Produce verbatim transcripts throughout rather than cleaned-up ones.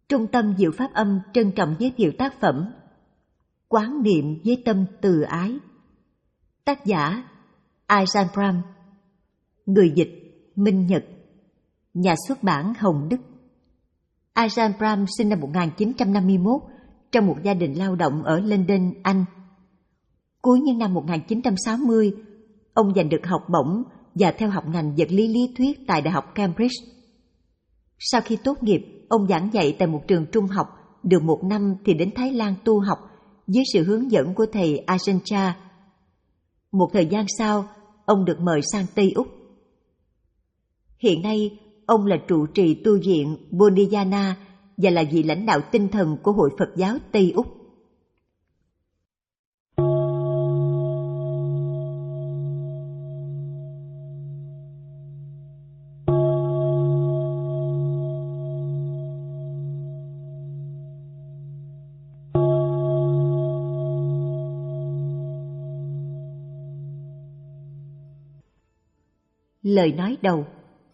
Trung tâm Diệu Pháp Âm trân trọng giới thiệu tác phẩm Quán niệm với tâm từ ái. Tác giả Ajahn Brahm. Người dịch Minh Nhật. Nhà xuất bản Hồng Đức. Ajahn Brahm sinh năm một nghìn chín trăm năm mươi mốt trong một gia đình lao động ở London, Anh. Cuối những năm một nghìn chín trăm sáu mươi, ông giành được học bổng và theo học ngành vật lý lý thuyết tại Đại học Cambridge. Sau khi tốt nghiệp, ông giảng dạy tại một trường trung học, được một năm thì đến Thái Lan tu học dưới sự hướng dẫn của thầy Ajahn Chah. Một thời gian sau, ông được mời sang Tây Úc. Hiện nay, ông là trụ trì tu viện Bodhidharma và là vị lãnh đạo tinh thần của Hội Phật giáo Tây Úc. Lời nói đầu.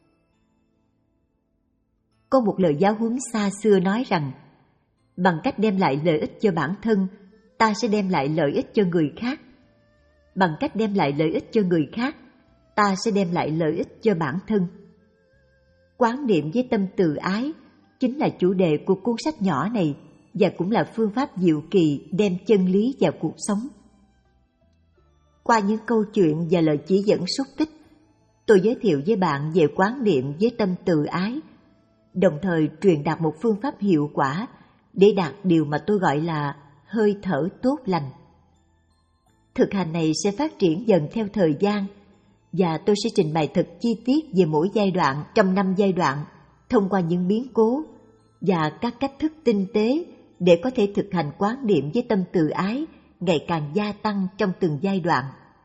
Có một lời giáo huấn xa xưa nói rằng, bằng cách đem lại lợi ích cho bản thân, ta sẽ đem lại lợi ích cho người khác. Bằng cách đem lại lợi ích cho người khác, ta sẽ đem lại lợi ích cho bản thân. Quán niệm với tâm từ ái chính là chủ đề của cuốn sách nhỏ này và cũng là phương pháp diệu kỳ đem chân lý vào cuộc sống. Qua những câu chuyện và lời chỉ dẫn xúc tích, tôi giới thiệu với bạn về quán niệm với tâm từ ái, đồng thời truyền đạt một phương pháp hiệu quả để đạt điều mà tôi gọi là hơi thở tốt lành. Thực hành này sẽ phát triển dần theo thời gian, và tôi sẽ trình bày thật chi tiết về mỗi giai đoạn trong năm giai đoạn thông qua những biến cố và các cách thức tinh tế để có thể thực hành quán niệm với tâm từ ái ngày càng gia tăng trong từng giai đoạn.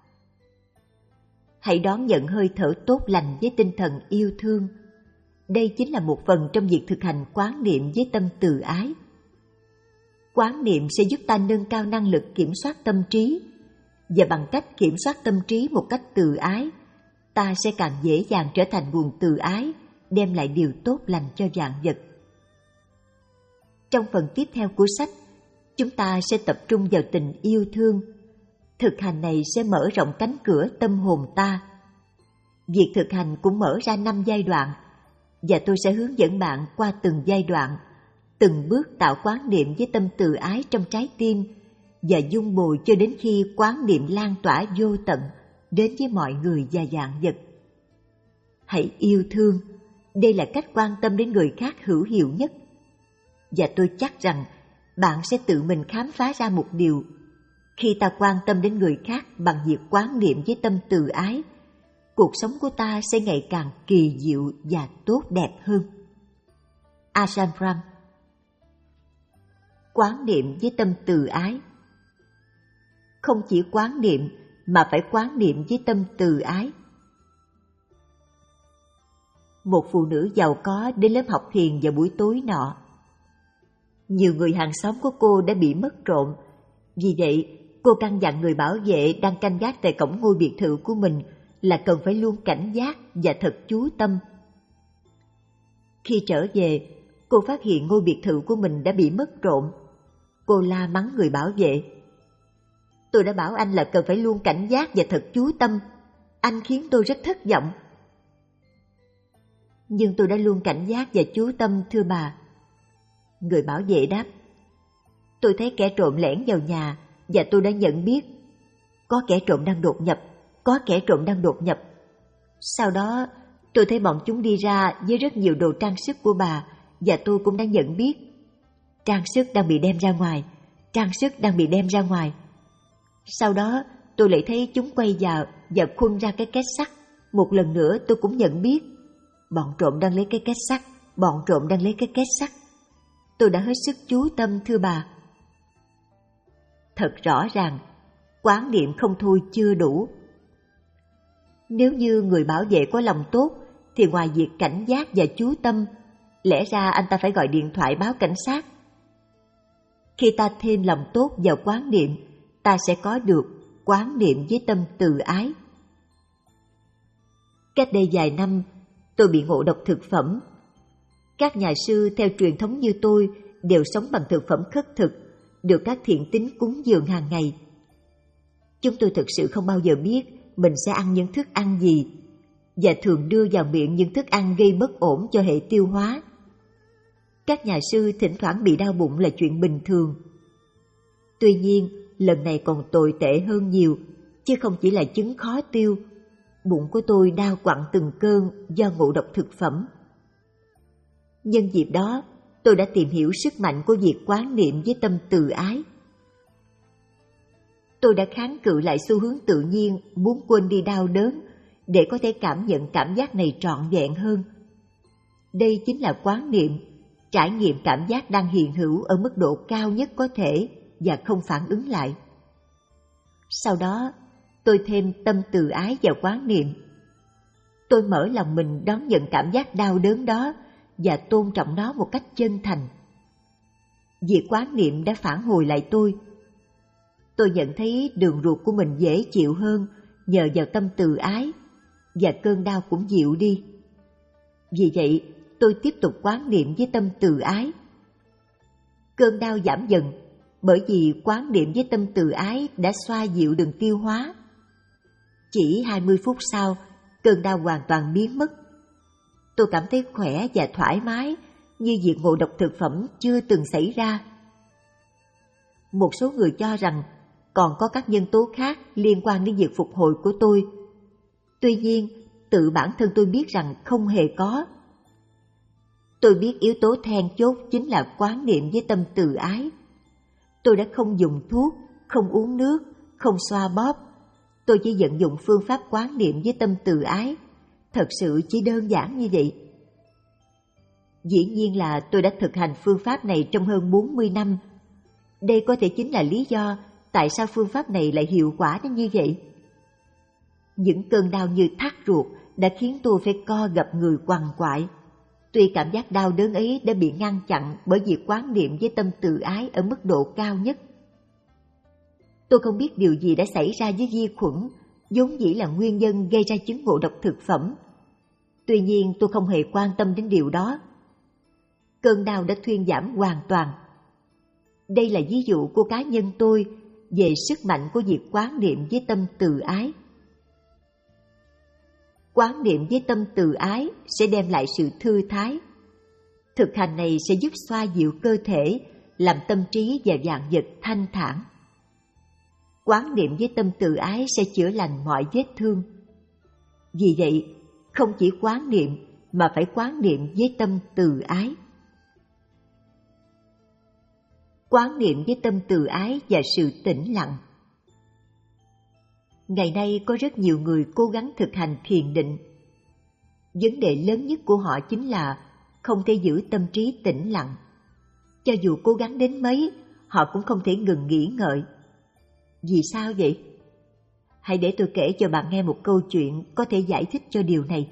Hãy đón nhận hơi thở tốt lành với tinh thần yêu thương. Đây chính là một phần trong việc thực hành quán niệm với tâm từ ái. Quán niệm sẽ giúp ta nâng cao năng lực kiểm soát tâm trí, và bằng cách kiểm soát tâm trí một cách từ ái, ta sẽ càng dễ dàng trở thành nguồn từ ái, đem lại điều tốt lành cho vạn vật. Trong phần tiếp theo của sách, chúng ta sẽ tập trung vào tình yêu thương. Thực hành này sẽ mở rộng cánh cửa tâm hồn ta. Việc thực hành cũng mở ra năm giai đoạn, và tôi sẽ hướng dẫn bạn qua từng giai đoạn, từng bước tạo quán niệm với tâm từ ái trong trái tim và dung bồi cho đến khi quán niệm lan tỏa vô tận đến với mọi người và vạn vật. Hãy yêu thương, đây là cách quan tâm đến người khác hữu hiệu nhất. Và tôi chắc rằng bạn sẽ tự mình khám phá ra một điều. Khi ta quan tâm đến người khác bằng việc quán niệm với tâm từ ái, cuộc sống của ta sẽ ngày càng kỳ diệu và tốt đẹp hơn. Ajahn Brahm. Quán niệm với tâm từ ái. Không chỉ quán niệm mà phải quán niệm với tâm từ ái. Một phụ nữ giàu có đến lớp học thiền vào buổi tối nọ. Nhiều người hàng xóm của cô đã bị mất trộm. Vì vậy, cô căn dặn người bảo vệ đang canh gác tại cổng ngôi biệt thự của mình là cần phải luôn cảnh giác và thật chú tâm. Khi trở về, cô phát hiện ngôi biệt thự của mình đã bị mất trộm. Cô la mắng người bảo vệ. Tôi đã bảo anh là cần phải luôn cảnh giác và thật chú tâm. Anh khiến tôi rất thất vọng. Nhưng tôi đã luôn cảnh giác và chú tâm, thưa bà. Người bảo vệ đáp. Tôi thấy kẻ trộm lẻn vào nhà và tôi đã nhận biết. Có kẻ trộm đang đột nhập, có kẻ trộm đang đột nhập. Sau đó, tôi thấy bọn chúng đi ra với rất nhiều đồ trang sức của bà và tôi cũng đã nhận biết. Trang sức đang bị đem ra ngoài, trang sức đang bị đem ra ngoài. Sau đó, tôi lại thấy chúng quay vào và khuân ra cái két sắt. Một lần nữa tôi cũng nhận biết. Bọn trộm đang lấy cái két sắt, bọn trộm đang lấy cái két sắt. Tôi đã hết sức chú tâm, thưa bà. Thật rõ ràng, quán niệm không thôi chưa đủ. Nếu như người bảo vệ có lòng tốt, thì ngoài việc cảnh giác và chú tâm, lẽ ra anh ta phải gọi điện thoại báo cảnh sát. Khi ta thêm lòng tốt vào quán niệm, ta sẽ có được quán niệm với tâm từ ái. Cách đây vài năm, tôi bị ngộ độc thực phẩm. Các nhà sư theo truyền thống như tôi đều sống bằng thực phẩm khất thực, được các thiện tín cúng dường hàng ngày. Chúng tôi thực sự không bao giờ biết mình sẽ ăn những thức ăn gì, và thường đưa vào miệng những thức ăn gây bất ổn cho hệ tiêu hóa. Các nhà sư thỉnh thoảng bị đau bụng là chuyện bình thường. Tuy nhiên, lần này còn tồi tệ hơn nhiều, chứ không chỉ là chứng khó tiêu. Bụng của tôi đau quặn từng cơn do ngộ độc thực phẩm. Nhân dịp đó, tôi đã tìm hiểu sức mạnh của việc quán niệm với tâm từ ái. Tôi đã kháng cự lại xu hướng tự nhiên muốn quên đi đau đớn để có thể cảm nhận cảm giác này trọn vẹn hơn. Đây chính là quán niệm, trải nghiệm cảm giác đang hiện hữu ở mức độ cao nhất có thể và không phản ứng lại. Sau đó, tôi thêm tâm từ ái vào quán niệm. Tôi mở lòng mình đón nhận cảm giác đau đớn đó và tôn trọng nó một cách chân thành. Việc quán niệm đã phản hồi lại tôi. Tôi nhận thấy đường ruột của mình dễ chịu hơn nhờ vào tâm từ ái, và cơn đau cũng dịu đi. Vì vậy, tôi tiếp tục quán niệm với tâm từ ái. Cơn đau giảm dần bởi vì quán niệm với tâm từ ái đã xoa dịu đường tiêu hóa. Chỉ hai mươi phút sau, cơn đau hoàn toàn biến mất. Tôi cảm thấy khỏe và thoải mái như việc ngộ độc thực phẩm chưa từng xảy ra. Một số người cho rằng còn có các nhân tố khác liên quan đến việc phục hồi của tôi. Tuy nhiên, tự bản thân tôi biết rằng không hề có. Tôi biết yếu tố then chốt chính là quán niệm với tâm từ ái. Tôi đã không dùng thuốc, không uống nước, không xoa bóp. Tôi chỉ vận dụng phương pháp quán niệm với tâm từ ái. Thật sự chỉ đơn giản như vậy. Dĩ nhiên là tôi đã thực hành phương pháp này trong hơn bốn mươi năm. Đây có thể chính là lý do tại sao phương pháp này lại hiệu quả đến như vậy. Những cơn đau như thắt ruột đã khiến tôi phải co gập người quằn quại. Tuy cảm giác đau đớn ấy đã bị ngăn chặn bởi việc quán niệm với tâm từ ái ở mức độ cao nhất. Tôi không biết điều gì đã xảy ra với vi khuẩn, vốn dĩ là nguyên nhân gây ra chứng ngộ độc thực phẩm. Tuy nhiên tôi không hề quan tâm đến điều đó. Cơn đau đã thuyên giảm hoàn toàn. Đây là ví dụ của cá nhân tôi về sức mạnh của việc quán niệm với tâm từ ái. Quán niệm với tâm từ ái sẽ đem lại sự thư thái. Thực hành này sẽ giúp xoa dịu cơ thể, làm tâm trí và vạn vật thanh thản. Quán niệm với tâm từ ái sẽ chữa lành mọi vết thương. Vì vậy, không chỉ quán niệm mà phải quán niệm với tâm từ ái. Quán niệm với tâm từ ái và sự tĩnh lặng. Ngày nay có rất nhiều người cố gắng thực hành thiền định. Vấn đề lớn nhất của họ chính là không thể giữ tâm trí tĩnh lặng. Cho dù cố gắng đến mấy, họ cũng không thể ngừng nghĩ ngợi. Vì sao vậy? Hãy để tôi kể cho bạn nghe một câu chuyện có thể giải thích cho điều này.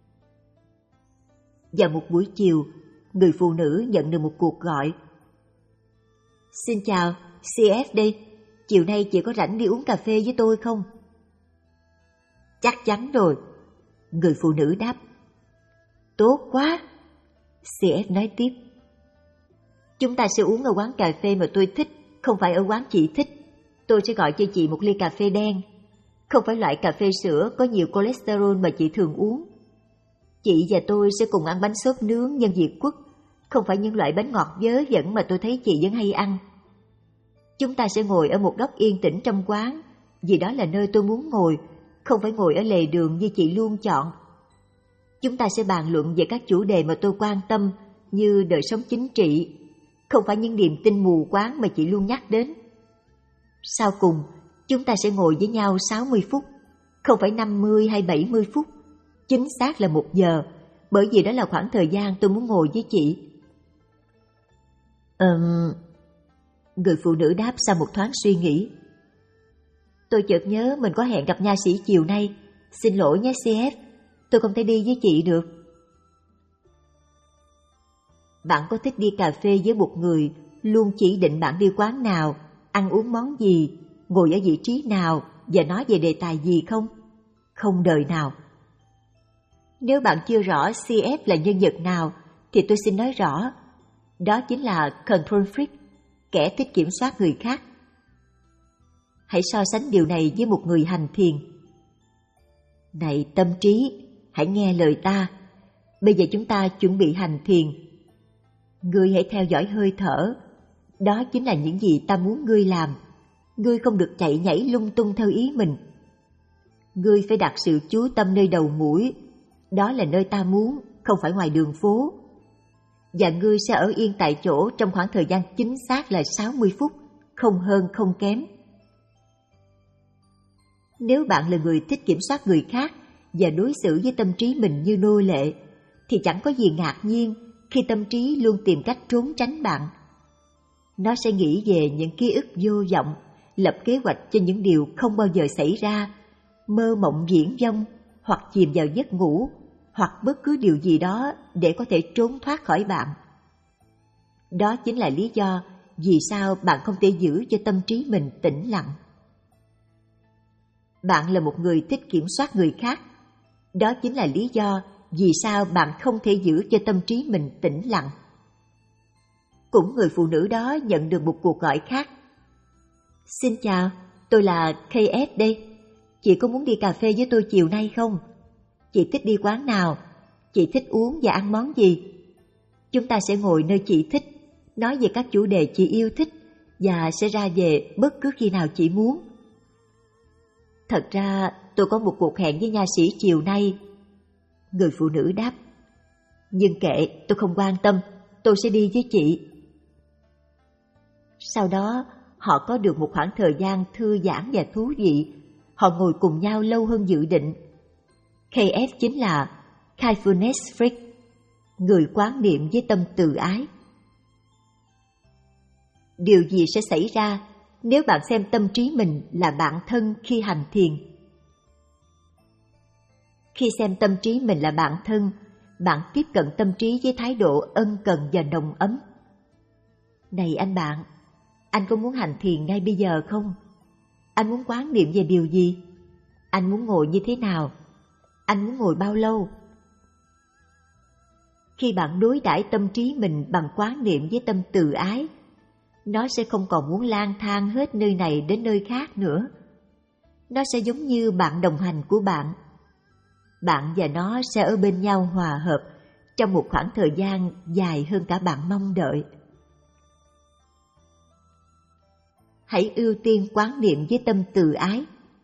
Vào một buổi chiều, người phụ nữ nhận được một cuộc gọi. Xin chào, xê ép đây. Chiều nay chị có rảnh đi uống cà phê với tôi không? Chắc chắn rồi. Người phụ nữ đáp. Tốt quá. xê ép nói tiếp. Chúng ta sẽ uống ở quán cà phê mà tôi thích, không phải ở quán chị thích. Tôi sẽ gọi cho chị một ly cà phê đen. Không phải loại cà phê sữa có nhiều cholesterol mà chị thường uống. Chị và tôi sẽ cùng ăn bánh xốp nướng nhân Việt Quốc, không phải những loại bánh ngọt dớ dẫn mà tôi thấy chị vẫn hay ăn. Chúng ta sẽ ngồi ở một góc yên tĩnh trong quán, vì đó là nơi tôi muốn ngồi, không phải ngồi ở lề đường như chị luôn chọn. Chúng ta sẽ bàn luận về các chủ đề mà tôi quan tâm, như đời sống chính trị, không phải những niềm tin mù quáng mà chị luôn nhắc đến. Sau cùng, chúng ta sẽ ngồi với nhau sáu mươi phút, không phải năm mươi hay bảy mươi phút, chính xác là một giờ, bởi vì đó là khoảng thời gian tôi muốn ngồi với chị. Ừm... Người phụ nữ đáp sau một thoáng suy nghĩ. Tôi chợt nhớ mình có hẹn gặp nha sĩ chiều nay. Xin lỗi nhé xê ép, tôi không thể đi với chị được. Bạn có thích đi cà phê với một người luôn chỉ định bạn đi quán nào, ăn uống món gì, ngồi ở vị trí nào và nói về đề tài gì không? Không đời nào. Nếu bạn chưa rõ xê ép là nhân vật nào, thì tôi xin nói rõ, đó chính là control freak, kẻ thích kiểm soát người khác. Hãy so sánh điều này với một người hành thiền. Này tâm trí, hãy nghe lời ta. Bây giờ chúng ta chuẩn bị hành thiền. Ngươi hãy theo dõi hơi thở. Đó chính là những gì ta muốn ngươi làm. Ngươi không được chạy nhảy lung tung theo ý mình. Ngươi phải đặt sự chú tâm nơi đầu mũi. Đó là nơi ta muốn, không phải ngoài đường phố. Và ngươi sẽ ở yên tại chỗ trong khoảng thời gian chính xác là sáu mươi phút, không hơn không kém. Nếu bạn là người thích kiểm soát người khác và đối xử với tâm trí mình như nô lệ, thì chẳng có gì ngạc nhiên khi tâm trí luôn tìm cách trốn tránh bạn. Nó sẽ nghĩ về những ký ức vô vọng, lập kế hoạch cho những điều không bao giờ xảy ra, mơ mộng viển vông, hoặc chìm vào giấc ngủ, hoặc bất cứ điều gì đó để có thể trốn thoát khỏi bạn. Đó chính là lý do vì sao bạn không thể giữ cho tâm trí mình tĩnh lặng. Bạn là một người thích kiểm soát người khác. Đó chính là lý do vì sao bạn không thể giữ cho tâm trí mình tĩnh lặng. Cũng người phụ nữ đó nhận được một cuộc gọi khác. Xin chào, tôi là ca ét đây. Chị có muốn đi cà phê với tôi chiều nay không? Chị thích đi quán nào? Chị thích uống và ăn món gì? Chúng ta sẽ ngồi nơi chị thích, nói về các chủ đề chị yêu thích và sẽ ra về bất cứ khi nào chị muốn. Thật ra tôi có một cuộc hẹn với nha sĩ chiều nay. Người phụ nữ đáp. Nhưng kệ, tôi không quan tâm, tôi sẽ đi với chị. Sau đó họ có được một khoảng thời gian thư giãn và thú vị. Họ ngồi cùng nhau lâu hơn dự định. ca ép chính là Mindfulness Freak, người quán niệm với tâm từ ái. Điều gì sẽ xảy ra nếu bạn xem tâm trí mình là bạn thân khi hành thiền? Khi xem tâm trí mình là bạn thân, bạn tiếp cận tâm trí với thái độ ân cần và nồng ấm. Này anh bạn, anh có muốn hành thiền ngay bây giờ không? Anh muốn quán niệm về điều gì? Anh muốn ngồi như thế nào? Anh muốn ngồi bao lâu? Khi bạn đối đãi tâm trí mình bằng quán niệm với tâm từ ái, nó sẽ không còn muốn lang thang hết nơi này đến nơi khác nữa. Nó sẽ giống như bạn đồng hành của bạn. Bạn và nó sẽ ở bên nhau hòa hợp trong một khoảng thời gian dài hơn cả bạn mong đợi. Hãy ưu tiên quán niệm với tâm từ ái.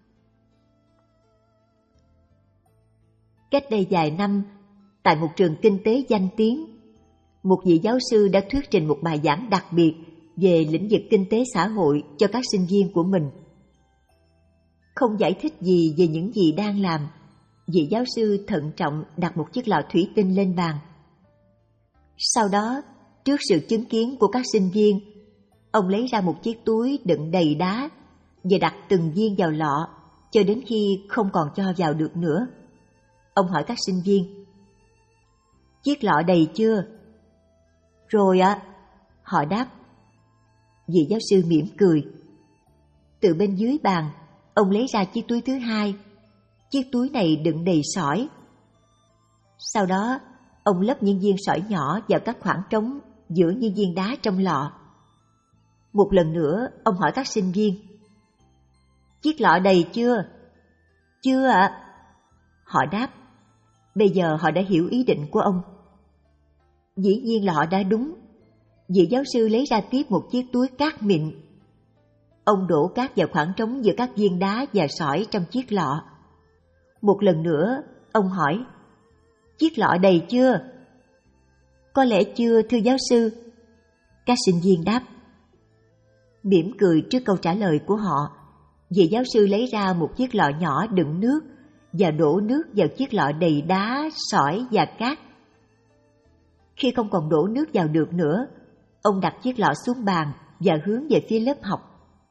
Cách đây vài năm, tại một trường kinh tế danh tiếng, một vị giáo sư đã thuyết trình một bài giảng đặc biệt về lĩnh vực kinh tế xã hội cho các sinh viên của mình. Không giải thích gì về những gì đang làm, vị giáo sư thận trọng đặt một chiếc lọ thủy tinh lên bàn. Sau đó, trước sự chứng kiến của các sinh viên, ông lấy ra một chiếc túi đựng đầy đá và đặt từng viên vào lọ cho đến khi không còn cho vào được nữa. Ông hỏi các sinh viên, chiếc lọ đầy chưa? Rồi ạ, họ đáp. Vị giáo sư mỉm cười. Từ bên dưới bàn, ông lấy ra chiếc túi thứ hai. Chiếc túi này đựng đầy sỏi. Sau đó, ông lấp những viên sỏi nhỏ vào các khoảng trống giữa những viên đá trong lọ. Một lần nữa, ông hỏi các sinh viên, chiếc lọ đầy chưa? Chưa ạ. Họ đáp. Bây giờ họ đã hiểu ý định của ông. Dĩ nhiên là họ đã đúng. Vị giáo sư lấy ra tiếp một chiếc túi cát mịn. Ông đổ cát vào khoảng trống giữa các viên đá và sỏi trong chiếc lọ. Một lần nữa, ông hỏi, chiếc lọ đầy chưa? Có lẽ chưa, thưa giáo sư. Các sinh viên đáp. Mỉm cười trước câu trả lời của họ, vị giáo sư lấy ra một chiếc lọ nhỏ đựng nước và đổ nước vào chiếc lọ đầy đá, sỏi và cát. Khi không còn đổ nước vào được nữa, ông đặt chiếc lọ xuống bàn và hướng về phía lớp học.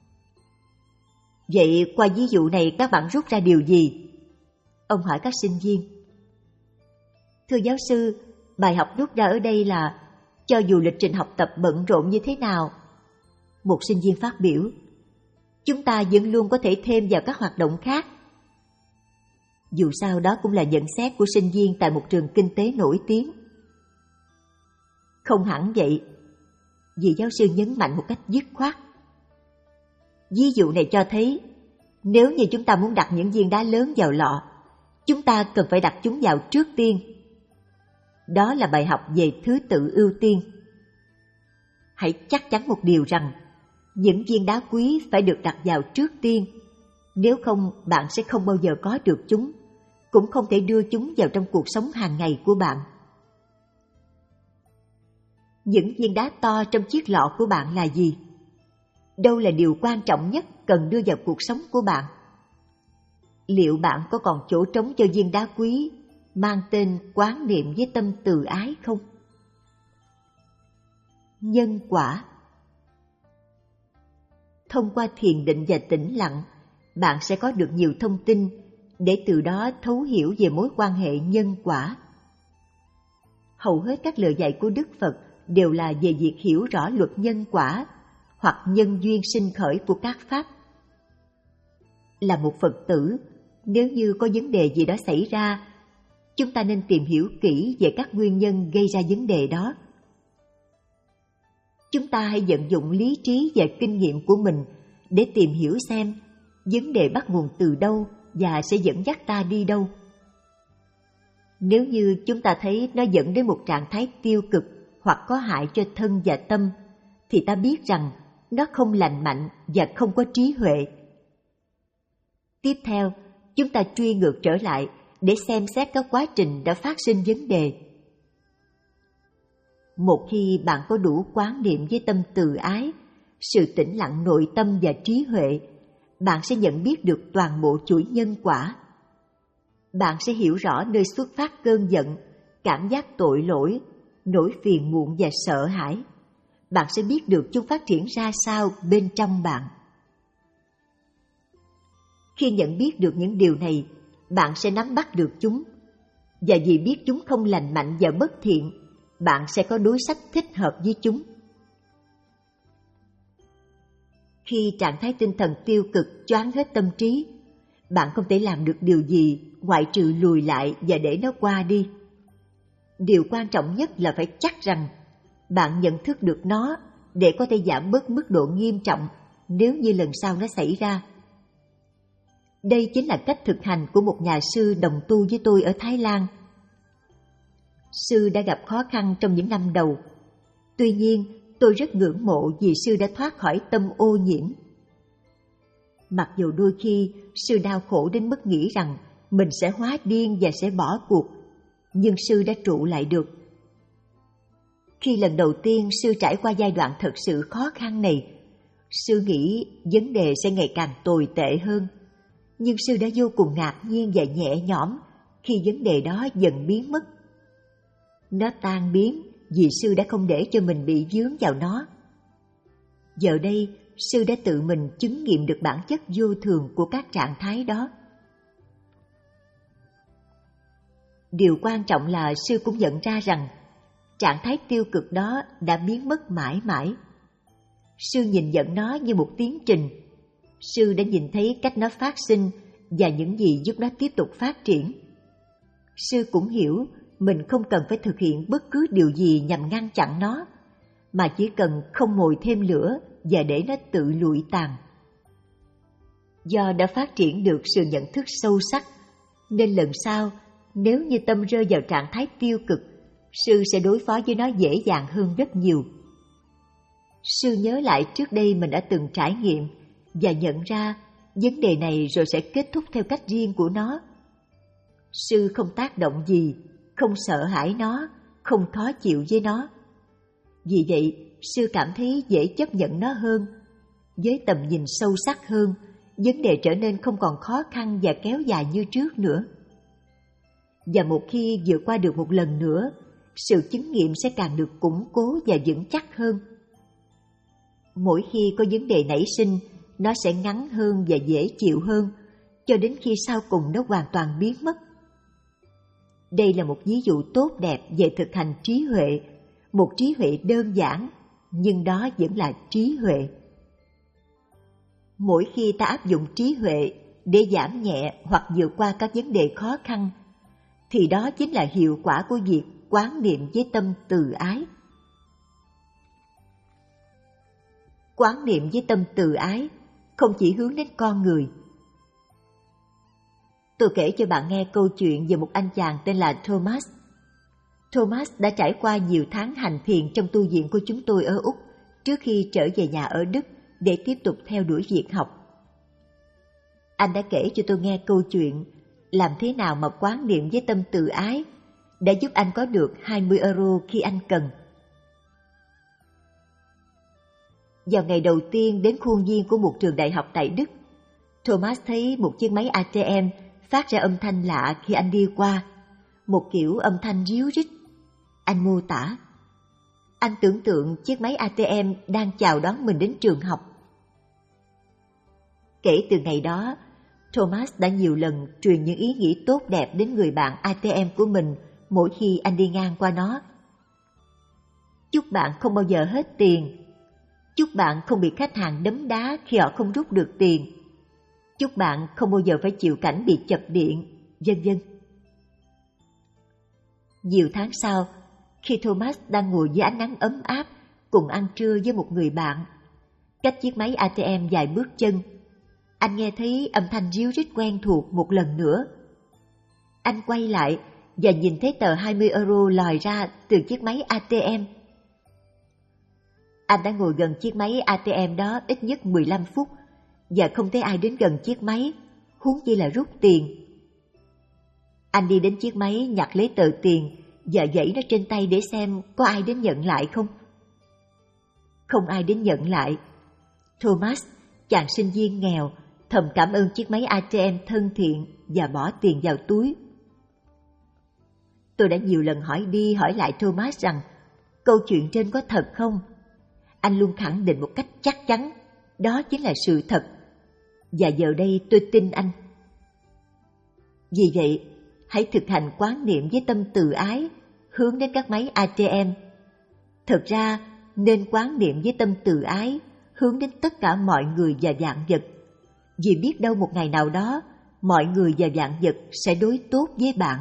Vậy qua ví dụ này các bạn rút ra điều gì? Ông hỏi các sinh viên. Thưa giáo sư, bài học rút ra ở đây là cho dù lịch trình học tập bận rộn như thế nào, một sinh viên phát biểu, chúng ta vẫn luôn có thể thêm vào các hoạt động khác. Dù sao đó cũng là nhận xét của sinh viên tại một trường kinh tế nổi tiếng. Không hẳn vậy, vị giáo sư nhấn mạnh một cách dứt khoát. Ví dụ này cho thấy, nếu như chúng ta muốn đặt những viên đá lớn vào lọ, chúng ta cần phải đặt chúng vào trước tiên. Đó là bài học về thứ tự ưu tiên. Hãy chắc chắn một điều rằng, những viên đá quý phải được đặt vào trước tiên, nếu không bạn sẽ không bao giờ có được chúng, cũng không thể đưa chúng vào trong cuộc sống hàng ngày của bạn. Những viên đá to trong chiếc lọ của bạn là gì? Đâu là điều quan trọng nhất cần đưa vào cuộc sống của bạn? Liệu bạn có còn chỗ trống cho viên đá quý mang tên quán niệm với tâm từ ái không? Nhân quả. Thông qua thiền định và tĩnh lặng, bạn sẽ có được nhiều thông tin để từ đó thấu hiểu về mối quan hệ nhân quả. Hầu hết các lời dạy của Đức Phật đều là về việc hiểu rõ luật nhân quả hoặc nhân duyên sinh khởi của các pháp. Là một Phật tử, nếu như có vấn đề gì đó xảy ra, chúng ta nên tìm hiểu kỹ về các nguyên nhân gây ra vấn đề đó. Chúng ta hãy vận dụng lý trí và kinh nghiệm của mình để tìm hiểu xem vấn đề bắt nguồn từ đâu và sẽ dẫn dắt ta đi đâu. Nếu như chúng ta thấy nó dẫn đến một trạng thái tiêu cực hoặc có hại cho thân và tâm, thì ta biết rằng nó không lành mạnh và không có trí huệ. Tiếp theo, chúng ta truy ngược trở lại để xem xét các quá trình đã phát sinh vấn đề. Một khi bạn có đủ quán niệm với tâm từ ái, sự tĩnh lặng nội tâm và trí huệ, bạn sẽ nhận biết được toàn bộ chuỗi nhân quả. Bạn sẽ hiểu rõ nơi xuất phát cơn giận, cảm giác tội lỗi, nỗi phiền muộn và sợ hãi. Bạn sẽ biết được chúng phát triển ra sao bên trong bạn. Khi nhận biết được những điều này, bạn sẽ nắm bắt được chúng. Và vì biết chúng không lành mạnh và bất thiện, bạn sẽ có đối sách thích hợp với chúng. Khi trạng thái tinh thần tiêu cực choáng hết tâm trí, bạn không thể làm được điều gì ngoại trừ lùi lại và để nó qua đi. Điều quan trọng nhất là phải chắc rằng bạn nhận thức được nó để có thể giảm bớt mức độ nghiêm trọng nếu như lần sau nó xảy ra. Đây chính là cách thực hành của một nhà sư đồng tu với tôi ở Thái Lan. Sư đã gặp khó khăn trong những năm đầu. Tuy nhiên, tôi rất ngưỡng mộ vì sư đã thoát khỏi tâm ô nhiễm. Mặc dù đôi khi sư đau khổ đến mức nghĩ rằng mình sẽ hóa điên và sẽ bỏ cuộc, nhưng sư đã trụ lại được. Khi lần đầu tiên sư trải qua giai đoạn thật sự khó khăn này, sư nghĩ vấn đề sẽ ngày càng tồi tệ hơn. Nhưng sư đã vô cùng ngạc nhiên và nhẹ nhõm khi vấn đề đó dần biến mất. Nó tan biến vì sư đã không để cho mình bị vướng vào nó. Giờ đây, sư đã tự mình chứng nghiệm được bản chất vô thường của các trạng thái đó. Điều quan trọng là sư cũng nhận ra rằng trạng thái tiêu cực đó đã biến mất mãi mãi. Sư nhìn nhận nó như một tiến trình. Sư đã nhìn thấy cách nó phát sinh và những gì giúp nó tiếp tục phát triển. Sư cũng hiểu mình không cần phải thực hiện bất cứ điều gì nhằm ngăn chặn nó, mà chỉ cần không mồi thêm lửa và để nó tự lụi tàn. Do đã phát triển được sự nhận thức sâu sắc, nên lần sau nếu như tâm rơi vào trạng thái tiêu cực, sư sẽ đối phó với nó dễ dàng hơn rất nhiều. Sư nhớ lại trước đây mình đã từng trải nghiệm và nhận ra vấn đề này rồi sẽ kết thúc theo cách riêng của nó. Sư không tác động gì, không sợ hãi nó, không khó chịu với nó. Vì vậy, sư cảm thấy dễ chấp nhận nó hơn. Với tầm nhìn sâu sắc hơn, vấn đề trở nên không còn khó khăn và kéo dài như trước nữa. Và một khi vượt qua được một lần nữa, sự chứng nghiệm sẽ càng được củng cố và vững chắc hơn. Mỗi khi có vấn đề nảy sinh, nó sẽ ngắn hơn và dễ chịu hơn, cho đến khi sau cùng nó hoàn toàn biến mất. Đây là một ví dụ tốt đẹp về thực hành trí huệ, một trí huệ đơn giản, nhưng đó vẫn là trí huệ. Mỗi khi ta áp dụng trí huệ để giảm nhẹ hoặc vượt qua các vấn đề khó khăn, thì đó chính là hiệu quả của việc quán niệm với tâm từ ái. Quán niệm với tâm từ ái không chỉ hướng đến con người. Tôi kể cho bạn nghe câu chuyện về một anh chàng tên là Thomas. Thomas đã trải qua nhiều tháng hành thiền trong tu viện của chúng tôi ở Úc trước khi trở về nhà ở Đức để tiếp tục theo đuổi việc học. Anh đã kể cho tôi nghe câu chuyện làm thế nào mà quán niệm với tâm từ ái đã giúp anh có được hai mươi euro khi anh cần. Vào ngày đầu tiên đến khuôn viên của một trường đại học tại Đức, Thomas thấy một chiếc máy a tê em phát ra âm thanh lạ khi anh đi qua, một kiểu âm thanh ríu rít. Anh mô tả, anh tưởng tượng chiếc máy a tê em đang chào đón mình đến trường học. Kể từ ngày đó, Thomas đã nhiều lần truyền những ý nghĩ tốt đẹp đến người bạn a tê em của mình mỗi khi anh đi ngang qua nó. Chúc bạn không bao giờ hết tiền. Chúc bạn không bị khách hàng đấm đá khi họ không rút được tiền. Chúc bạn không bao giờ phải chịu cảnh bị chập điện, vân vân. Nhiều tháng sau, khi Thomas đang ngồi dưới ánh nắng ấm áp cùng ăn trưa với một người bạn, cách chiếc máy a tê em vài bước chân, anh nghe thấy âm thanh ríu rít quen thuộc một lần nữa. Anh quay lại và nhìn thấy tờ hai mươi euro lòi ra từ chiếc máy a tê em. Anh đã ngồi gần chiếc máy a tê em đó ít nhất mười lăm phút và không thấy ai đến gần chiếc máy, huống chi là rút tiền. Anh đi đến chiếc máy nhặt lấy tờ tiền và giãy nó trên tay để xem có ai đến nhận lại không. Không ai đến nhận lại. Thomas, chàng sinh viên nghèo, thầm cảm ơn chiếc máy a tê em thân thiện và bỏ tiền vào túi. Tôi đã nhiều lần hỏi đi hỏi lại Thomas rằng câu chuyện trên có thật không? Anh luôn khẳng định một cách chắc chắn, đó chính là sự thật. Và giờ đây tôi tin anh. Vì vậy, hãy thực hành quán niệm với tâm từ ái, hướng đến các máy a tê em. Thật ra, nên quán niệm với tâm từ ái, hướng đến tất cả mọi người và vạn vật. Vì biết đâu một ngày nào đó, mọi người và vạn vật sẽ đối tốt với bạn.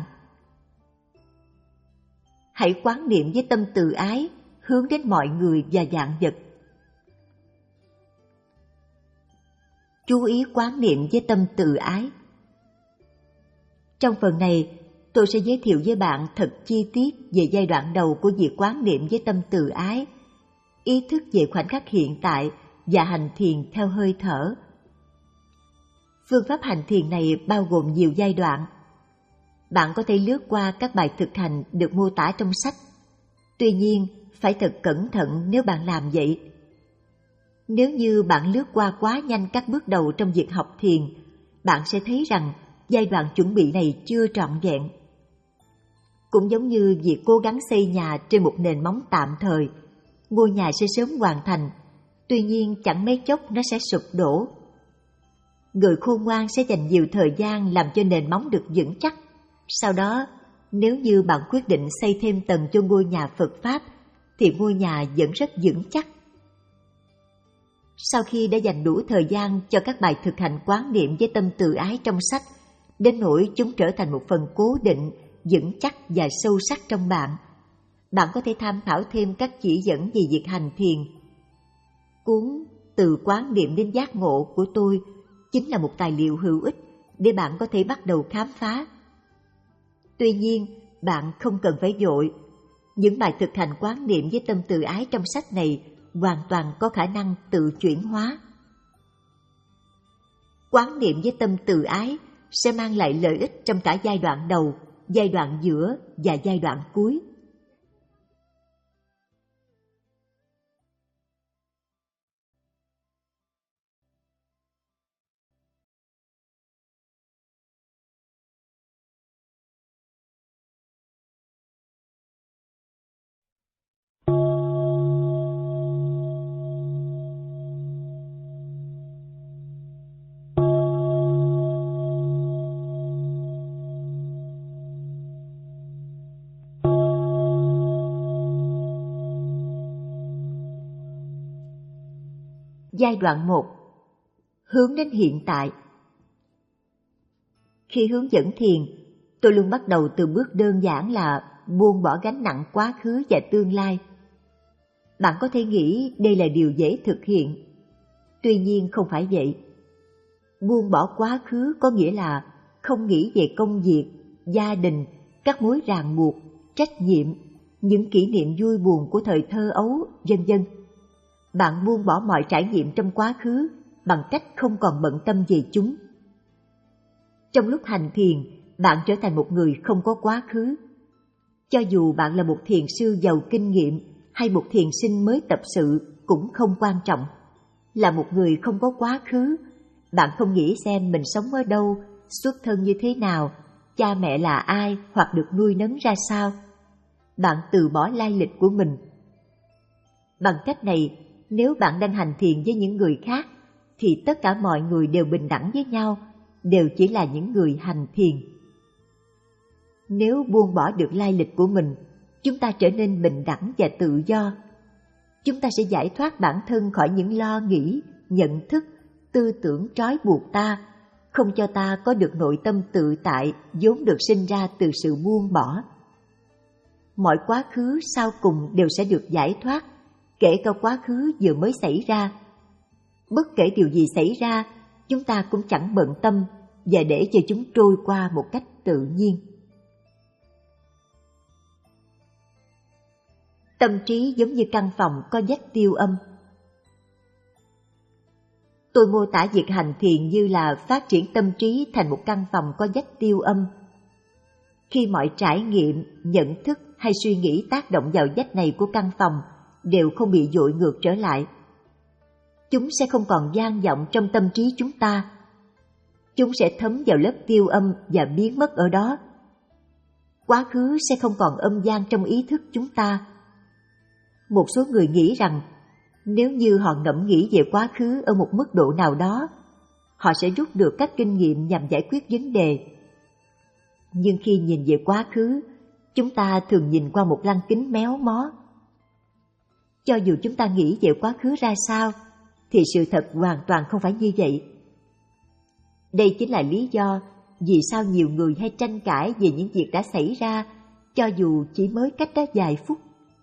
Hãy quán niệm với tâm từ ái, hướng đến mọi người và vạn vật. Chú ý quán niệm với tâm từ ái. Trong phần này, tôi sẽ giới thiệu với bạn thật chi tiết về giai đoạn đầu của việc quán niệm với tâm từ ái, ý thức về khoảnh khắc hiện tại và hành thiền theo hơi thở. Phương pháp hành thiền này bao gồm nhiều giai đoạn. Bạn có thể lướt qua các bài thực hành được mô tả trong sách. Tuy nhiên, phải thật cẩn thận nếu bạn làm vậy. Nếu như bạn lướt qua quá nhanh các bước đầu trong việc học thiền, bạn sẽ thấy rằng giai đoạn chuẩn bị này chưa trọn vẹn. Cũng giống như việc cố gắng xây nhà trên một nền móng tạm thời, ngôi nhà sẽ sớm hoàn thành, tuy nhiên chẳng mấy chốc nó sẽ sụp đổ. Người khôn ngoan sẽ dành nhiều thời gian làm cho nền móng được vững chắc. Sau đó, nếu như bạn quyết định xây thêm tầng cho ngôi nhà Phật Pháp, thì ngôi nhà vẫn rất vững chắc. Sau khi đã dành đủ thời gian cho các bài thực hành quán niệm với tâm từ ái trong sách, đến nỗi chúng trở thành một phần cố định, vững chắc và sâu sắc trong bạn, bạn có thể tham khảo thêm các chỉ dẫn về việc hành thiền. Cuốn Từ quán niệm đến giác ngộ của tôi chính là một tài liệu hữu ích để bạn có thể bắt đầu khám phá. Tuy nhiên, bạn không cần phải vội. Những bài thực hành quán niệm với tâm từ ái trong sách này hoàn toàn có khả năng tự chuyển hóa. Quán niệm với tâm từ ái sẽ mang lại lợi ích trong cả giai đoạn đầu, giai đoạn giữa và giai đoạn cuối. Giai đoạn một. Hướng đến hiện tại. Khi hướng dẫn thiền, tôi luôn bắt đầu từ bước đơn giản là buông bỏ gánh nặng quá khứ và tương lai. Bạn có thể nghĩ đây là điều dễ thực hiện. Tuy nhiên không phải vậy. Buông bỏ quá khứ có nghĩa là không nghĩ về công việc, gia đình, các mối ràng buộc, trách nhiệm, những kỷ niệm vui buồn của thời thơ ấu, vân vân. Bạn buông bỏ mọi trải nghiệm trong quá khứ bằng cách không còn bận tâm về chúng. Trong lúc hành thiền, bạn trở thành một người không có quá khứ. Cho dù bạn là một thiền sư giàu kinh nghiệm hay một thiền sinh mới tập sự cũng không quan trọng. Là một người không có quá khứ, bạn không nghĩ xem mình sống ở đâu, xuất thân như thế nào, cha mẹ là ai hoặc được nuôi nấng ra sao. Bạn từ bỏ lai lịch của mình. Bằng cách này, nếu bạn đang hành thiền với những người khác, thì tất cả mọi người đều bình đẳng với nhau, đều chỉ là những người hành thiền. Nếu buông bỏ được lai lịch của mình, chúng ta trở nên bình đẳng và tự do. Chúng ta sẽ giải thoát bản thân khỏi những lo nghĩ, nhận thức, tư tưởng trói buộc ta, không cho ta có được nội tâm tự tại vốn được sinh ra từ sự buông bỏ. Mọi quá khứ sau cùng đều sẽ được giải thoát, kể cả quá khứ vừa mới xảy ra. Bất kể điều gì xảy ra, chúng ta cũng chẳng bận tâm và để cho chúng trôi qua một cách tự nhiên. Tâm trí giống như căn phòng có vách tiêu âm. Tôi mô tả việc hành thiền như là phát triển tâm trí thành một căn phòng có vách tiêu âm. Khi mọi trải nghiệm, nhận thức hay suy nghĩ tác động vào vách này của căn phòng đều không bị dội ngược trở lại, chúng sẽ không còn vang vọng trong tâm trí chúng ta. Chúng sẽ thấm vào lớp tiêu âm và biến mất ở đó. Quá khứ sẽ không còn âm vang trong ý thức chúng ta. Một số người nghĩ rằng nếu như họ ngẫm nghĩ về quá khứ ở một mức độ nào đó, họ sẽ rút được các kinh nghiệm nhằm giải quyết vấn đề. Nhưng khi nhìn về quá khứ, chúng ta thường nhìn qua một lăng kính méo mó. Cho dù chúng ta nghĩ về quá khứ ra sao, thì sự thật hoàn toàn không phải như vậy. Đây chính là lý do vì sao nhiều người hay tranh cãi về những việc đã xảy ra, cho dù chỉ mới cách đó vài phút.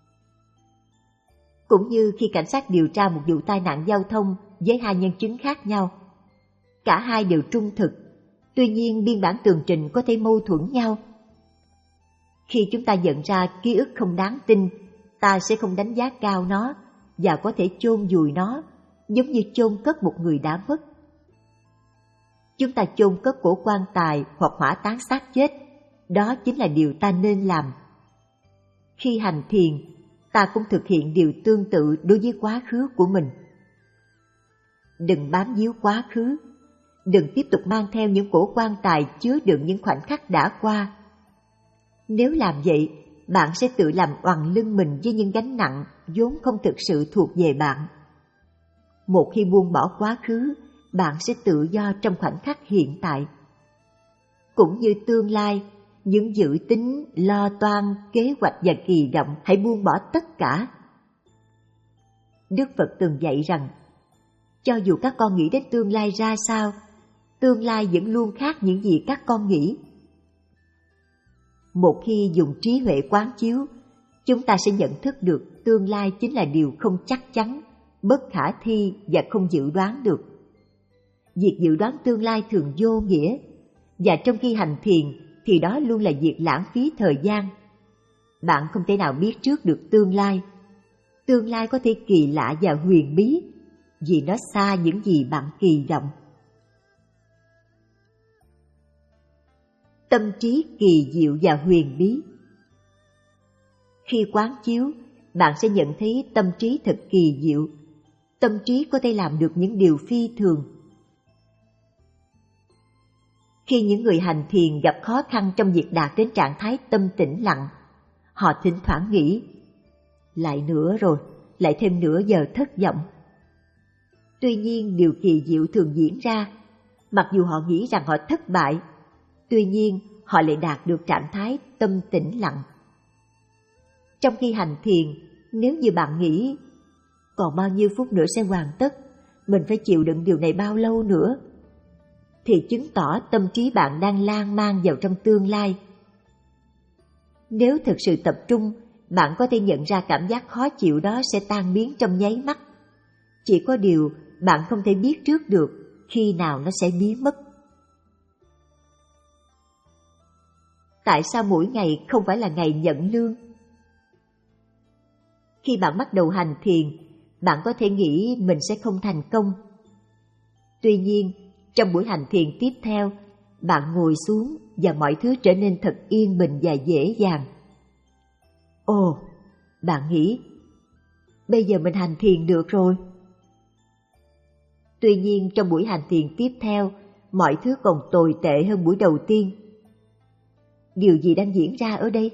Cũng như khi cảnh sát điều tra một vụ tai nạn giao thông với hai nhân chứng khác nhau. Cả hai đều trung thực, tuy nhiên biên bản tường trình có thể mâu thuẫn nhau. Khi chúng ta nhận ra ký ức không đáng tin, ta sẽ không đánh giá cao nó và có thể chôn vùi nó, giống như chôn cất một người đã mất. Chúng ta chôn cất cổ quan tài hoặc hỏa táng xác chết, đó chính là điều ta nên làm. Khi hành thiền, ta cũng thực hiện điều tương tự đối với quá khứ của mình. Đừng bám víu quá khứ, đừng tiếp tục mang theo những cổ quan tài chứa đựng những khoảnh khắc đã qua. Nếu làm vậy, bạn sẽ tự làm oằn lưng mình với những gánh nặng vốn không thực sự thuộc về bạn. Một khi buông bỏ quá khứ, bạn sẽ tự do trong khoảnh khắc hiện tại. Cũng như tương lai, những dự tính, lo toan, kế hoạch và kỳ vọng hãy buông bỏ tất cả. Đức Phật từng dạy rằng, cho dù các con nghĩ đến tương lai ra sao, tương lai vẫn luôn khác những gì các con nghĩ. Một khi dùng trí huệ quán chiếu, chúng ta sẽ nhận thức được tương lai chính là điều không chắc chắn, bất khả thi và không dự đoán được. Việc dự đoán tương lai thường vô nghĩa, và trong khi hành thiền thì đó luôn là việc lãng phí thời gian. Bạn không thể nào biết trước được tương lai. Tương lai có thể kỳ lạ và huyền bí, vì nó xa những gì bạn kỳ vọng. Tâm trí kỳ diệu và huyền bí. Khi quán chiếu, bạn sẽ nhận thấy tâm trí thật kỳ diệu. Tâm trí có thể làm được những điều phi thường. Khi những người hành thiền gặp khó khăn trong việc đạt đến trạng thái tâm tĩnh lặng, họ thỉnh thoảng nghĩ, lại nữa rồi, lại thêm nửa giờ thất vọng. Tuy nhiên điều kỳ diệu thường diễn ra, mặc dù họ nghĩ rằng họ thất bại, tuy nhiên họ lại đạt được trạng thái tâm tĩnh lặng. Trong khi hành thiền, nếu như bạn nghĩ, còn bao nhiêu phút nữa sẽ hoàn tất, mình phải chịu đựng điều này bao lâu nữa, thì chứng tỏ tâm trí bạn đang lan man vào trong tương lai. Nếu thực sự tập trung bạn có thể nhận ra cảm giác khó chịu đó sẽ tan biến trong nháy mắt. Chỉ có điều bạn không thể biết trước được khi nào nó sẽ biến mất. Tại sao mỗi ngày không phải là ngày nhận lương? Khi bạn bắt đầu hành thiền, bạn có thể nghĩ mình sẽ không thành công. Tuy nhiên, trong buổi hành thiền tiếp theo, bạn ngồi xuống và mọi thứ trở nên thật yên bình và dễ dàng. Ồ, bạn nghĩ, bây giờ mình hành thiền được rồi. Tuy nhiên, trong buổi hành thiền tiếp theo, mọi thứ còn tồi tệ hơn buổi đầu tiên. Điều gì đang diễn ra ở đây?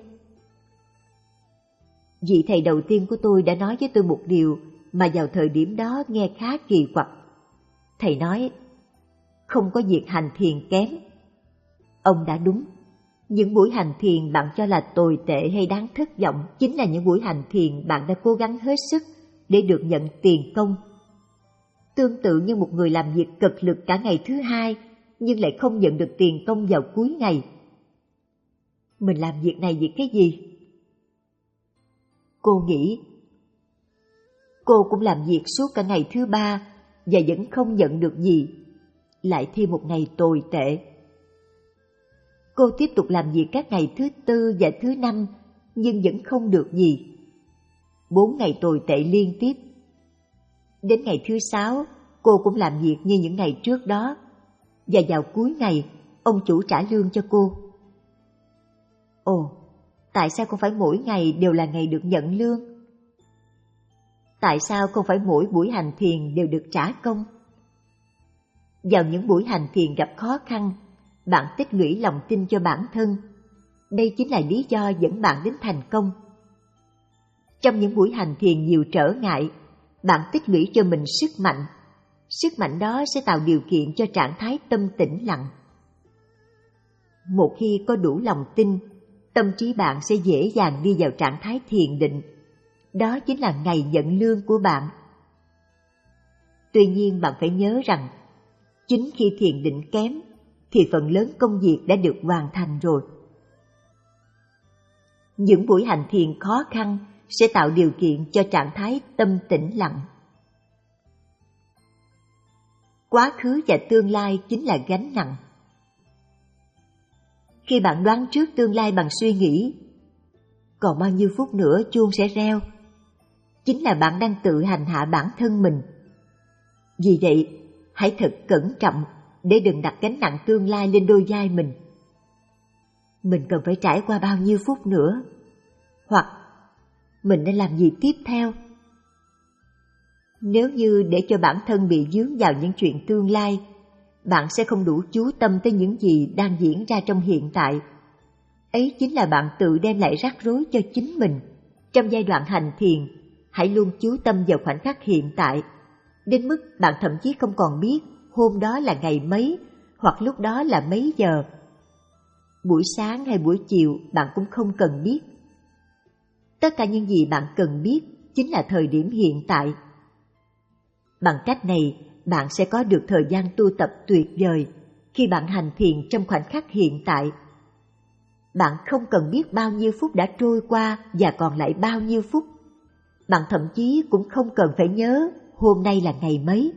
Vị thầy đầu tiên của tôi đã nói với tôi một điều mà vào thời điểm đó nghe khá kỳ quặc. Thầy nói, không có việc hành thiền kém. Ông đã đúng. Những buổi hành thiền bạn cho là tồi tệ hay đáng thất vọng chính là những buổi hành thiền bạn đã cố gắng hết sức để được nhận tiền công. Tương tự như một người làm việc cực lực cả ngày thứ hai nhưng lại không nhận được tiền công vào cuối ngày. Mình làm việc này vì cái gì? Cô nghĩ, cô cũng làm việc suốt cả ngày thứ ba và vẫn không nhận được gì, lại thêm một ngày tồi tệ. Cô tiếp tục làm việc các ngày thứ tư và thứ năm nhưng vẫn không được gì. Bốn ngày tồi tệ liên tiếp. Đến ngày thứ sáu, cô cũng làm việc như những ngày trước đó, và vào cuối ngày, ông chủ trả lương cho cô. Ồ, tại sao không phải mỗi ngày đều là ngày được nhận lương? Tại sao không phải mỗi buổi hành thiền đều được trả công? Vào những buổi hành thiền gặp khó khăn, bạn tích lũy lòng tin cho bản thân. Đây chính là lý do dẫn bạn đến thành công. Trong những buổi hành thiền nhiều trở ngại, bạn tích lũy cho mình sức mạnh. Sức mạnh đó sẽ tạo điều kiện cho trạng thái tâm tĩnh lặng. Một khi có đủ lòng tin, tâm trí bạn sẽ dễ dàng đi vào trạng thái thiền định. Đó chính là ngày nhận lương của bạn. Tuy nhiên bạn phải nhớ rằng, chính khi thiền định kém, thì phần lớn công việc đã được hoàn thành rồi. Những buổi hành thiền khó khăn sẽ tạo điều kiện cho trạng thái tâm tĩnh lặng. Quá khứ và tương lai chính là gánh nặng. Khi bạn đoán trước tương lai bằng suy nghĩ, còn bao nhiêu phút nữa chuông sẽ reo, chính là bạn đang tự hành hạ bản thân mình. Vì vậy, hãy thật cẩn trọng để đừng đặt gánh nặng tương lai lên đôi vai mình. Mình cần phải trải qua bao nhiêu phút nữa? Hoặc mình nên làm gì tiếp theo? Nếu như để cho bản thân bị vướng vào những chuyện tương lai, bạn sẽ không đủ chú tâm tới những gì đang diễn ra trong hiện tại. Ấy chính là bạn tự đem lại rắc rối cho chính mình. Trong giai đoạn hành thiền, hãy luôn chú tâm vào khoảnh khắc hiện tại, đến mức bạn thậm chí không còn biết hôm đó là ngày mấy, hoặc lúc đó là mấy giờ. Buổi sáng hay buổi chiều bạn cũng không cần biết. Tất cả những gì bạn cần biết chính là thời điểm hiện tại. Bằng cách này, bạn sẽ có được thời gian tu tập tuyệt vời khi bạn hành thiền trong khoảnh khắc hiện tại. Bạn không cần biết bao nhiêu phút đã trôi qua và còn lại bao nhiêu phút. Bạn thậm chí cũng không cần phải nhớ hôm nay là ngày mấy.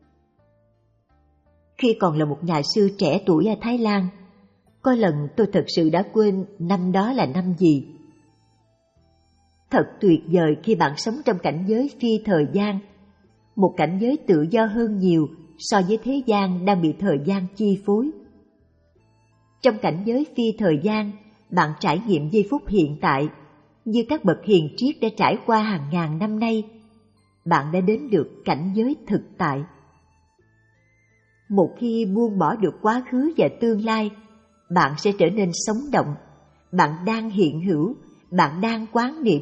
Khi còn là một nhà sư trẻ tuổi ở Thái Lan, có lần tôi thật sự đã quên năm đó là năm gì. Thật tuyệt vời khi bạn sống trong cảnh giới phi thời gian, một cảnh giới tự do hơn nhiều so với thế gian đang bị thời gian chi phối. Trong cảnh giới phi thời gian, bạn trải nghiệm giây phút hiện tại, như các bậc hiền triết đã trải qua hàng ngàn năm nay. Bạn đã đến được cảnh giới thực tại. Một khi buông bỏ được quá khứ và tương lai, bạn sẽ trở nên sống động. Bạn đang hiện hữu, bạn đang quán niệm.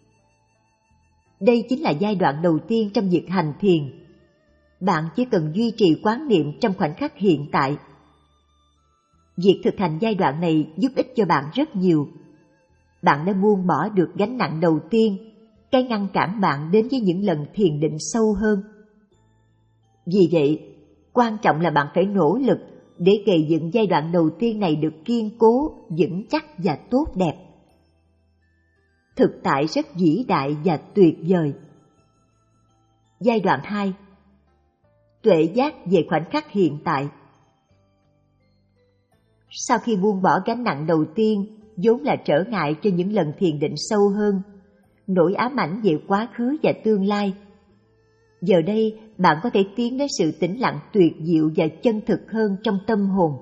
Đây chính là giai đoạn đầu tiên trong việc hành thiền. Bạn chỉ cần duy trì quán niệm trong khoảnh khắc hiện tại. Việc thực hành giai đoạn này giúp ích cho bạn rất nhiều. Bạn đã buông bỏ được gánh nặng đầu tiên, cái ngăn cản bạn đến với những lần thiền định sâu hơn. Vì vậy, quan trọng là bạn phải nỗ lực để gây dựng giai đoạn đầu tiên này được kiên cố, vững chắc và tốt đẹp. thực tại rất vĩ đại và tuyệt vời. Giai đoạn hai. Tuệ giác về khoảnh khắc hiện tại. Sau khi buông bỏ gánh nặng đầu tiên, vốn là trở ngại cho những lần thiền định sâu hơn, nỗi ám ảnh về quá khứ và tương lai, giờ đây bạn có thể tiến đến sự tĩnh lặng tuyệt diệu và chân thực hơn trong tâm hồn.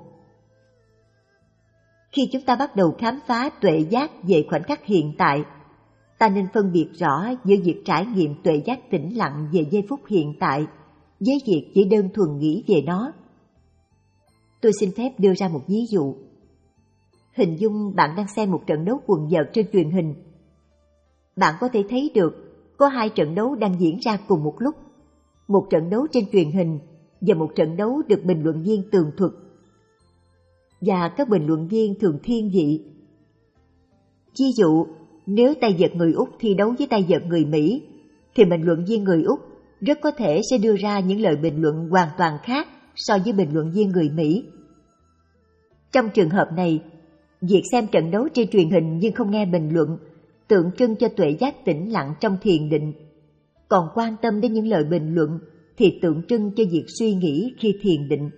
Khi chúng ta bắt đầu khám phá tuệ giác về khoảnh khắc hiện tại, ta nên phân biệt rõ giữa việc trải nghiệm tuệ giác tĩnh lặng về giây phút hiện tại với việc chỉ đơn thuần nghĩ về nó. Tôi xin phép đưa ra một ví dụ. Hình dung bạn đang xem một trận đấu quần vợt trên truyền hình. Bạn có thể thấy được có hai trận đấu đang diễn ra cùng một lúc. Một trận đấu trên truyền hình và một trận đấu được bình luận viên tường thuật. Và các bình luận viên thường thiên vị. Ví dụ, nếu tay vợt người Úc thi đấu với tay vợt người Mỹ, thì bình luận viên người Úc rất có thể sẽ đưa ra những lời bình luận hoàn toàn khác so với bình luận viên người Mỹ. Trong trường hợp này, việc xem trận đấu trên truyền hình nhưng không nghe bình luận tượng trưng cho tuệ giác tĩnh lặng trong thiền định, còn quan tâm đến những lời bình luận thì tượng trưng cho việc suy nghĩ khi thiền định.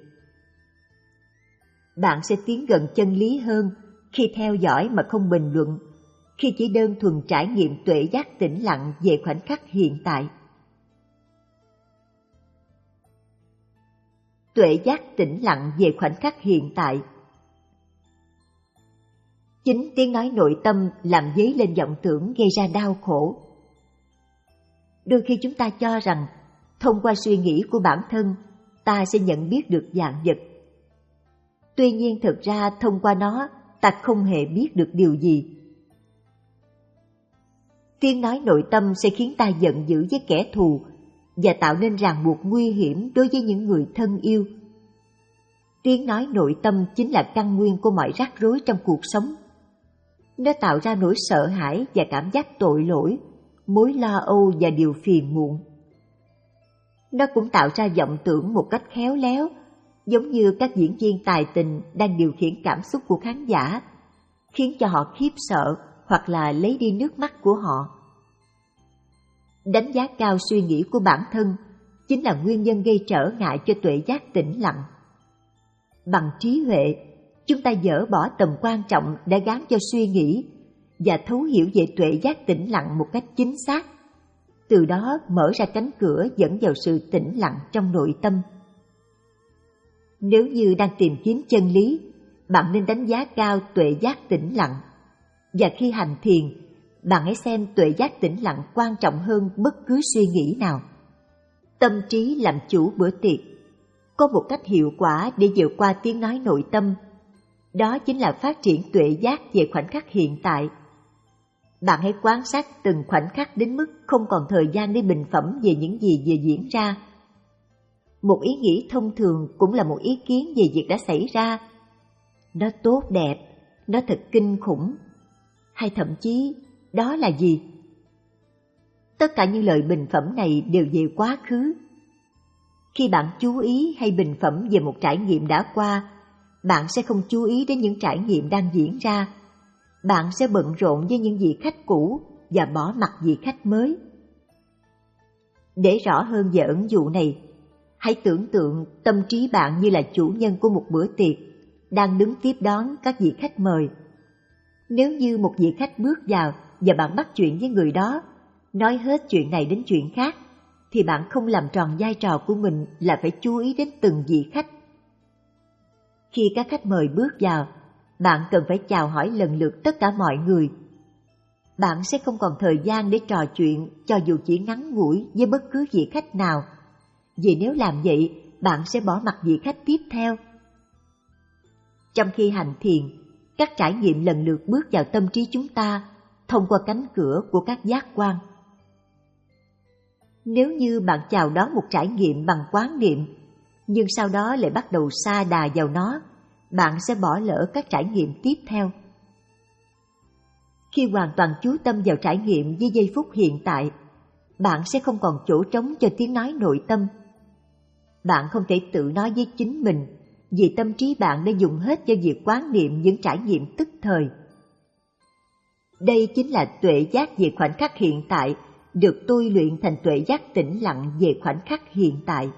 Bạn sẽ tiến gần chân lý hơn khi theo dõi mà không bình luận, khi chỉ đơn thuần trải nghiệm tuệ giác tĩnh lặng về khoảnh khắc hiện tại. Tuệ giác tĩnh lặng về khoảnh khắc hiện tại. Chính tiếng nói nội tâm làm dấy lên vọng tưởng gây ra đau khổ. Đôi khi chúng ta cho rằng thông qua suy nghĩ của bản thân ta sẽ nhận biết được vạn vật. Tuy nhiên thực ra thông qua nó ta không hề biết được điều gì. Tiếng nói nội tâm sẽ khiến ta giận dữ với kẻ thù và tạo nên ràng buộc nguy hiểm đối với những người thân yêu. Tiếng nói nội tâm chính là căn nguyên của mọi rắc rối trong cuộc sống. Nó tạo ra nỗi sợ hãi và cảm giác tội lỗi, mối lo âu và điều phiền muộn. Nó cũng tạo ra vọng tưởng một cách khéo léo, giống như các diễn viên tài tình đang điều khiển cảm xúc của khán giả, khiến cho họ khiếp sợ hoặc là lấy đi nước mắt của họ. Đánh giá cao suy nghĩ của bản thân chính là nguyên nhân gây trở ngại cho tuệ giác tĩnh lặng. Bằng trí huệ, chúng ta dỡ bỏ tầm quan trọng đã gán cho suy nghĩ và thấu hiểu về tuệ giác tĩnh lặng một cách chính xác. Từ đó mở ra cánh cửa dẫn vào sự tĩnh lặng trong nội tâm. Nếu như đang tìm kiếm chân lý, bạn nên đánh giá cao tuệ giác tĩnh lặng. Và khi hành thiền, bạn hãy xem tuệ giác tĩnh lặng quan trọng hơn bất cứ suy nghĩ nào. Tâm trí làm chủ bữa tiệc. Có một cách hiệu quả để vượt qua tiếng nói nội tâm. Đó chính là phát triển tuệ giác về khoảnh khắc hiện tại. Bạn hãy quan sát từng khoảnh khắc đến mức không còn thời gian để bình phẩm về những gì vừa diễn ra. Một ý nghĩ thông thường cũng là một ý kiến về việc đã xảy ra. Nó tốt đẹp, nó thật kinh khủng, hay thậm chí đó là gì? Tất cả những lời bình phẩm này đều về quá khứ. Khi bạn chú ý hay bình phẩm về một trải nghiệm đã qua, bạn sẽ không chú ý đến những trải nghiệm đang diễn ra. Bạn sẽ bận rộn với những vị khách cũ và bỏ mặc vị khách mới. Để rõ hơn về ẩn dụ này, hãy tưởng tượng tâm trí bạn như là chủ nhân của một bữa tiệc, đang đứng tiếp đón các vị khách mời. Nếu như một vị khách bước vào và bạn bắt chuyện với người đó, nói hết chuyện này đến chuyện khác, thì bạn không làm tròn vai trò của mình là phải chú ý đến từng vị khách. Khi các khách mời bước vào, bạn cần phải chào hỏi lần lượt tất cả mọi người. Bạn sẽ không còn thời gian để trò chuyện cho dù chỉ ngắn ngủi với bất cứ vị khách nào, vì nếu làm vậy, bạn sẽ bỏ mặc vị khách tiếp theo. Trong khi hành thiền, các trải nghiệm lần lượt bước vào tâm trí chúng ta thông qua cánh cửa của các giác quan. Nếu như bạn chào đón một trải nghiệm bằng quán niệm, nhưng sau đó lại bắt đầu sa đà vào nó, bạn sẽ bỏ lỡ các trải nghiệm tiếp theo. Khi hoàn toàn chú tâm vào trải nghiệm với giây phút hiện tại, bạn sẽ không còn chỗ trống cho tiếng nói nội tâm. Bạn không thể tự nói với chính mình, vì tâm trí bạn đã dùng hết cho việc quán niệm những trải nghiệm tức thời. Đây chính là tuệ giác về khoảnh khắc hiện tại, được tôi luyện thành tuệ giác tĩnh lặng về khoảnh khắc hiện tại.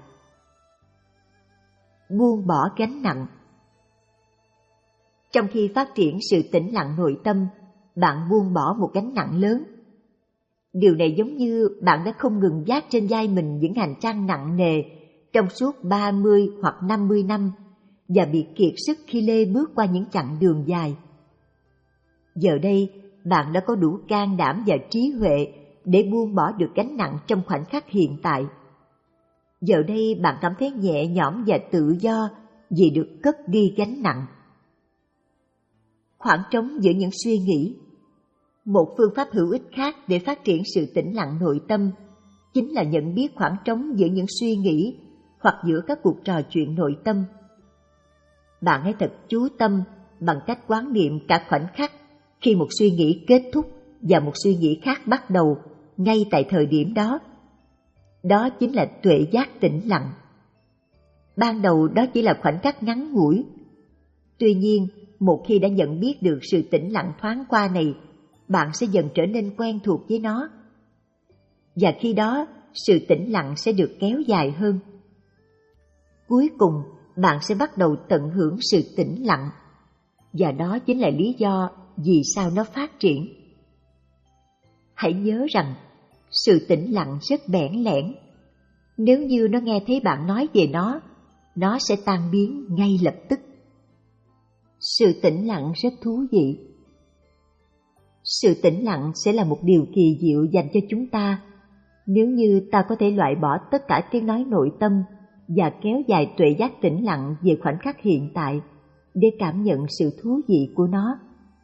Buông bỏ gánh nặng. Trong khi phát triển sự tĩnh lặng nội tâm, bạn buông bỏ một gánh nặng lớn. Điều này giống như bạn đã không ngừng vác trên vai mình những hành trang nặng nề trong suốt ba mươi hoặc năm mươi năm và bị kiệt sức khi lê bước qua những chặng đường dài. Giờ đây, bạn đã có đủ can đảm và trí huệ để buông bỏ được gánh nặng trong khoảnh khắc hiện tại. Giờ đây bạn cảm thấy nhẹ nhõm và tự do vì được cất đi gánh nặng. Khoảng trống giữa những suy nghĩ. Một phương pháp hữu ích khác để phát triển sự tĩnh lặng nội tâm chính là nhận biết khoảng trống giữa những suy nghĩ hoặc giữa các cuộc trò chuyện nội tâm. Bạn hãy thật chú tâm bằng cách quán niệm cả khoảnh khắc khi một suy nghĩ kết thúc và một suy nghĩ khác bắt đầu ngay tại thời điểm đó. Đó chính là tuệ giác tĩnh lặng. Ban đầu đó chỉ là khoảnh khắc ngắn ngủi. Tuy nhiên, một khi đã nhận biết được sự tĩnh lặng thoáng qua này, bạn sẽ dần trở nên quen thuộc với nó. Và khi đó, sự tĩnh lặng sẽ được kéo dài hơn. Cuối cùng, bạn sẽ bắt đầu tận hưởng sự tĩnh lặng. Và đó chính là lý do vì sao nó phát triển. Hãy nhớ rằng, sự tĩnh lặng rất bẽn lẽn. Nếu như nó nghe thấy bạn nói về nó, nó sẽ tan biến ngay lập tức. Sự tĩnh lặng rất thú vị. Sự tĩnh lặng sẽ là một điều kỳ diệu dành cho chúng ta nếu như ta có thể loại bỏ tất cả tiếng nói nội tâm và kéo dài tuệ giác tĩnh lặng về khoảnh khắc hiện tại để cảm nhận sự thú vị của nó.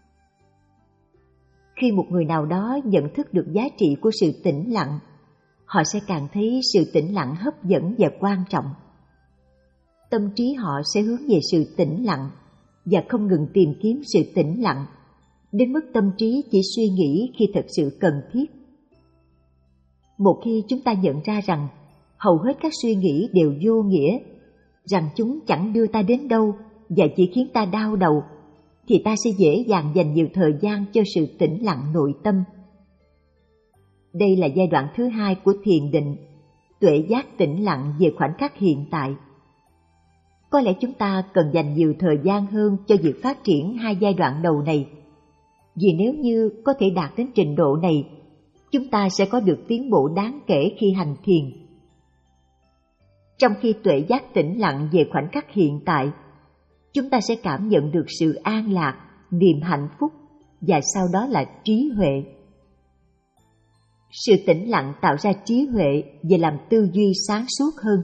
Khi một người nào đó nhận thức được giá trị của sự tĩnh lặng, họ sẽ càng thấy sự tĩnh lặng hấp dẫn và quan trọng. Tâm trí họ sẽ hướng về sự tĩnh lặng và không ngừng tìm kiếm sự tĩnh lặng, đến mức tâm trí chỉ suy nghĩ khi thật sự cần thiết. Một khi chúng ta nhận ra rằng hầu hết các suy nghĩ đều vô nghĩa, rằng chúng chẳng đưa ta đến đâu và chỉ khiến ta đau đầu, thì ta sẽ dễ dàng dành nhiều thời gian cho sự tĩnh lặng nội tâm. Đây là giai đoạn thứ hai của thiền định, tuệ giác tĩnh lặng về khoảnh khắc hiện tại. Có lẽ chúng ta cần dành nhiều thời gian hơn cho việc phát triển hai giai đoạn đầu này, vì nếu như có thể đạt đến trình độ này, chúng ta sẽ có được tiến bộ đáng kể khi hành thiền. Trong khi tuệ giác tĩnh lặng về khoảnh khắc hiện tại, chúng ta sẽ cảm nhận được sự an lạc, niềm hạnh phúc và sau đó là trí huệ. Sự tĩnh lặng tạo ra trí huệ và làm tư duy sáng suốt hơn.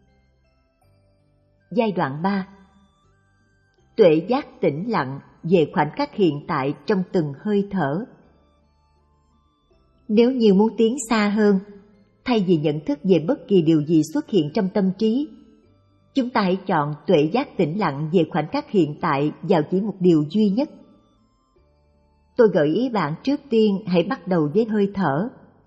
Giai đoạn ba. Tuệ giác tĩnh lặng về khoảnh khắc hiện tại trong từng hơi thở. Nếu như muốn tiến xa hơn, thay vì nhận thức về bất kỳ điều gì xuất hiện trong tâm trí, chúng ta hãy chọn tuệ giác tĩnh lặng về khoảnh khắc hiện tại vào chỉ một điều duy nhất. Tôi gợi ý bạn trước tiên hãy bắt đầu với hơi thở.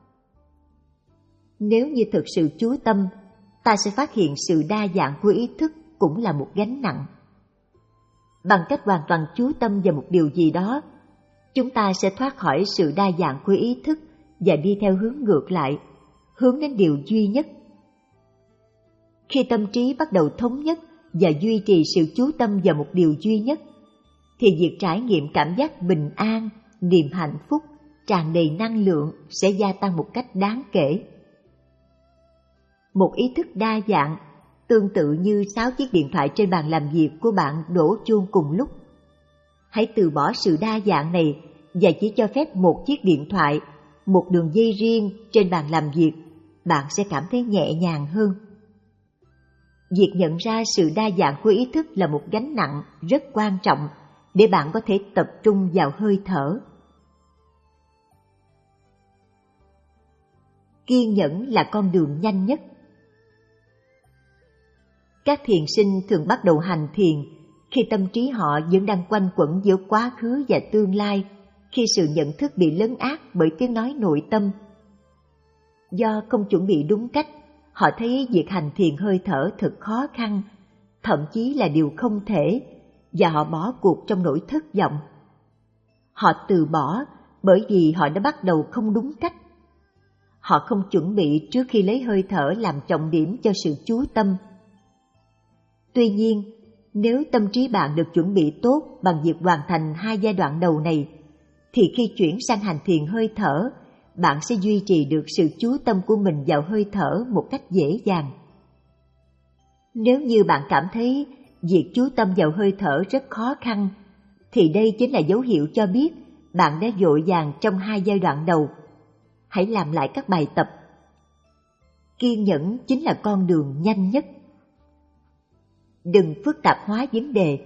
Nếu như thực sự chú tâm, ta sẽ phát hiện sự đa dạng của ý thức cũng là một gánh nặng. Bằng cách hoàn toàn chú tâm vào một điều gì đó, chúng ta sẽ thoát khỏi sự đa dạng của ý thức và đi theo hướng ngược lại, hướng đến điều duy nhất. Khi tâm trí bắt đầu thống nhất và duy trì sự chú tâm vào một điều duy nhất, thì việc trải nghiệm cảm giác bình an, niềm hạnh phúc, tràn đầy năng lượng sẽ gia tăng một cách đáng kể. Một ý thức đa dạng, tương tự như sáu chiếc điện thoại trên bàn làm việc của bạn đổ chuông cùng lúc. Hãy từ bỏ sự đa dạng này và chỉ cho phép một chiếc điện thoại, một đường dây riêng trên bàn làm việc, bạn sẽ cảm thấy nhẹ nhàng hơn. Việc nhận ra sự đa dạng của ý thức là một gánh nặng rất quan trọng để bạn có thể tập trung vào hơi thở. Kiên nhẫn là con đường nhanh nhất. Các thiền sinh thường bắt đầu hành thiền khi tâm trí họ vẫn đang quanh quẩn giữa quá khứ và tương lai, khi sự nhận thức bị lấn át bởi tiếng nói nội tâm. Do không chuẩn bị đúng cách, họ thấy việc hành thiền hơi thở thật khó khăn, thậm chí là điều không thể, và họ bỏ cuộc trong nỗi thất vọng. Họ từ bỏ bởi vì họ đã bắt đầu không đúng cách. Họ không chuẩn bị trước khi lấy hơi thở làm trọng điểm cho sự chú tâm. Tuy nhiên, nếu tâm trí bạn được chuẩn bị tốt bằng việc hoàn thành hai giai đoạn đầu này, thì khi chuyển sang hành thiền hơi thở, bạn sẽ duy trì được sự chú tâm của mình vào hơi thở một cách dễ dàng. Nếu như bạn cảm thấy việc chú tâm vào hơi thở rất khó khăn, thì đây chính là dấu hiệu cho biết bạn đã vội vàng trong hai giai đoạn đầu. Hãy làm lại các bài tập. Kiên nhẫn chính là con đường nhanh nhất. Đừng phức tạp hóa vấn đề.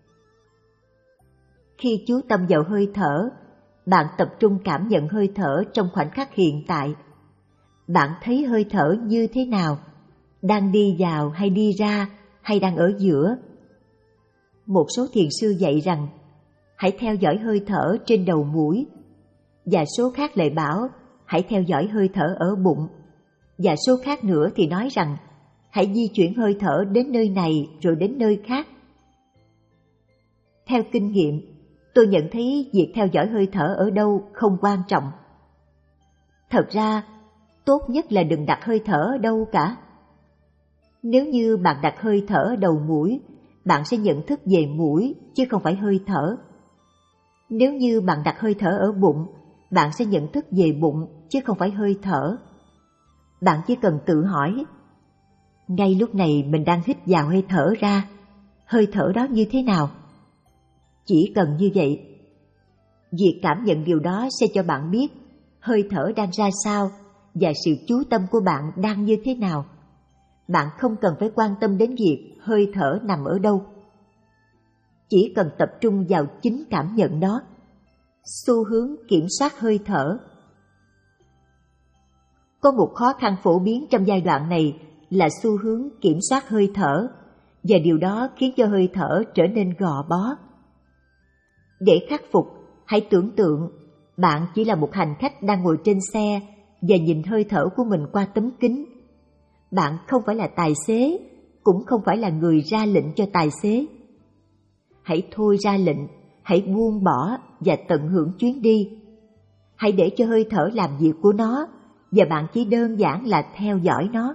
Khi chú tâm vào hơi thở, bạn tập trung cảm nhận hơi thở trong khoảnh khắc hiện tại. Bạn thấy hơi thở như thế nào? Đang đi vào hay đi ra, hay đang ở giữa? Một số thiền sư dạy rằng hãy theo dõi hơi thở trên đầu mũi, và số khác lại bảo hãy theo dõi hơi thở ở bụng, và số khác nữa thì nói rằng hãy di chuyển hơi thở đến nơi này rồi đến nơi khác. Theo kinh nghiệm, tôi nhận thấy việc theo dõi hơi thở ở đâu không quan trọng. Thật ra, tốt nhất là đừng đặt hơi thở ở đâu cả. Nếu như bạn đặt hơi thở ở đầu mũi, bạn sẽ nhận thức về mũi chứ không phải hơi thở. Nếu như bạn đặt hơi thở ở bụng, bạn sẽ nhận thức về bụng chứ không phải hơi thở. Bạn chỉ cần tự hỏi, ngay lúc này mình đang hít vào hơi thở ra, hơi thở đó như thế nào? Chỉ cần như vậy. Việc cảm nhận điều đó sẽ cho bạn biết hơi thở đang ra sao và sự chú tâm của bạn đang như thế nào. Bạn không cần phải quan tâm đến việc hơi thở nằm ở đâu. Chỉ cần tập trung vào chính cảm nhận đó. Xu hướng kiểm soát hơi thở. Có một khó khăn phổ biến trong giai đoạn này là xu hướng kiểm soát hơi thở, và điều đó khiến cho hơi thở trở nên gò bó. Để khắc phục, hãy tưởng tượng bạn chỉ là một hành khách đang ngồi trên xe và nhìn hơi thở của mình qua tấm kính. Bạn không phải là tài xế, cũng không phải là người ra lệnh cho tài xế. Hãy thôi ra lệnh, hãy buông bỏ và tận hưởng chuyến đi. Hãy để cho hơi thở làm việc của nó, và bạn chỉ đơn giản là theo dõi nó.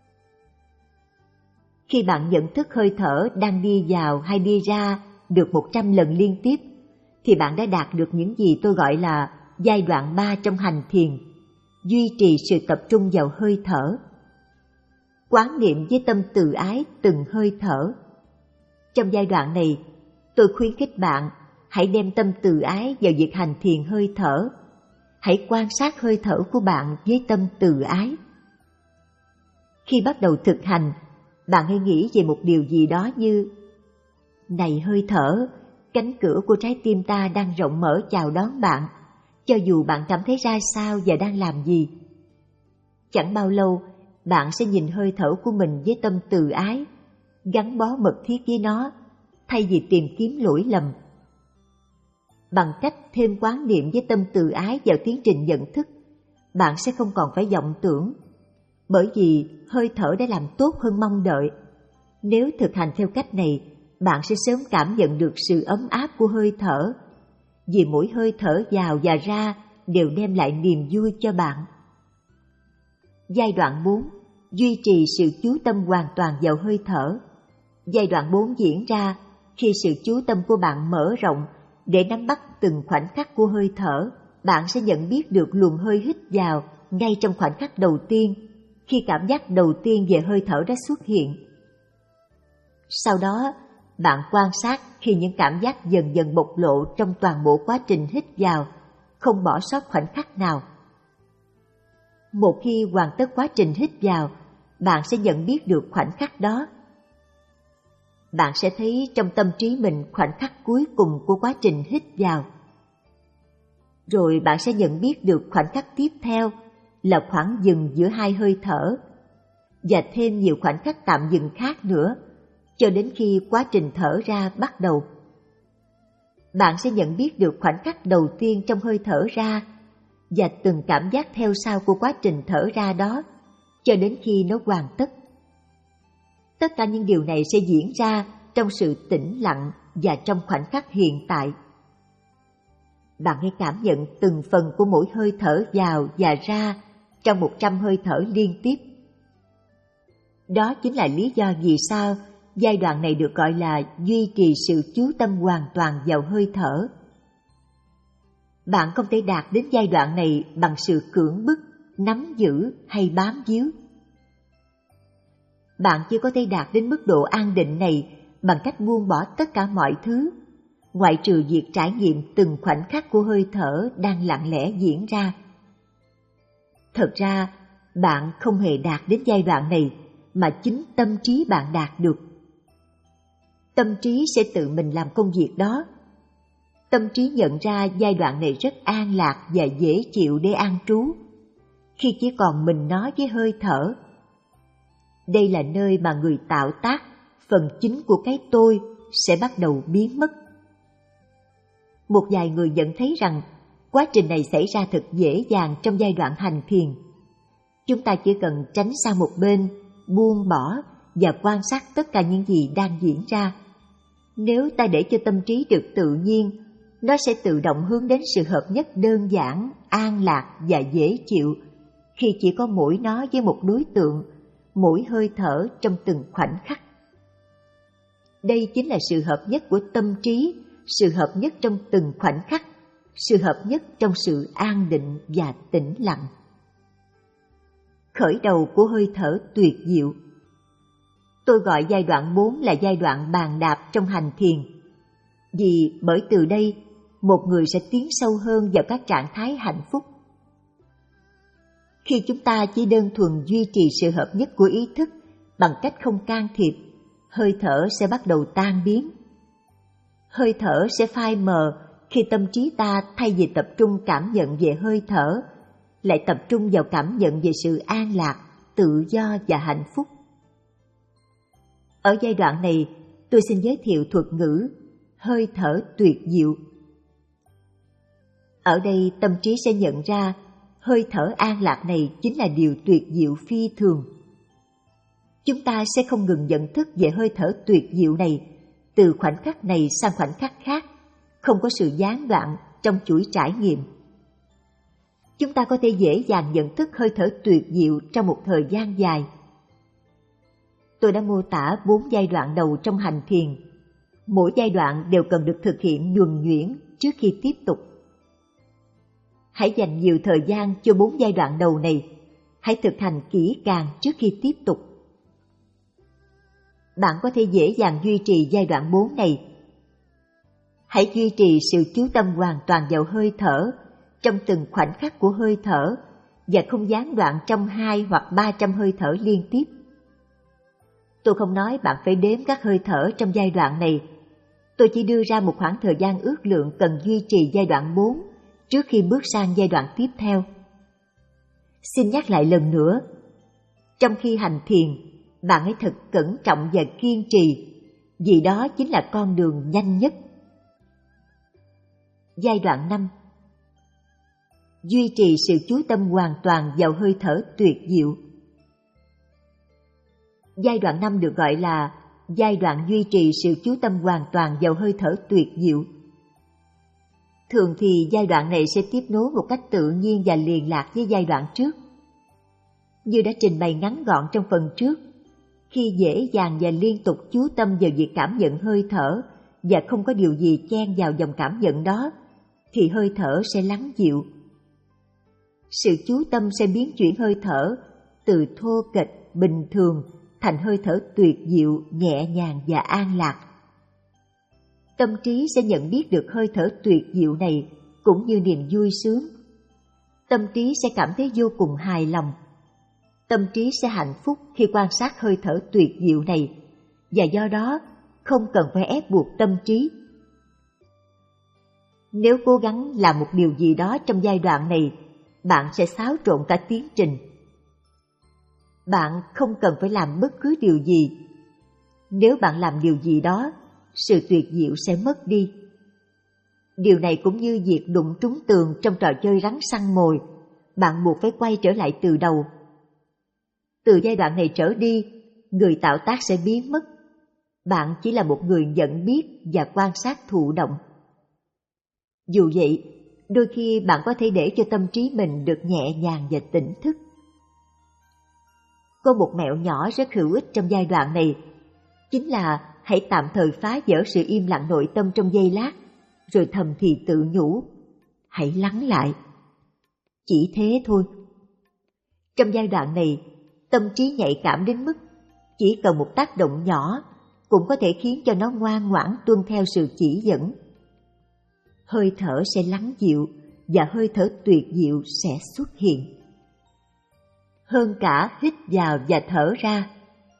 Khi bạn nhận thức hơi thở đang đi vào hay đi ra được một trăm lần liên tiếp, thì bạn đã đạt được những gì tôi gọi là giai đoạn ba trong hành thiền, duy trì sự tập trung vào hơi thở. Quán niệm với tâm từ ái từng hơi thở. Trong giai đoạn này, tôi khuyến khích bạn hãy đem tâm từ ái vào việc hành thiền hơi thở. Hãy quan sát hơi thở của bạn với tâm từ ái. Khi bắt đầu thực hành, bạn hãy nghĩ về một điều gì đó như: này hơi thở, cánh cửa của trái tim ta đang rộng mở chào đón bạn, cho dù bạn cảm thấy ra sao và đang làm gì. Chẳng bao lâu, bạn sẽ nhìn hơi thở của mình với tâm từ ái, gắn bó mật thiết với nó, thay vì tìm kiếm lỗi lầm. Bằng cách thêm quán niệm với tâm từ ái vào tiến trình nhận thức, bạn sẽ không còn phải vọng tưởng, bởi vì hơi thở đã làm tốt hơn mong đợi. Nếu thực hành theo cách này, bạn sẽ sớm cảm nhận được sự ấm áp của hơi thở, vì mỗi hơi thở vào và ra đều đem lại niềm vui cho bạn. Giai đoạn bốn. Duy trì sự chú tâm hoàn toàn vào hơi thở. Giai đoạn bốn diễn ra khi sự chú tâm của bạn mở rộng để nắm bắt từng khoảnh khắc của hơi thở. Bạn sẽ nhận biết được luồng hơi hít vào ngay trong khoảnh khắc đầu tiên, khi cảm giác đầu tiên về hơi thở đã xuất hiện. Sau đó, bạn quan sát khi những cảm giác dần dần bộc lộ trong toàn bộ quá trình hít vào, không bỏ sót khoảnh khắc nào. Một khi hoàn tất quá trình hít vào, bạn sẽ nhận biết được khoảnh khắc đó. Bạn sẽ thấy trong tâm trí mình khoảnh khắc cuối cùng của quá trình hít vào. Rồi bạn sẽ nhận biết được khoảnh khắc tiếp theo là khoảng dừng giữa hai hơi thở, và thêm nhiều khoảnh khắc tạm dừng khác nữa, cho đến khi quá trình thở ra bắt đầu. Bạn sẽ nhận biết được khoảnh khắc đầu tiên trong hơi thở ra, và từng cảm giác theo sau của quá trình thở ra đó, cho đến khi nó hoàn tất. Tất cả những điều này sẽ diễn ra trong sự tĩnh lặng và trong khoảnh khắc hiện tại. Bạn hãy cảm nhận từng phần của mỗi hơi thở vào và ra trong một trăm hơi thở liên tiếp. Đó chính là lý do vì sao giai đoạn này được gọi là duy trì sự chú tâm hoàn toàn vào hơi thở. Bạn không thể đạt đến giai đoạn này bằng sự cưỡng bức, nắm giữ hay bám víu. Bạn chỉ có thể đạt đến mức độ an định này bằng cách buông bỏ tất cả mọi thứ, ngoại trừ việc trải nghiệm từng khoảnh khắc của hơi thở đang lặng lẽ diễn ra. Thật ra, bạn không hề đạt đến giai đoạn này, mà chính tâm trí bạn đạt được. Tâm trí sẽ tự mình làm công việc đó. Tâm trí nhận ra giai đoạn này rất an lạc và dễ chịu để an trú, khi chỉ còn mình nó với hơi thở. Đây là nơi mà người tạo tác, phần chính của cái tôi, sẽ bắt đầu biến mất. Một vài người nhận thấy rằng quá trình này xảy ra thật dễ dàng trong giai đoạn hành thiền. Chúng ta chỉ cần tránh sang một bên, buông bỏ và quan sát tất cả những gì đang diễn ra. Nếu ta để cho tâm trí được tự nhiên, nó sẽ tự động hướng đến sự hợp nhất đơn giản, an lạc và dễ chịu, khi chỉ có mỗi nó với một đối tượng, mỗi hơi thở trong từng khoảnh khắc. Đây chính là sự hợp nhất của tâm trí, sự hợp nhất trong từng khoảnh khắc, sự hợp nhất trong sự an định và tĩnh lặng. Khởi đầu của hơi thở tuyệt diệu. Tôi gọi giai đoạn bốn là giai đoạn bàn đạp trong hành thiền, vì bởi từ đây một người sẽ tiến sâu hơn vào các trạng thái hạnh phúc. Khi chúng ta chỉ đơn thuần duy trì sự hợp nhất của ý thức bằng cách không can thiệp, hơi thở sẽ bắt đầu tan biến. Hơi thở sẽ phai mờ khi tâm trí ta thay vì tập trung cảm nhận về hơi thở, lại tập trung vào cảm nhận về sự an lạc, tự do và hạnh phúc. Ở giai đoạn này, tôi xin giới thiệu thuật ngữ hơi thở tuyệt diệu. Ở đây tâm trí sẽ nhận ra hơi thở an lạc này chính là điều tuyệt diệu phi thường. Chúng ta sẽ không ngừng nhận thức về hơi thở tuyệt diệu này từ khoảnh khắc này sang khoảnh khắc khác, không có sự gián đoạn trong chuỗi trải nghiệm. Chúng ta có thể dễ dàng nhận thức hơi thở tuyệt diệu trong một thời gian dài. Tôi đã mô tả bốn giai đoạn đầu trong hành thiền. Mỗi giai đoạn đều cần được thực hiện nhuần nhuyễn trước khi tiếp tục. Hãy dành nhiều thời gian cho bốn giai đoạn đầu này. Hãy thực hành kỹ càng trước khi tiếp tục. Bạn có thể dễ dàng duy trì giai đoạn bốn này. Hãy duy trì sự chú tâm hoàn toàn vào hơi thở, trong từng khoảnh khắc của hơi thở, và không gián đoạn trong hai hoặc ba trăm hơi thở liên tiếp. Tôi không nói bạn phải đếm các hơi thở trong giai đoạn này. Tôi chỉ đưa ra một khoảng thời gian ước lượng cần duy trì giai đoạn bốn trước khi bước sang giai đoạn tiếp theo. Xin nhắc lại lần nữa, trong khi hành thiền, bạn hãy thật cẩn trọng và kiên trì, vì đó chính là con đường nhanh nhất. Giai đoạn năm. Duy trì sự chú tâm hoàn toàn vào hơi thở tuyệt diệu. Giai đoạn năm được gọi là giai đoạn duy trì sự chú tâm hoàn toàn vào hơi thở tuyệt diệu. Thường thì giai đoạn này sẽ tiếp nối một cách tự nhiên và liền lạc với giai đoạn trước. Như đã trình bày ngắn gọn trong phần trước, khi dễ dàng và liên tục chú tâm vào việc cảm nhận hơi thở và không có điều gì chen vào dòng cảm nhận đó, thì hơi thở sẽ lắng dịu. Sự chú tâm sẽ biến chuyển hơi thở từ thô kệch, bình thường thành hơi thở tuyệt diệu, nhẹ nhàng và an lạc. Tâm trí sẽ nhận biết được hơi thở tuyệt diệu này cũng như niềm vui sướng. Tâm trí sẽ cảm thấy vô cùng hài lòng. Tâm trí sẽ hạnh phúc khi quan sát hơi thở tuyệt diệu này, và do đó không cần phải ép buộc tâm trí. Nếu cố gắng làm một điều gì đó trong giai đoạn này, bạn sẽ xáo trộn cả tiến trình. Bạn không cần phải làm bất cứ điều gì. Nếu bạn làm điều gì đó, sự tuyệt diệu sẽ mất đi. Điều này cũng như việc đụng trúng tường trong trò chơi rắn săn mồi, bạn buộc phải quay trở lại từ đầu. Từ giai đoạn này trở đi, người tạo tác sẽ biến mất. Bạn chỉ là một người nhận biết và quan sát thụ động. Dù vậy, đôi khi bạn có thể để cho tâm trí mình được nhẹ nhàng và tỉnh thức. Có một mẹo nhỏ rất hữu ích trong giai đoạn này, chính là hãy tạm thời phá vỡ sự im lặng nội tâm trong giây lát, rồi thầm thì tự nhủ, hãy lắng lại. Chỉ thế thôi. Trong giai đoạn này, tâm trí nhạy cảm đến mức chỉ cần một tác động nhỏ cũng có thể khiến cho nó ngoan ngoãn tuân theo sự chỉ dẫn. Hơi thở sẽ lắng dịu và hơi thở tuyệt diệu sẽ xuất hiện. Hơn cả hít vào và thở ra.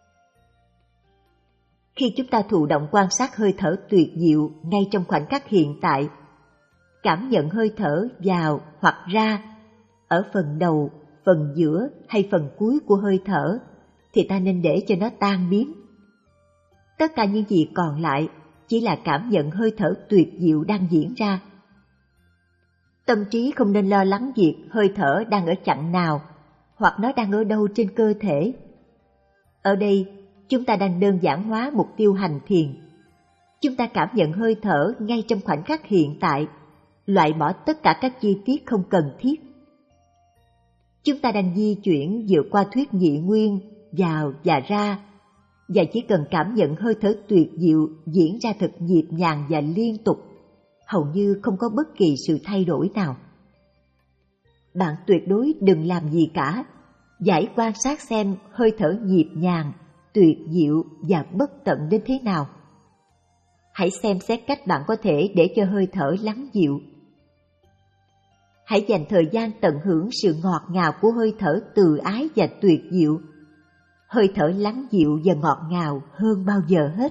Khi chúng ta thụ động quan sát hơi thở tuyệt diệu ngay trong khoảnh khắc hiện tại, cảm nhận hơi thở vào hoặc ra ở phần đầu, phần giữa hay phần cuối của hơi thở, thì ta nên để cho nó tan biến. Tất cả những gì còn lại chỉ là cảm nhận hơi thở tuyệt diệu đang diễn ra. Tâm trí không nên lo lắng việc hơi thở đang ở chặng nào hoặc nó đang ở đâu trên cơ thể. Ở đây, chúng ta đang đơn giản hóa mục tiêu hành thiền. Chúng ta cảm nhận hơi thở ngay trong khoảnh khắc hiện tại, loại bỏ tất cả các chi tiết không cần thiết. Chúng ta đang di chuyển vượt qua thuyết nhị nguyên, vào và ra, và chỉ cần cảm nhận hơi thở tuyệt diệu diễn ra thật nhịp nhàng và liên tục, hầu như không có bất kỳ sự thay đổi nào. Bạn tuyệt đối đừng làm gì cả, giải quan sát xem hơi thở nhịp nhàng, tuyệt diệu và bất tận đến thế nào. Hãy xem xét cách bạn có thể để cho hơi thở lắng dịu. Hãy dành thời gian tận hưởng sự ngọt ngào của hơi thở từ ái và tuyệt diệu. Hơi thở lắng dịu và ngọt ngào hơn bao giờ hết.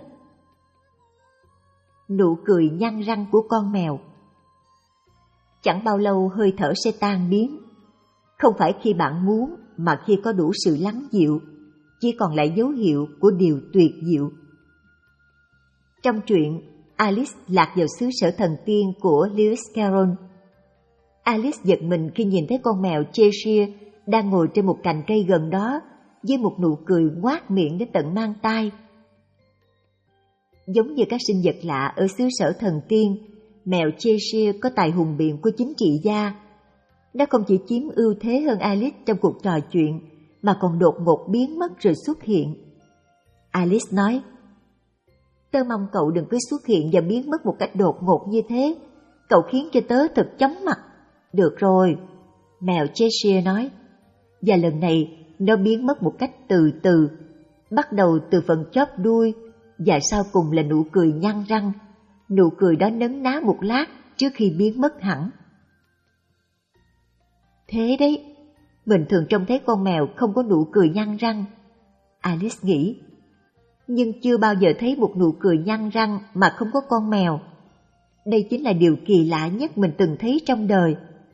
Nụ cười nhăn răng của con mèo. Chẳng bao lâu hơi thở sẽ tan biến. Không phải khi bạn muốn, mà khi có đủ sự lắng dịu, chỉ còn lại dấu hiệu của điều tuyệt diệu. Trong truyện Alice lạc vào xứ sở thần tiên của Lewis Carroll, Alice giật mình khi nhìn thấy con mèo Cheshire đang ngồi trên một cành cây gần đó với một nụ cười ngoác miệng đến tận mang tai. Giống như các sinh vật lạ ở xứ sở thần tiên, mèo Cheshire có tài hùng biện của chính trị gia. Nó không chỉ chiếm ưu thế hơn Alice trong cuộc trò chuyện, mà còn đột ngột biến mất rồi xuất hiện. Alice nói, tớ mong cậu đừng cứ xuất hiện và biến mất một cách đột ngột như thế. Cậu khiến cho tớ thật chóng mặt. Được rồi, mèo Cheshire nói. Và lần này nó biến mất một cách từ từ, bắt đầu từ phần chóp đuôi, và sau cùng là nụ cười nhăn răng. Nụ cười đó nấn ná một lát trước khi biến mất hẳn. Thế đấy, mình thường trông thấy con mèo không có nụ cười nhăn răng. Alice nghĩ, nhưng chưa bao giờ thấy một nụ cười nhăn răng mà không có con mèo. Đây chính là điều kỳ lạ nhất mình từng thấy trong đời.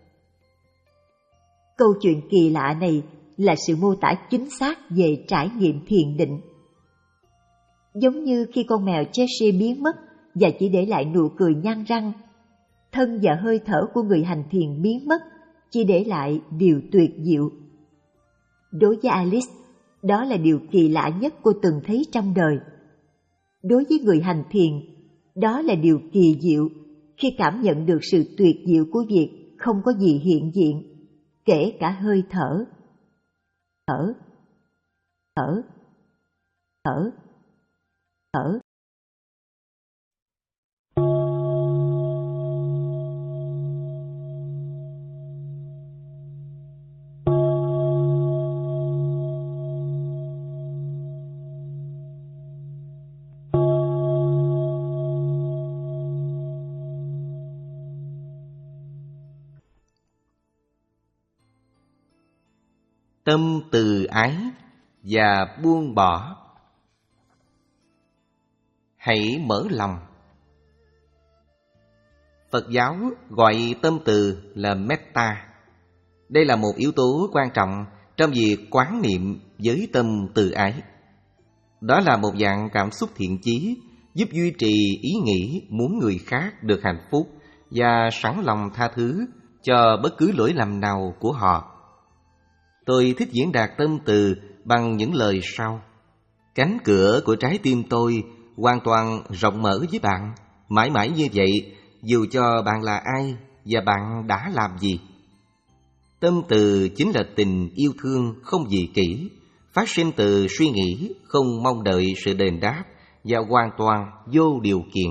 Câu chuyện kỳ lạ này là sự mô tả chính xác về trải nghiệm thiền định. Giống như khi con mèo Cheshire biến mất và chỉ để lại nụ cười nhăn răng, thân và hơi thở của người hành thiền biến mất, chỉ để lại điều tuyệt diệu. Đối với Alice, đó là điều kỳ lạ nhất cô từng thấy trong đời. Đối với người hành thiền, đó là điều kỳ diệu khi cảm nhận được sự tuyệt diệu của việc không có gì hiện diện, kể cả hơi thở. Thở, thở, thở, thở. Tâm từ ái và buông bỏ. Hãy mở lòng. Phật giáo gọi tâm từ là metta. Đây là một yếu tố quan trọng trong việc quán niệm với tâm từ ái. Đó là một dạng cảm xúc thiện chí giúp duy trì ý nghĩ muốn người khác được hạnh phúc và sẵn lòng tha thứ cho bất cứ lỗi lầm nào của họ. Tôi thích diễn đạt tâm từ bằng những lời sau. Cánh cửa của trái tim tôi hoàn toàn rộng mở với bạn, mãi mãi như vậy, dù cho bạn là ai, và bạn đã làm gì. Tâm từ chính là tình yêu thương không dị kỷ, phát sinh từ suy nghĩ không mong đợi sự đền đáp và hoàn toàn vô điều kiện.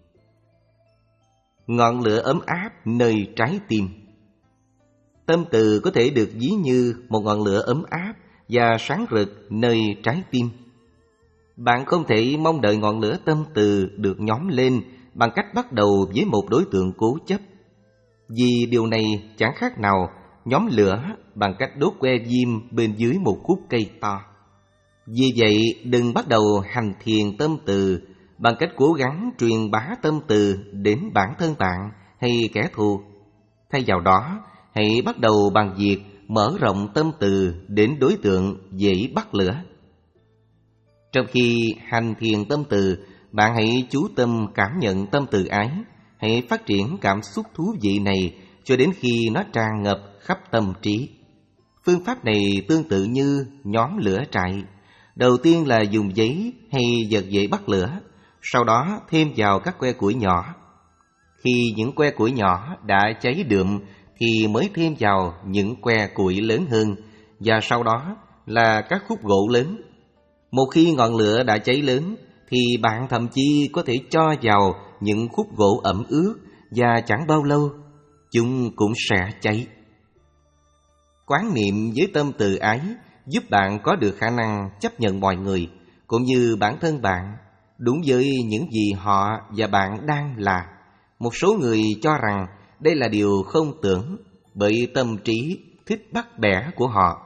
Ngọn lửa ấm áp nơi trái tim. Tâm từ có thể được ví như một ngọn lửa ấm áp và sáng rực nơi trái tim. Bạn không thể mong đợi ngọn lửa tâm từ được nhóm lên bằng cách bắt đầu với một đối tượng cố chấp, vì điều này chẳng khác nào nhóm lửa bằng cách đốt que diêm bên dưới một khúc cây to. Vì vậy, đừng bắt đầu hành thiền tâm từ bằng cách cố gắng truyền bá tâm từ đến bản thân bạn hay kẻ thù. Thay vào đó, hãy bắt đầu bằng việc mở rộng tâm từ đến đối tượng dễ bắt lửa. Trong khi hành thiền tâm từ, bạn hãy chú tâm cảm nhận tâm từ ái. Hãy phát triển cảm xúc thú vị này cho đến khi nó tràn ngập khắp tâm trí. Phương pháp này tương tự như nhóm lửa trại. Đầu tiên là dùng giấy hay vật dễ bắt lửa, sau đó thêm vào các que củi nhỏ. Khi những que củi nhỏ đã cháy đượm thì mới thêm vào những que củi lớn hơn, và sau đó là các khúc gỗ lớn. Một khi ngọn lửa đã cháy lớn thì bạn thậm chí có thể cho vào những khúc gỗ ẩm ướt, và chẳng bao lâu chúng cũng sẽ cháy. Quán niệm với tâm từ ái giúp bạn có được khả năng chấp nhận mọi người cũng như bản thân bạn đúng với những gì họ và bạn đang là. Một số người cho rằng đây là điều không tưởng bởi tâm trí thích bắt bẻ của họ.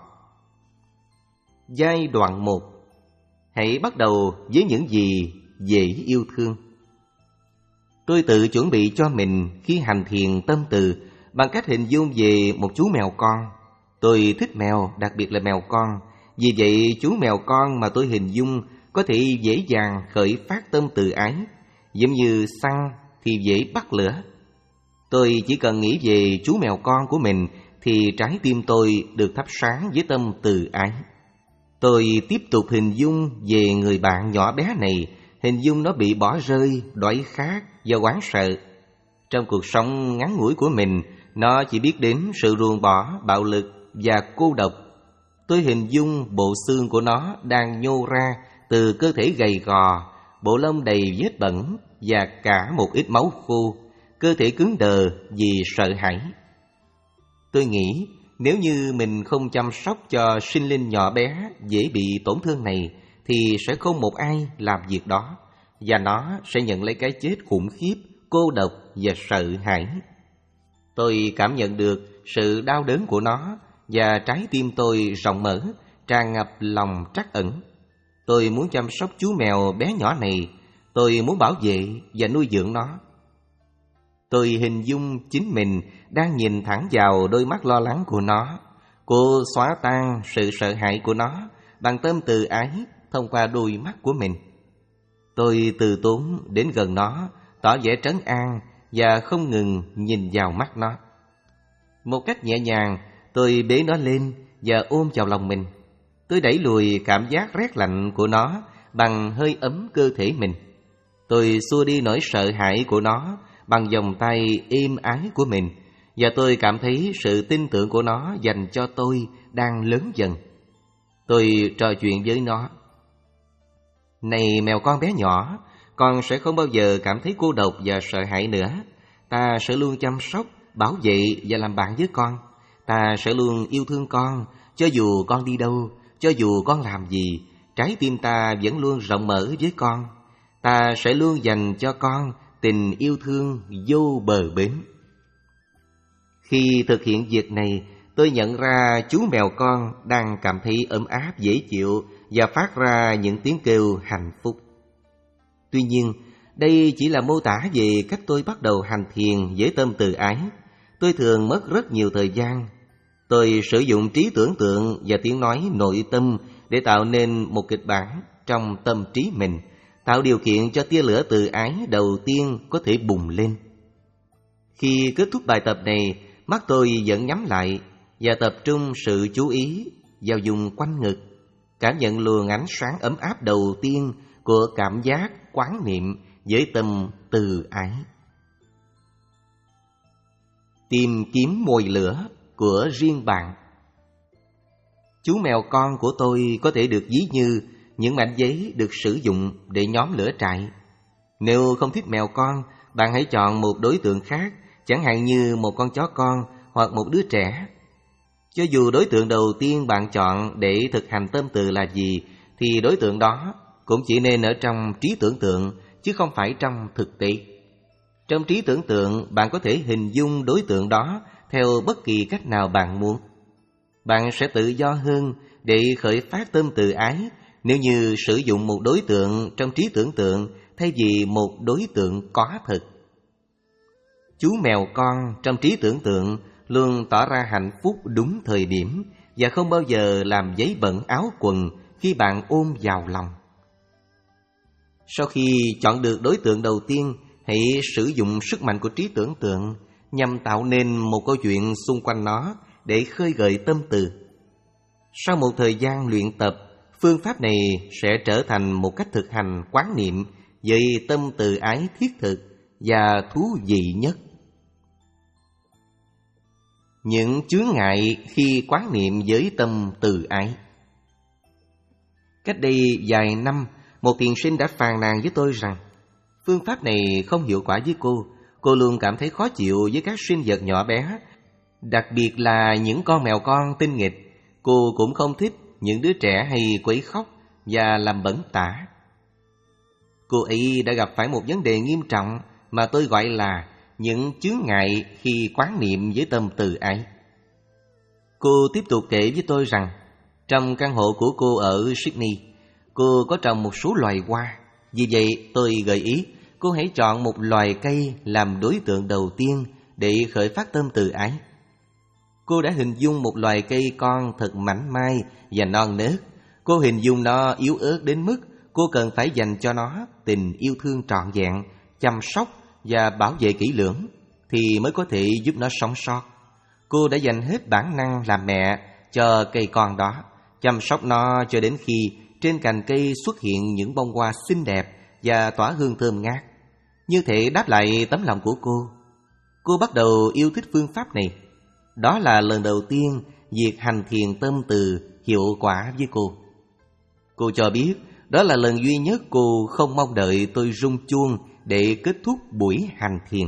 Giai đoạn một. Hãy bắt đầu với những gì dễ yêu thương. Tôi tự chuẩn bị cho mình khi hành thiền tâm từ bằng cách hình dung về một chú mèo con. Tôi thích mèo, đặc biệt là mèo con. Vì vậy, chú mèo con mà tôi hình dung có thể dễ dàng khởi phát tâm từ ái. Giống như xăng thì dễ bắt lửa. Tôi chỉ cần nghĩ về chú mèo con của mình thì trái tim tôi được thắp sáng với tâm từ ái. Tôi tiếp tục hình dung về người bạn nhỏ bé này, hình dung nó bị bỏ rơi, đói khát và hoảng sợ. Trong cuộc sống ngắn ngủi của mình, nó chỉ biết đến sự ruồng bỏ, bạo lực và cô độc. Tôi hình dung bộ xương của nó đang nhô ra từ cơ thể gầy gò, bộ lông đầy vết bẩn và cả một ít máu khô, cơ thể cứng đờ vì sợ hãi. Tôi nghĩ nếu như mình không chăm sóc cho sinh linh nhỏ bé dễ bị tổn thương này thì sẽ không một ai làm việc đó, và nó sẽ nhận lấy cái chết khủng khiếp, cô độc và sợ hãi. Tôi cảm nhận được sự đau đớn của nó và trái tim tôi rộng mở, tràn ngập lòng trắc ẩn. Tôi muốn chăm sóc chú mèo bé nhỏ này, tôi muốn bảo vệ và nuôi dưỡng nó. Tôi hình dung chính mình đang nhìn thẳng vào đôi mắt lo lắng của nó. Cô xóa tan sự sợ hãi của nó bằng tâm từ ái thông qua đôi mắt của mình. Tôi từ tốn đến gần nó, tỏ vẻ trấn an và không ngừng nhìn vào mắt nó. Một cách nhẹ nhàng, tôi bế nó lên và ôm vào lòng mình. Tôi đẩy lùi cảm giác rét lạnh của nó bằng hơi ấm cơ thể mình. Tôi xua đi nỗi sợ hãi của nó bằng vòng tay êm ái của mình, và tôi cảm thấy sự tin tưởng của nó dành cho tôi đang lớn dần. Tôi trò chuyện với nó. Này mèo con bé nhỏ, con sẽ không bao giờ cảm thấy cô độc và sợ hãi nữa. Ta sẽ luôn chăm sóc, bảo vệ và làm bạn với con. Ta sẽ luôn yêu thương con, cho dù con đi đâu, cho dù con làm gì, trái tim ta vẫn luôn rộng mở với con. Ta sẽ luôn dành cho con tình yêu thương vô bờ bến. Khi thực hiện việc này, tôi nhận ra chú mèo con đang cảm thấy ấm áp dễ chịu và phát ra những tiếng kêu hạnh phúc. Tuy nhiên, đây chỉ là mô tả về cách tôi bắt đầu hành thiền với tâm từ ái. Tôi thường mất rất nhiều thời gian. Tôi sử dụng trí tưởng tượng và tiếng nói nội tâm để tạo nên một kịch bản trong tâm trí mình, tạo điều kiện cho tia lửa từ ái đầu tiên có thể bùng lên. Khi kết thúc bài tập này, mắt tôi vẫn nhắm lại và tập trung sự chú ý vào vùng quanh ngực, cảm nhận luồng ánh sáng ấm áp đầu tiên của cảm giác quán niệm với tâm từ ái. tìm kiếm mồi lửa của riêng bạn. Chú mèo con của tôi có thể được ví như những mảnh giấy được sử dụng để nhóm lửa trại. Nếu không thích mèo con, bạn hãy chọn một đối tượng khác, chẳng hạn như một con chó con hoặc một đứa trẻ. Cho dù đối tượng đầu tiên bạn chọn để thực hành tâm từ là gì, thì đối tượng đó cũng chỉ nên ở trong trí tưởng tượng, chứ không phải trong thực tế. Trong trí tưởng tượng, bạn có thể hình dung đối tượng đó theo bất kỳ cách nào bạn muốn. Bạn sẽ tự do hơn để khởi phát tâm từ ái nếu như sử dụng một đối tượng trong trí tưởng tượng thay vì một đối tượng có thực. Chú mèo con trong trí tưởng tượng luôn tỏ ra hạnh phúc đúng thời điểm và không bao giờ làm giấy bẩn áo quần khi bạn ôm vào lòng. Sau khi chọn được đối tượng đầu tiên, hãy sử dụng sức mạnh của trí tưởng tượng nhằm tạo nên một câu chuyện xung quanh nó để khơi gợi tâm từ. Sau một thời gian luyện tập, phương pháp này sẽ trở thành một cách thực hành quán niệm với tâm từ ái thiết thực và thú vị nhất. Những chướng ngại khi quán niệm với tâm từ ái. Cách đây vài năm, một thiền sinh đã phàn nàn với tôi rằng phương pháp này không hiệu quả với cô. Cô luôn cảm thấy khó chịu với các sinh vật nhỏ bé, đặc biệt là những con mèo con tinh nghịch. Cô cũng không thích những đứa trẻ hay quấy khóc và làm bẩn tả. Cô ấy đã gặp phải một vấn đề nghiêm trọng mà tôi gọi là những chướng ngại khi quán niệm với tâm từ ái. Cô tiếp tục kể với tôi rằng trong căn hộ của cô ở Sydney, cô có trồng một số loài hoa. Vì vậy tôi gợi ý cô hãy chọn một loài cây làm đối tượng đầu tiên để khởi phát tâm từ ái. Cô đã hình dung một loài cây con thật mảnh mai và non nớt. Cô hình dung nó yếu ớt đến mức cô cần phải dành cho nó tình yêu thương trọn vẹn, chăm sóc và bảo vệ kỹ lưỡng thì mới có thể giúp nó sống sót. Cô đã dành hết bản năng làm mẹ cho cây con đó, chăm sóc nó cho đến khi trên cành cây xuất hiện những bông hoa xinh đẹp và tỏa hương thơm ngát. Như thể đáp lại tấm lòng của cô, cô bắt đầu yêu thích phương pháp này. Đó là lần đầu tiên việc hành thiền tâm từ hiệu quả với cô. Cô cho biết đó là lần duy nhất cô không mong đợi tôi rung chuông để kết thúc buổi hành thiền.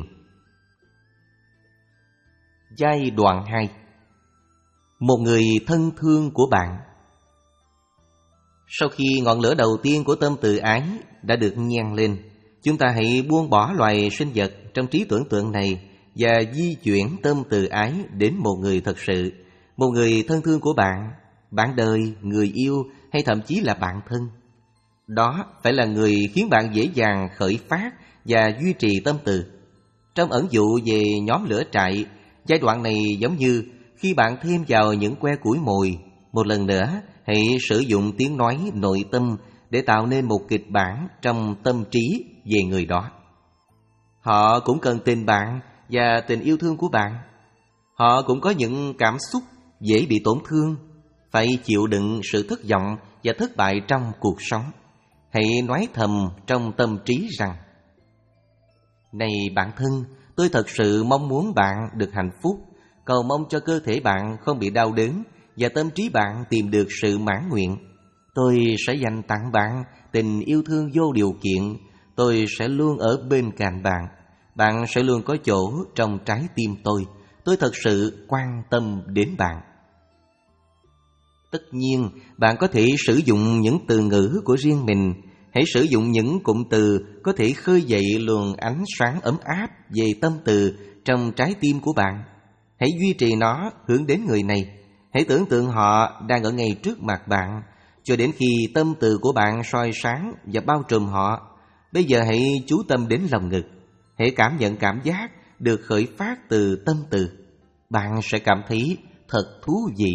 Giai đoạn hai. Một người thân thương của bạn. Sau khi ngọn lửa đầu tiên của tâm từ ái đã được nhen lên, chúng ta hãy buông bỏ loài sinh vật trong trí tưởng tượng này và di chuyển tâm từ ái đến một người thật sự, một người thân thương của bạn, bạn đời, người yêu hay thậm chí là bạn thân. Đó phải là người khiến bạn dễ dàng khởi phát và duy trì tâm từ. Trong ẩn dụ về nhóm lửa trại, giai đoạn này giống như khi bạn thêm vào những que củi mồi. Một lần nữa, hãy sử dụng tiếng nói nội tâm để tạo nên một kịch bản trong tâm trí về người đó. Họ cũng cần tình bạn và tình yêu thương của bạn. Họ cũng có những cảm xúc dễ bị tổn thương, phải chịu đựng sự thất vọng và thất bại trong cuộc sống. Hãy nói thầm trong tâm trí rằng: này bạn thân, tôi thật sự mong muốn bạn được hạnh phúc, cầu mong cho cơ thể bạn không bị đau đớn và tâm trí bạn tìm được sự mãn nguyện. Tôi sẽ dành tặng bạn tình yêu thương vô điều kiện. Tôi sẽ luôn ở bên cạnh bạn. Bạn sẽ luôn có chỗ trong trái tim tôi. Tôi thật sự quan tâm đến bạn. Tất nhiên, bạn có thể sử dụng những từ ngữ của riêng mình. Hãy sử dụng những cụm từ có thể khơi dậy luồng ánh sáng ấm áp về tâm từ trong trái tim của bạn. Hãy duy trì nó hướng đến người này. Hãy tưởng tượng họ đang ở ngay trước mặt bạn, cho đến khi tâm từ của bạn soi sáng và bao trùm họ. Bây giờ hãy chú tâm đến lòng ngực. Hãy cảm nhận cảm giác được khởi phát từ tâm từ. Bạn sẽ cảm thấy thật thú vị.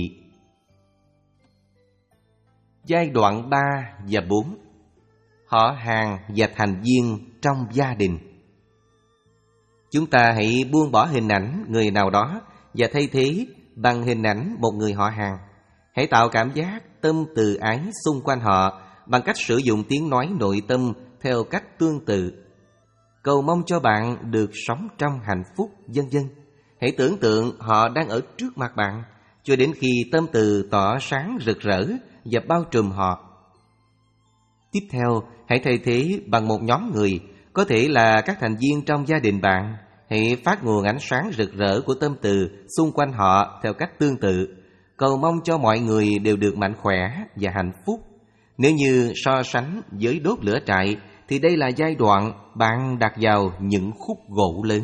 Giai đoạn ba và bốn. Họ hàng và thành viên trong gia đình. Chúng ta hãy buông bỏ hình ảnh người nào đó và thay thế bằng hình ảnh một người họ hàng. Hãy tạo cảm giác tâm từ ái xung quanh họ bằng cách sử dụng tiếng nói nội tâm theo cách tương tự. Cầu mong cho bạn được sống trong hạnh phúc, vân vân. Hãy tưởng tượng họ đang ở trước mặt bạn, cho đến khi tâm từ tỏ sáng rực rỡ và bao trùm họ. Tiếp theo, hãy thay thế bằng một nhóm người, có thể là các thành viên trong gia đình bạn. Hãy phát nguồn ánh sáng rực rỡ của tâm từ xung quanh họ theo cách tương tự, cầu mong cho mọi người đều được mạnh khỏe và hạnh phúc. Nếu như so sánh với đốt lửa trại, thì đây là giai đoạn bạn đặt vào những khúc gỗ lớn.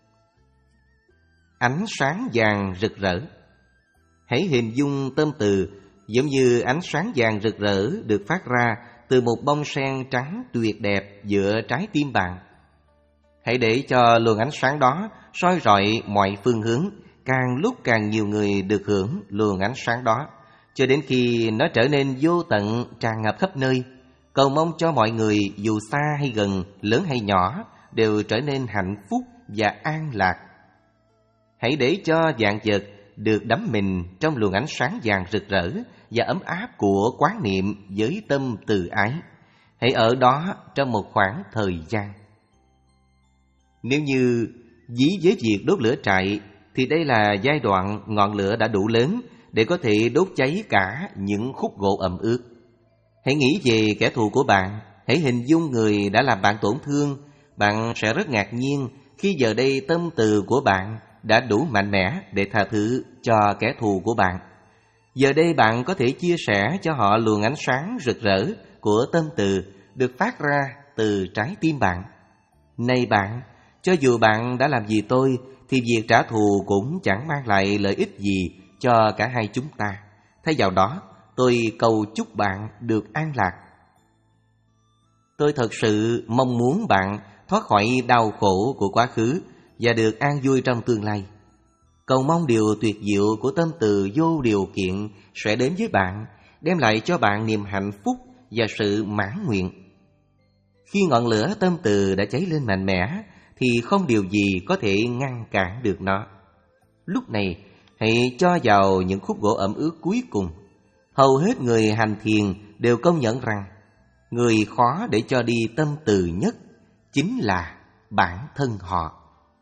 Ánh sáng vàng rực rỡ. Hãy hình dung tâm từ giống như ánh sáng vàng rực rỡ được phát ra từ một bông sen trắng tuyệt đẹp giữa trái tim bạn. Hãy để cho luồng ánh sáng đó soi rọi mọi phương hướng, càng lúc càng nhiều người được hưởng luồng ánh sáng đó, cho đến khi nó trở nên vô tận, tràn ngập khắp nơi. Cầu mong cho mọi người dù xa hay gần, lớn hay nhỏ đều trở nên hạnh phúc và an lạc. Hãy để cho vạn vật được đắm mình trong luồng ánh sáng vàng rực rỡ và ấm áp của quán niệm với tâm từ ái. Hãy ở đó trong một khoảng thời gian. Nếu như ví với việc đốt lửa trại, thì đây là giai đoạn ngọn lửa đã đủ lớn để có thể đốt cháy cả những khúc gỗ ẩm ướt. Hãy nghĩ về kẻ thù của bạn. Hãy hình dung người đã làm bạn tổn thương. Bạn sẽ rất ngạc nhiên khi giờ đây tâm từ của bạn đã đủ mạnh mẽ để tha thứ cho kẻ thù của bạn. Giờ đây bạn có thể chia sẻ cho họ luồng ánh sáng rực rỡ của tâm từ được phát ra từ trái tim bạn. Này bạn, cho dù bạn đã làm gì tôi, thì việc trả thù cũng chẳng mang lại lợi ích gì cho cả hai chúng ta. Thay vào đó, tôi cầu chúc bạn được an lạc. Tôi thật sự mong muốn bạn thoát khỏi đau khổ của quá khứ và được an vui trong tương lai. Cầu mong điều tuyệt diệu của tâm từ vô điều kiện sẽ đến với bạn, đem lại cho bạn niềm hạnh phúc và sự mãn nguyện. Khi ngọn lửa tâm từ đã cháy lên mạnh mẽ, thì không điều gì có thể ngăn cản được nó. Lúc này, hãy cho vào những khúc gỗ ẩm ướt cuối cùng. Hầu hết người hành thiền đều công nhận rằng người khó để cho đi tâm từ nhất chính là bản thân họ.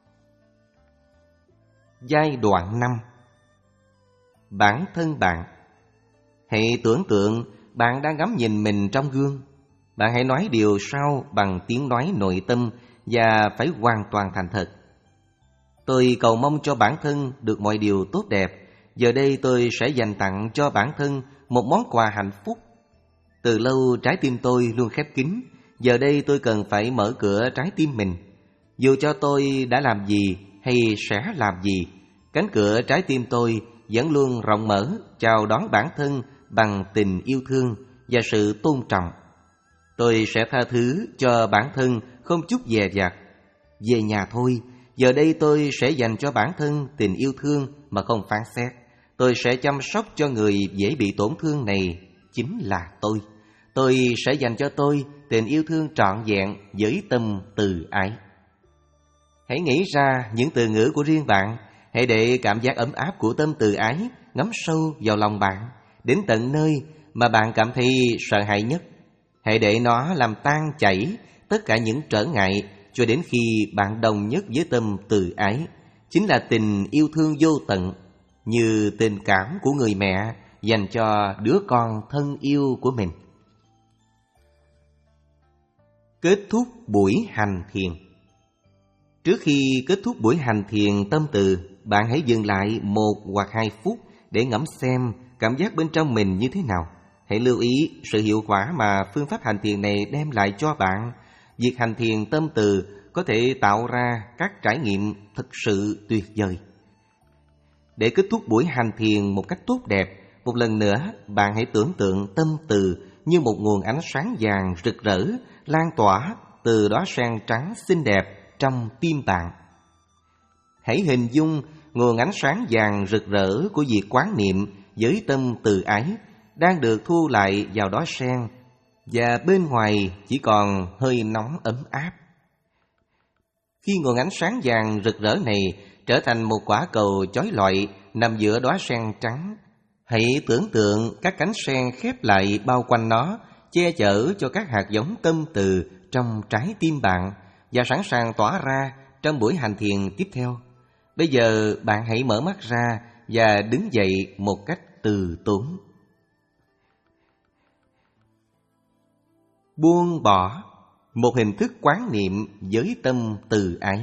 Giai đoạn năm. Bản thân bạn. Hãy tưởng tượng bạn đang ngắm nhìn mình trong gương. Bạn hãy nói điều sau bằng tiếng nói nội tâm và phải hoàn toàn thành thật. Tôi cầu mong cho bản thân được mọi điều tốt đẹp. Giờ đây tôi sẽ dành tặng cho bản thân một món quà hạnh phúc. Từ lâu trái tim tôi luôn khép kín. Giờ đây tôi cần phải mở cửa trái tim mình. Dù cho tôi đã làm gì hay sẽ làm gì, cánh cửa trái tim tôi vẫn luôn rộng mở chào đón bản thân bằng tình yêu thương và sự tôn trọng. Tôi sẽ tha thứ cho bản thân không chút dè dặt. Về nhà thôi, giờ đây tôi sẽ dành cho bản thân tình yêu thương mà không phán xét. Tôi sẽ chăm sóc cho người dễ bị tổn thương này, chính là tôi. Tôi sẽ dành cho tôi tình yêu thương trọn vẹn với tâm từ ái. Hãy nghĩ ra những từ ngữ của riêng bạn. Hãy để cảm giác ấm áp của tâm từ ái ngấm sâu vào lòng bạn, đến tận nơi mà bạn cảm thấy sợ hãi nhất. Hãy để nó làm tan chảy tất cả những trở ngại cho đến khi bạn đồng nhất với tâm từ ái. Chính là tình yêu thương vô tận, như tình cảm của người mẹ dành cho đứa con thân yêu của mình. Kết thúc buổi hành thiền. Trước khi kết thúc buổi hành thiền tâm từ, bạn hãy dừng lại một hoặc hai phút để ngẫm xem cảm giác bên trong mình như thế nào. Hãy lưu ý sự hiệu quả mà phương pháp hành thiền này đem lại cho bạn. Việc hành thiền tâm từ có thể tạo ra các trải nghiệm thực sự tuyệt vời. Để kết thúc buổi hành thiền một cách tốt đẹp, một lần nữa bạn hãy tưởng tượng tâm từ như một nguồn ánh sáng vàng rực rỡ lan tỏa từ đóa sen trắng xinh đẹp trong tim bạn. Hãy hình dung nguồn ánh sáng vàng rực rỡ của việc quán niệm với tâm từ ái đang được thu lại vào đóa sen, và bên ngoài chỉ còn hơi nóng ấm áp. Khi nguồn ánh sáng vàng rực rỡ này trở thành một quả cầu chói lọi nằm giữa đóa sen trắng, hãy tưởng tượng các cánh sen khép lại bao quanh nó, che chở cho các hạt giống tâm từ trong trái tim bạn và sẵn sàng tỏa ra trong buổi hành thiền tiếp theo. Bây giờ bạn hãy mở mắt ra và đứng dậy một cách từ tốn. Buông bỏ, một hình thức quán niệm với tâm từ ái.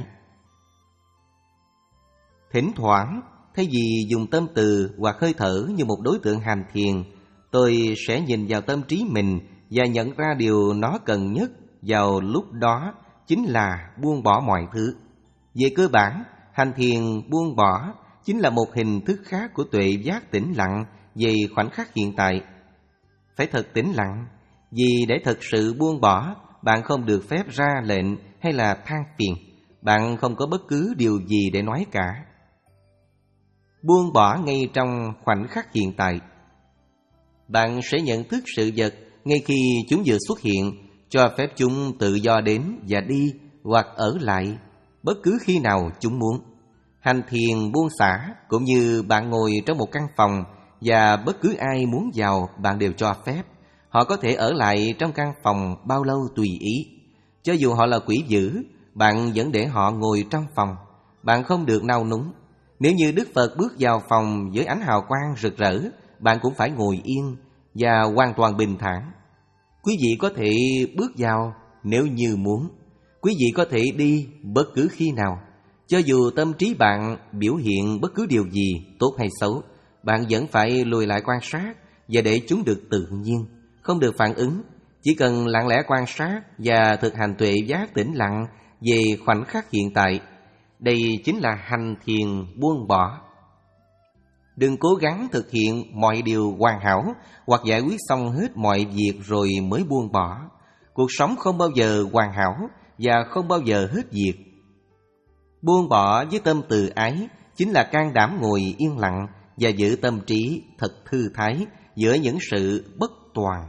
Thỉnh thoảng, thay vì dùng tâm từ hoặc hơi thở như một đối tượng hành thiền, tôi sẽ nhìn vào tâm trí mình và nhận ra điều nó cần nhất vào lúc đó chính là buông bỏ mọi thứ. Về cơ bản, hành thiền buông bỏ chính là một hình thức khác của tuệ giác tĩnh lặng về khoảnh khắc hiện tại. Phải thật tĩnh lặng, vì để thật sự buông bỏ, bạn không được phép ra lệnh hay là than phiền. Bạn không có bất cứ điều gì để nói cả. Buông bỏ ngay trong khoảnh khắc hiện tại. Bạn sẽ nhận thức sự vật ngay khi chúng vừa xuất hiện, cho phép chúng tự do đến và đi hoặc ở lại bất cứ khi nào chúng muốn. Hành thiền buông xả cũng như bạn ngồi trong một căn phòng và bất cứ ai muốn vào bạn đều cho phép. Họ có thể ở lại trong căn phòng bao lâu tùy ý. Cho dù họ là quỷ dữ, bạn vẫn để họ ngồi trong phòng. Bạn không được nao núng. Nếu như Đức Phật bước vào phòng với ánh hào quang rực rỡ, bạn cũng phải ngồi yên và hoàn toàn bình thản. Quý vị có thể bước vào nếu như muốn. Quý vị có thể đi bất cứ khi nào. Cho dù tâm trí bạn biểu hiện bất cứ điều gì, tốt hay xấu, bạn vẫn phải lùi lại quan sát và để chúng được tự nhiên, không được phản ứng. Chỉ cần lặng lẽ quan sát và thực hành tuệ giác tĩnh lặng về khoảnh khắc hiện tại. Đây chính là hành thiền buông bỏ. Đừng cố gắng thực hiện mọi điều hoàn hảo hoặc giải quyết xong hết mọi việc rồi mới buông bỏ. Cuộc sống không bao giờ hoàn hảo và không bao giờ hết việc. Buông bỏ với tâm từ ái chính là can đảm ngồi yên lặng và giữ tâm trí thật thư thái giữa những sự bất toàn.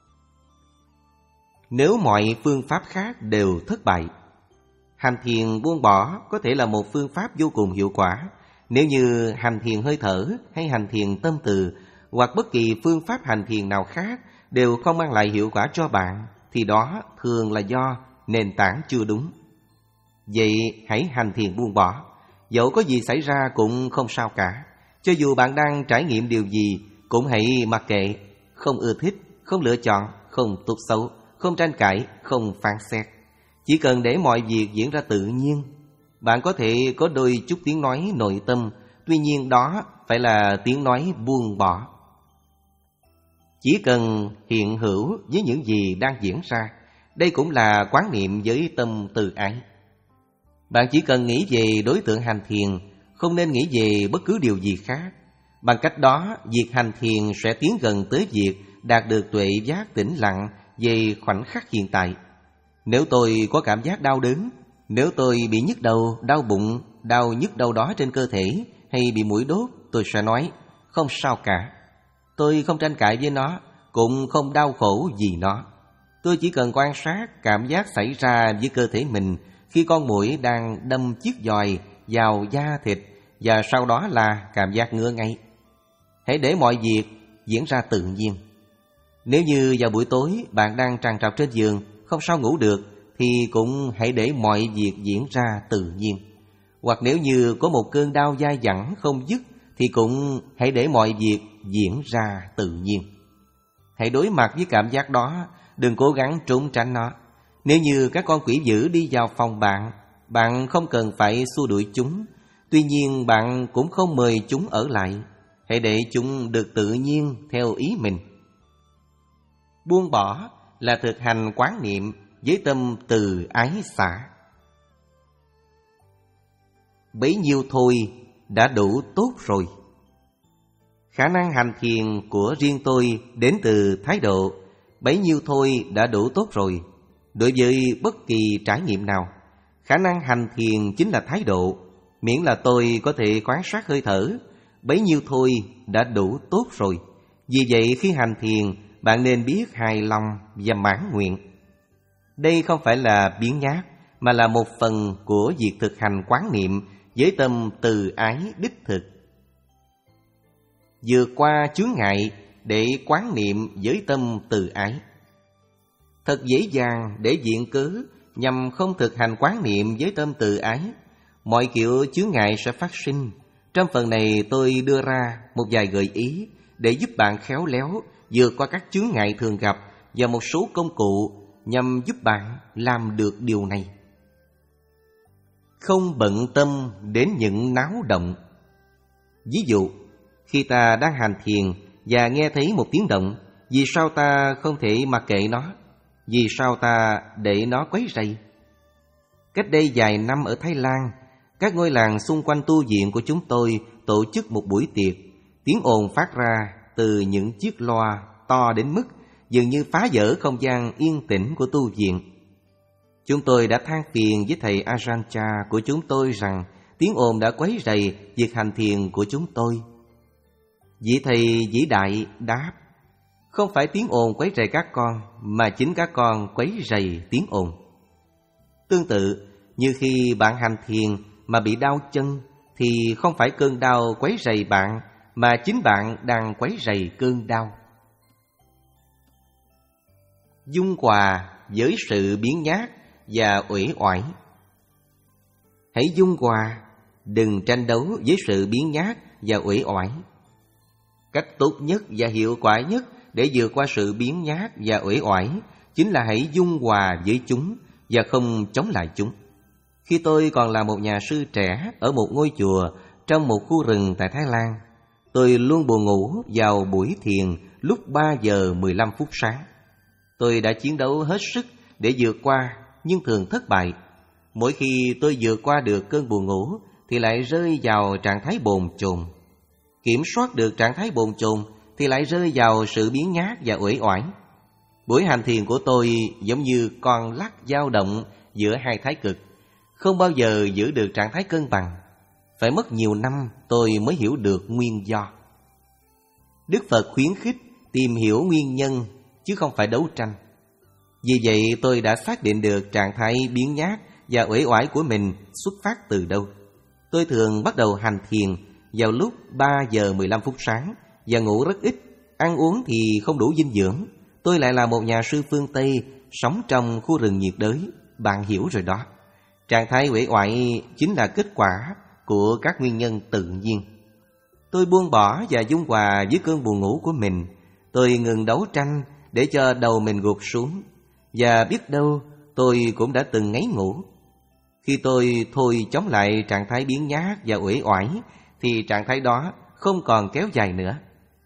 Nếu mọi phương pháp khác đều thất bại, hành thiền buông bỏ có thể là một phương pháp vô cùng hiệu quả. Nếu như hành thiền hơi thở hay hành thiền tâm từ hoặc bất kỳ phương pháp hành thiền nào khác đều không mang lại hiệu quả cho bạn, thì đó thường là do nền tảng chưa đúng. Vậy hãy hành thiền buông bỏ. Dẫu có gì xảy ra cũng không sao cả. Cho dù bạn đang trải nghiệm điều gì cũng hãy mặc kệ. Không ưa thích, không lựa chọn, không tốt xấu, không tranh cãi, không phán xét. Chỉ cần để mọi việc diễn ra tự nhiên. Bạn có thể có đôi chút tiếng nói nội tâm, tuy nhiên đó phải là tiếng nói buông bỏ. Chỉ cần hiện hữu với những gì đang diễn ra. Đây cũng là quán niệm với tâm từ ái. Bạn chỉ cần nghĩ về đối tượng hành thiền, không nên nghĩ về bất cứ điều gì khác. Bằng cách đó, việc hành thiền sẽ tiến gần tới việc đạt được tuệ giác tĩnh lặng về khoảnh khắc hiện tại. Nếu tôi có cảm giác đau đớn, nếu tôi bị nhức đầu, đau bụng, đau nhức đâu đó trên cơ thể hay bị muỗi đốt, tôi sẽ nói không sao cả. Tôi không tranh cãi với nó, cũng không đau khổ vì nó. Tôi chỉ cần quan sát cảm giác xảy ra với cơ thể mình khi con muỗi đang đâm chiếc giòi vào da thịt, và sau đó là cảm giác ngứa ngáy. Hãy để mọi việc diễn ra tự nhiên. Nếu như vào buổi tối bạn đang trằn trọc trên giường, không sao ngủ được, thì cũng hãy để mọi việc diễn ra tự nhiên. Hoặc nếu như có một cơn đau dai dẳng không dứt, thì cũng hãy để mọi việc diễn ra tự nhiên. Hãy đối mặt với cảm giác đó, đừng cố gắng trốn tránh nó. Nếu như các con quỷ dữ đi vào phòng bạn, bạn không cần phải xua đuổi chúng. Tuy nhiên bạn cũng không mời chúng ở lại. Hãy để chúng được tự nhiên theo ý mình. Buông bỏ là thực hành quán niệm với tâm từ ái xả. Bấy nhiêu thôi đã đủ tốt rồi. Khả năng hành thiền của riêng tôi đến từ thái độ bấy nhiêu thôi đã đủ tốt rồi. Đối với bất kỳ trải nghiệm nào, khả năng hành thiền chính là thái độ. Miễn là tôi có thể quan sát hơi thở, bấy nhiêu thôi đã đủ tốt rồi. Vì vậy khi hành thiền, bạn nên biết hài lòng và mãn nguyện. Đây không phải là biếng nhác, mà là một phần của việc thực hành quán niệm với tâm từ ái đích thực. Vượt qua chướng ngại để quán niệm với tâm từ ái. Thật dễ dàng để viện cớ nhằm không thực hành quán niệm với tâm từ ái. mọi kiểu chướng ngại sẽ phát sinh. Trong phần này tôi đưa ra một vài gợi ý để giúp bạn khéo léo vượt qua các chướng ngại thường gặp và một số công cụ nhằm giúp bạn làm được điều này. Không bận tâm đến những náo động. Ví dụ, khi ta đang hành thiền và nghe thấy một tiếng động, vì sao ta không thể mặc kệ nó? Vì sao ta để nó quấy rầy? Cách đây vài năm ở Thái Lan, các ngôi làng xung quanh tu viện của chúng tôi tổ chức một buổi tiệc. Tiếng ồn phát ra từ những chiếc loa to đến mức dường như phá vỡ không gian yên tĩnh của tu viện. Chúng tôi đã than phiền với thầy Ajahn Chah của chúng tôi rằng tiếng ồn đã quấy rầy việc hành thiền của chúng tôi. Vị thầy vĩ đại đáp: không phải tiếng ồn quấy rầy các con, mà chính các con quấy rầy tiếng ồn. Tương tự, như khi bạn hành thiền mà bị đau chân, thì không phải cơn đau quấy rầy bạn, mà chính bạn đang quấy rầy cơn đau. Dung hòa với sự biếng nhác và uể oải. Hãy dung hòa, đừng tranh đấu với sự biếng nhác và uể oải. Cách tốt nhất và hiệu quả nhất để vượt qua sự biếng nhác và uể oải chính là hãy dung hòa với chúng và không chống lại chúng. Khi tôi còn là một nhà sư trẻ ở một ngôi chùa trong một khu rừng tại Thái Lan, tôi luôn buồn ngủ vào buổi thiền lúc ba giờ mười lăm phút sáng. Tôi đã chiến đấu hết sức để vượt qua, nhưng thường thất bại. Mỗi khi tôi vượt qua được cơn buồn ngủ thì lại rơi vào trạng thái bồn chồn. Kiểm soát được trạng thái bồn chồn thì lại rơi vào sự biếng nhác và uể oải. Buổi hành thiền của tôi giống như con lắc dao động giữa hai thái cực, không bao giờ giữ được trạng thái cân bằng. Phải mất nhiều năm tôi mới hiểu được nguyên do. Đức Phật khuyến khích tìm hiểu nguyên nhân chứ không phải đấu tranh. Vì vậy tôi đã xác định được trạng thái biếng nhác và uể oải của mình xuất phát từ đâu. Tôi thường bắt đầu hành thiền vào lúc ba giờ mười lăm phút sáng và ngủ rất ít, ăn uống thì không đủ dinh dưỡng. Tôi lại là một nhà sư phương Tây sống trong khu rừng nhiệt đới, bạn hiểu rồi đó. Trạng thái uể oải chính là kết quả của các nguyên nhân tự nhiên. Tôi buông bỏ và dung hòa với cơn buồn ngủ của mình. Tôi ngừng đấu tranh để cho đầu mình gục xuống. Và biết đâu tôi cũng đã từng ngáy ngủ. Khi tôi thôi chống lại trạng thái biếng nhác và uể oải thì trạng thái đó không còn kéo dài nữa.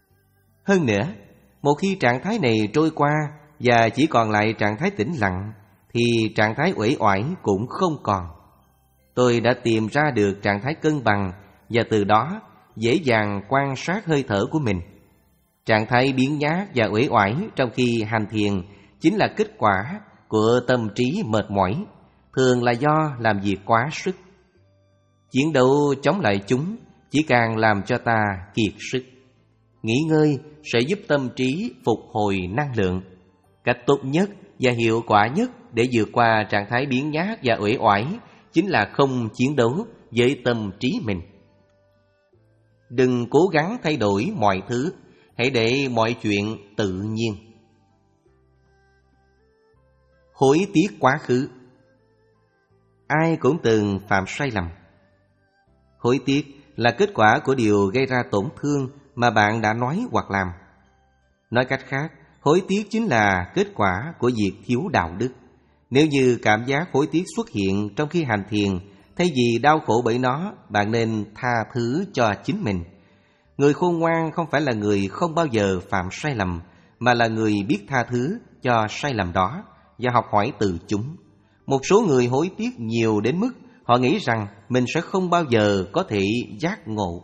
Hơn nữa, một khi trạng thái này trôi qua và chỉ còn lại trạng thái tĩnh lặng thì trạng thái uể oải cũng không còn. Tôi đã tìm ra được trạng thái cân bằng và từ đó dễ dàng quan sát hơi thở của mình. Trạng thái biếng nhác và uể oải trong khi hành thiền chính là kết quả của tâm trí mệt mỏi, thường là do làm việc quá sức. Chiến đấu chống lại chúng chỉ càng làm cho ta kiệt sức. Nghỉ ngơi sẽ giúp tâm trí phục hồi năng lượng. Cách tốt nhất và hiệu quả nhất để vượt qua trạng thái biếng nhác và uể oải chính là không chiến đấu với tâm trí mình. Đừng cố gắng thay đổi mọi thứ, hãy để mọi chuyện tự nhiên. Hối tiếc quá khứ. Ai cũng từng phạm sai lầm. Hối tiếc là kết quả của điều gây ra tổn thương mà bạn đã nói hoặc làm. Nói cách khác, hối tiếc chính là kết quả của việc thiếu đạo đức. Nếu như cảm giác hối tiếc xuất hiện trong khi hành thiền, thay vì đau khổ bởi nó, bạn nên tha thứ cho chính mình. Người khôn ngoan không phải là người không bao giờ phạm sai lầm, mà là người biết tha thứ cho sai lầm đó và học hỏi từ chúng. Một số người hối tiếc nhiều đến mức họ nghĩ rằng mình sẽ không bao giờ có thể giác ngộ.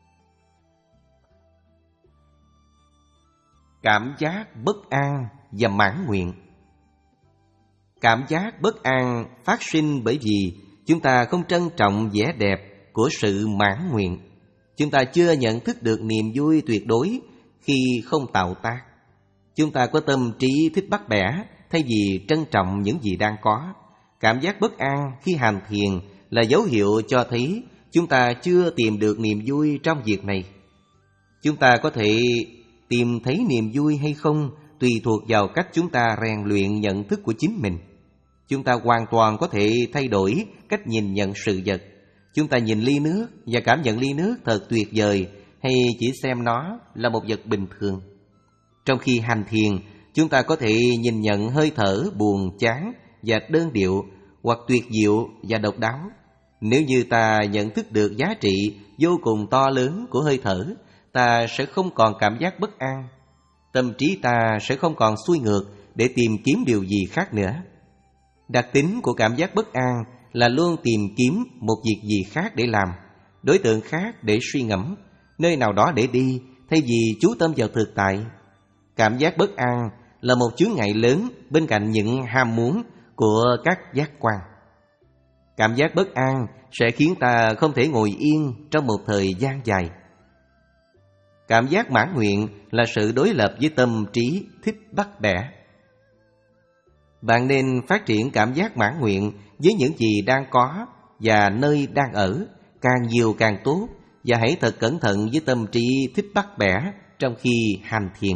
Cảm giác bất an và mãn nguyện. Cảm giác bất an phát sinh bởi vì chúng ta không trân trọng vẻ đẹp của sự mãn nguyện. Chúng ta chưa nhận thức được niềm vui tuyệt đối khi không tạo tác. Chúng ta có tâm trí thích bắt bẻ thay vì trân trọng những gì đang có. Cảm giác bất an khi hành thiền là dấu hiệu cho thấy chúng ta chưa tìm được niềm vui trong việc này. Chúng ta có thể tìm thấy niềm vui hay không tùy thuộc vào cách chúng ta rèn luyện nhận thức của chính mình. Chúng ta hoàn toàn có thể thay đổi cách nhìn nhận sự vật. Chúng ta nhìn ly nước và cảm nhận ly nước thật tuyệt vời, hay chỉ xem nó là một vật bình thường? Trong khi hành thiền, chúng ta có thể nhìn nhận hơi thở buồn chán và đơn điệu, hoặc tuyệt diệu và độc đáo. Nếu như ta nhận thức được giá trị vô cùng to lớn của hơi thở, ta sẽ không còn cảm giác bất an. Tâm trí ta sẽ không còn xuôi ngược để tìm kiếm điều gì khác nữa. Đặc tính của cảm giác bất an là luôn tìm kiếm một việc gì khác để làm, đối tượng khác để suy ngẫm, nơi nào đó để đi, thay vì chú tâm vào thực tại. Cảm giác bất an là một chướng ngại lớn bên cạnh những ham muốn của các giác quan. Cảm giác bất an sẽ khiến ta không thể ngồi yên trong một thời gian dài. Cảm giác mãn nguyện là sự đối lập với tâm trí thích bắt bẻ. Bạn nên phát triển cảm giác mãn nguyện với những gì đang có và nơi đang ở, càng nhiều càng tốt, và hãy thật cẩn thận với tâm trí thích bắt bẻ trong khi hành thiền.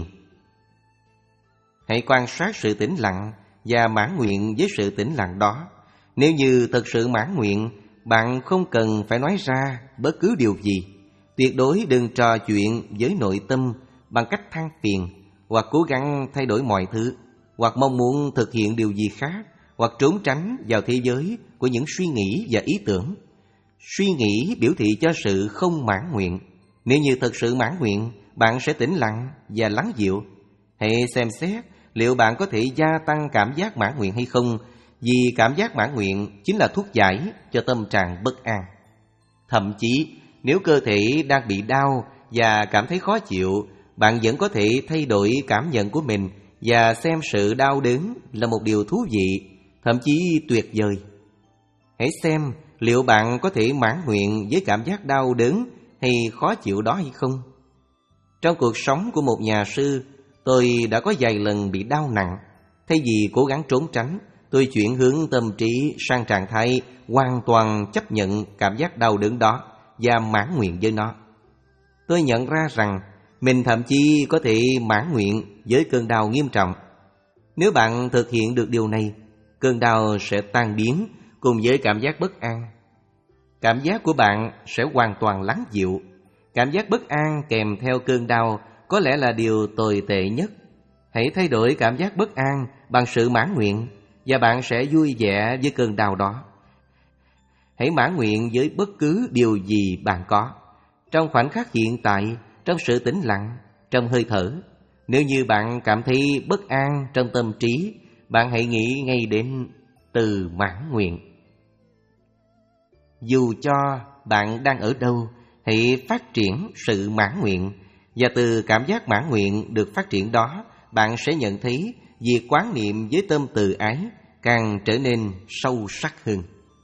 Hãy quan sát sự tĩnh lặng và mãn nguyện với sự tĩnh lặng đó. Nếu như thật sự mãn nguyện, bạn không cần phải nói ra bất cứ điều gì. Tuyệt đối đừng trò chuyện với nội tâm bằng cách than phiền, hoặc cố gắng thay đổi mọi thứ, hoặc mong muốn thực hiện điều gì khác, hoặc trốn tránh vào thế giới của những suy nghĩ và ý tưởng. Suy nghĩ biểu thị cho sự không mãn nguyện. Nếu như thật sự mãn nguyện, bạn sẽ tĩnh lặng và lắng dịu. Hãy xem xét liệu bạn có thể gia tăng cảm giác mãn nguyện hay không, vì cảm giác mãn nguyện chính là thuốc giải cho tâm trạng bất an. Thậm chí, nếu cơ thể đang bị đau và cảm thấy khó chịu, bạn vẫn có thể thay đổi cảm nhận của mình và xem sự đau đớn là một điều thú vị, thậm chí tuyệt vời. Hãy xem liệu bạn có thể mãn nguyện với cảm giác đau đớn hay khó chịu đó hay không. Trong cuộc sống của một nhà sư, tôi đã có vài lần bị đau nặng. Thay vì cố gắng trốn tránh, tôi chuyển hướng tâm trí sang trạng thái hoàn toàn chấp nhận cảm giác đau đớn đó và mãn nguyện với nó. Tôi nhận ra rằng mình thậm chí có thể mãn nguyện với cơn đau nghiêm trọng. Nếu bạn thực hiện được điều này, cơn đau sẽ tan biến cùng với cảm giác bất an. Cảm giác của bạn sẽ hoàn toàn lắng dịu. Cảm giác bất an kèm theo cơn đau có lẽ là điều tồi tệ nhất. Hãy thay đổi cảm giác bất an bằng sự mãn nguyện, và bạn sẽ vui vẻ với cơn đau đó. Hãy mãn nguyện với bất cứ điều gì bạn có, trong khoảnh khắc hiện tại, trong sự tĩnh lặng, trong hơi thở. Nếu như bạn cảm thấy bất an trong tâm trí, bạn hãy nghĩ ngay đến từ mãn nguyện. Dù cho bạn đang ở đâu, hãy phát triển sự mãn nguyện, và từ cảm giác mãn nguyện được phát triển đó, bạn sẽ nhận thấy việc quán niệm với tâm từ ái càng trở nên sâu sắc hơn.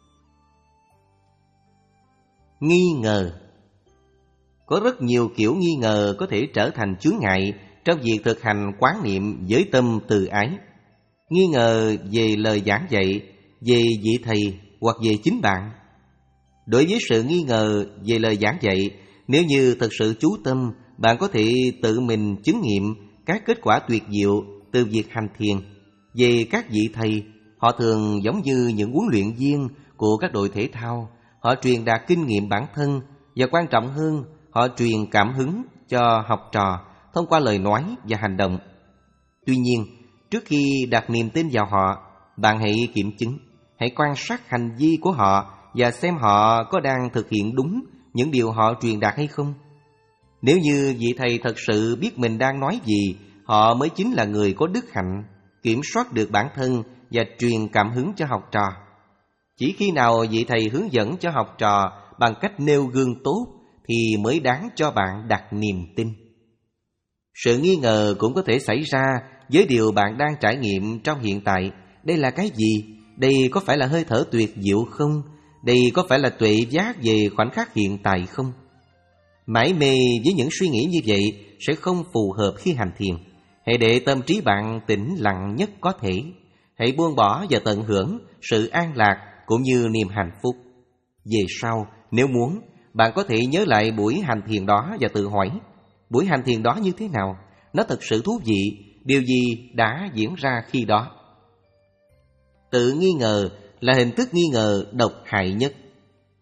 Nghi ngờ. Có rất nhiều kiểu nghi ngờ có thể trở thành chướng ngại trong việc thực hành quán niệm với tâm từ ái. Nghi ngờ về lời giảng dạy, về vị thầy hoặc về chính bạn. Đối với sự nghi ngờ về lời giảng dạy, nếu như thật sự chú tâm, bạn có thể tự mình chứng nghiệm các kết quả tuyệt diệu từ việc hành thiền. Về các vị thầy, họ thường giống như những huấn luyện viên của các đội thể thao. Họ truyền đạt kinh nghiệm bản thân, và quan trọng hơn, họ truyền cảm hứng cho học trò thông qua lời nói và hành động. Tuy nhiên, trước khi đặt niềm tin vào họ, bạn hãy kiểm chứng, hãy quan sát hành vi của họ và xem họ có đang thực hiện đúng những điều họ truyền đạt hay không. Nếu như vị thầy thật sự biết mình đang nói gì, họ mới chính là người có đức hạnh, kiểm soát được bản thân và truyền cảm hứng cho học trò. Chỉ khi nào vị thầy hướng dẫn cho học trò bằng cách nêu gương tốt thì mới đáng cho bạn đặt niềm tin. Sự nghi ngờ cũng có thể xảy ra với điều bạn đang trải nghiệm trong hiện tại. Đây là cái gì? Đây có phải là hơi thở tuyệt diệu không? Đây có phải là tuệ giác về khoảnh khắc hiện tại không? Mãi mê với những suy nghĩ như vậy sẽ không phù hợp khi hành thiền. Hãy để tâm trí bạn tĩnh lặng nhất có thể. Hãy buông bỏ và tận hưởng sự an lạc cũng như niềm hạnh phúc. Về sau, nếu muốn, bạn có thể nhớ lại buổi hành thiền đó và tự hỏi, buổi hành thiền đó như thế nào? Nó thật sự thú vị, điều gì đã diễn ra khi đó? Tự nghi ngờ là hình thức nghi ngờ độc hại nhất.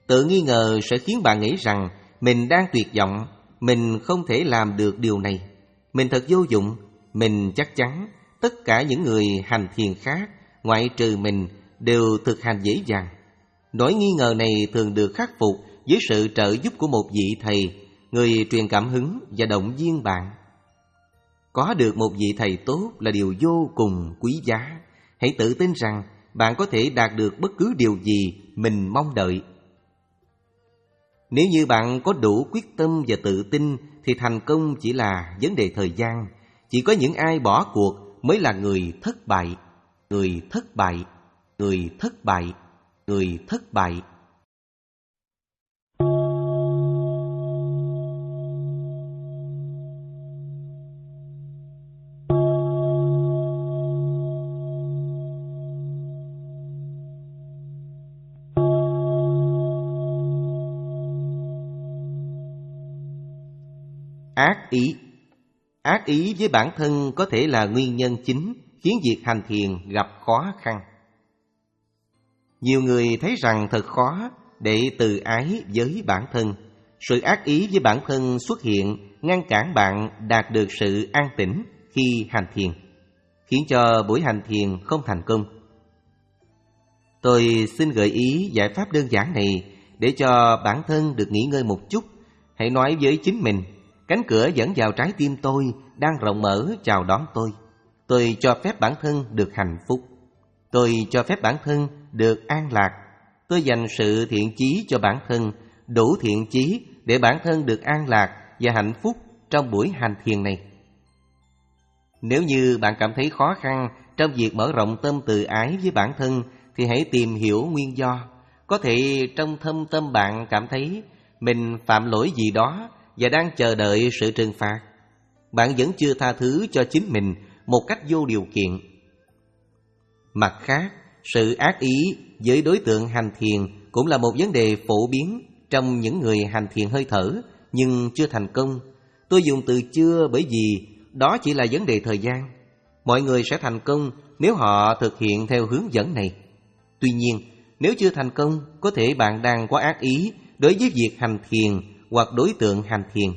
Tự nghi ngờ sẽ khiến bạn nghĩ rằng mình đang tuyệt vọng, mình không thể làm được điều này, mình thật vô dụng, mình chắc chắn tất cả những người hành thiền khác ngoại trừ mình đều thực hành dễ dàng. Nỗi nghi ngờ này thường được khắc phục với sự trợ giúp của một vị thầy, người truyền cảm hứng và động viên bạn. Có được một vị thầy tốt là điều vô cùng quý giá. Hãy tự tin rằng bạn có thể đạt được bất cứ điều gì mình mong đợi. Nếu như bạn có đủ quyết tâm và tự tin thì thành công chỉ là vấn đề thời gian. Chỉ có những ai bỏ cuộc mới là người thất bại. Người thất bại, người thất bại, người thất bại. Ác ý. Ác ý với bản thân có thể là nguyên nhân chính khiến việc hành thiền gặp khó khăn. Nhiều người thấy rằng thật khó để từ ái với bản thân. Sự ác ý với bản thân xuất hiện ngăn cản bạn đạt được sự an tĩnh khi hành thiền, khiến cho buổi hành thiền không thành công. Tôi xin gợi ý giải pháp đơn giản này để cho bản thân được nghỉ ngơi một chút. Hãy nói với chính mình: cánh cửa dẫn vào trái tim tôi đang rộng mở chào đón tôi. Tôi cho phép bản thân được hạnh phúc. Tôi cho phép bản thân được an lạc. Tôi dành sự thiện chí cho bản thân, đủ thiện chí để bản thân được an lạc và hạnh phúc trong buổi hành thiền này. Nếu như bạn cảm thấy khó khăn trong việc mở rộng tâm từ ái với bản thân thì hãy tìm hiểu nguyên do. Có thể trong thâm tâm bạn cảm thấy mình phạm lỗi gì đó và đang chờ đợi sự trừng phạt. Bạn vẫn chưa tha thứ cho chính mình một cách vô điều kiện. Mặt khác, sự ác ý với đối tượng hành thiền cũng là một vấn đề phổ biến trong những người hành thiền hơi thở nhưng chưa thành công. Tôi dùng từ chưa bởi vì đó chỉ là vấn đề thời gian. Mọi người sẽ thành công nếu họ thực hiện theo hướng dẫn này. Tuy nhiên, nếu chưa thành công, có thể bạn đang có ác ý đối với việc hành thiền hoặc đối tượng hành thiền.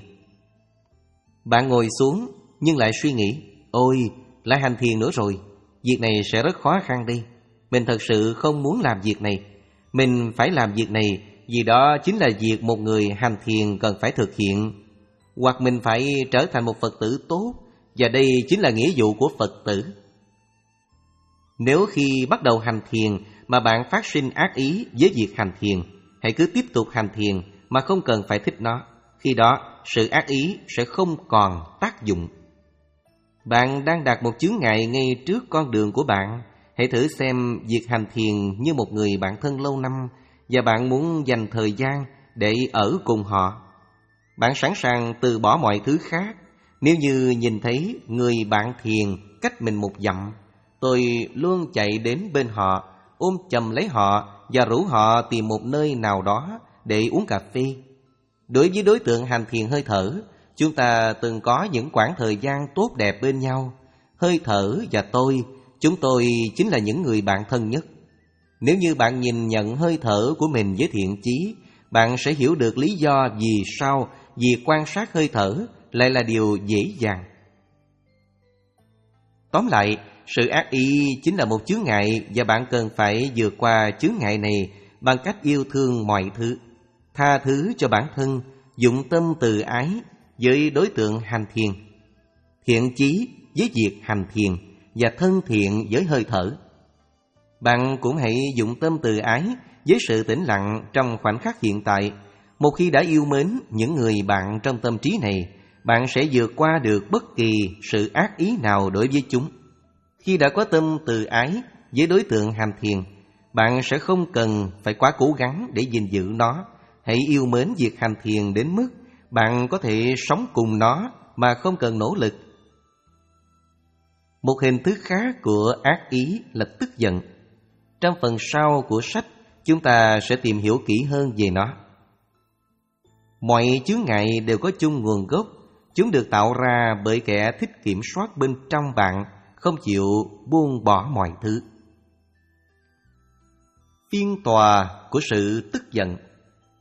Bạn ngồi xuống nhưng lại suy nghĩ: ôi, lại hành thiền nữa rồi, việc này sẽ rất khó khăn đi. Mình thật sự không muốn làm việc này. Mình phải làm việc này vì đó chính là việc một người hành thiền cần phải thực hiện. Hoặc mình phải trở thành một Phật tử tốt, và đây chính là nghĩa vụ của Phật tử. Nếu khi bắt đầu hành thiền mà bạn phát sinh ác ý với việc hành thiền, hãy cứ tiếp tục hành thiền mà không cần phải thích nó. Khi đó, sự ác ý sẽ không còn tác dụng. Bạn đang đặt một chướng ngại ngay trước con đường của bạn. Hãy thử xem việc hành thiền như một người bạn thân lâu năm và bạn muốn dành thời gian để ở cùng họ. Bạn sẵn sàng từ bỏ mọi thứ khác. Nếu như nhìn thấy người bạn thiền cách mình một dặm, tôi luôn chạy đến bên họ, ôm chầm lấy họ và rủ họ tìm một nơi nào đó để uống cà phê. Đối với đối tượng hành thiền hơi thở, chúng ta từng có những quãng thời gian tốt đẹp bên nhau. Hơi thở và tôi, chúng tôi chính là những người bạn thân nhất. Nếu như bạn nhìn nhận hơi thở của mình với thiện chí, bạn sẽ hiểu được lý do vì sao việc quan sát hơi thở lại là điều dễ dàng. Tóm lại, sự ác ý chính là một chướng ngại và bạn cần phải vượt qua chướng ngại này bằng cách yêu thương mọi thứ, tha thứ cho bản thân, dụng tâm từ ái với đối tượng hành thiền, thiện chí với việc hành thiền và thân thiện với hơi thở. Bạn cũng hãy dụng tâm từ ái với sự tĩnh lặng trong khoảnh khắc hiện tại. Một khi đã yêu mến những người bạn trong tâm trí này, bạn sẽ vượt qua được bất kỳ sự ác ý nào đối với chúng. Khi đã có tâm từ ái với đối tượng hành thiền, bạn sẽ không cần phải quá cố gắng để gìn giữ nó. Hãy yêu mến việc hành thiền đến mức bạn có thể sống cùng nó mà không cần nỗ lực. Một hình thức khác của ác ý là tức giận. Trong phần sau của sách, chúng ta sẽ tìm hiểu kỹ hơn về nó. Mọi chướng ngại đều có chung nguồn gốc. Chúng được tạo ra bởi kẻ thích kiểm soát bên trong bạn, không chịu buông bỏ mọi thứ. Phiên tòa của sự tức giận.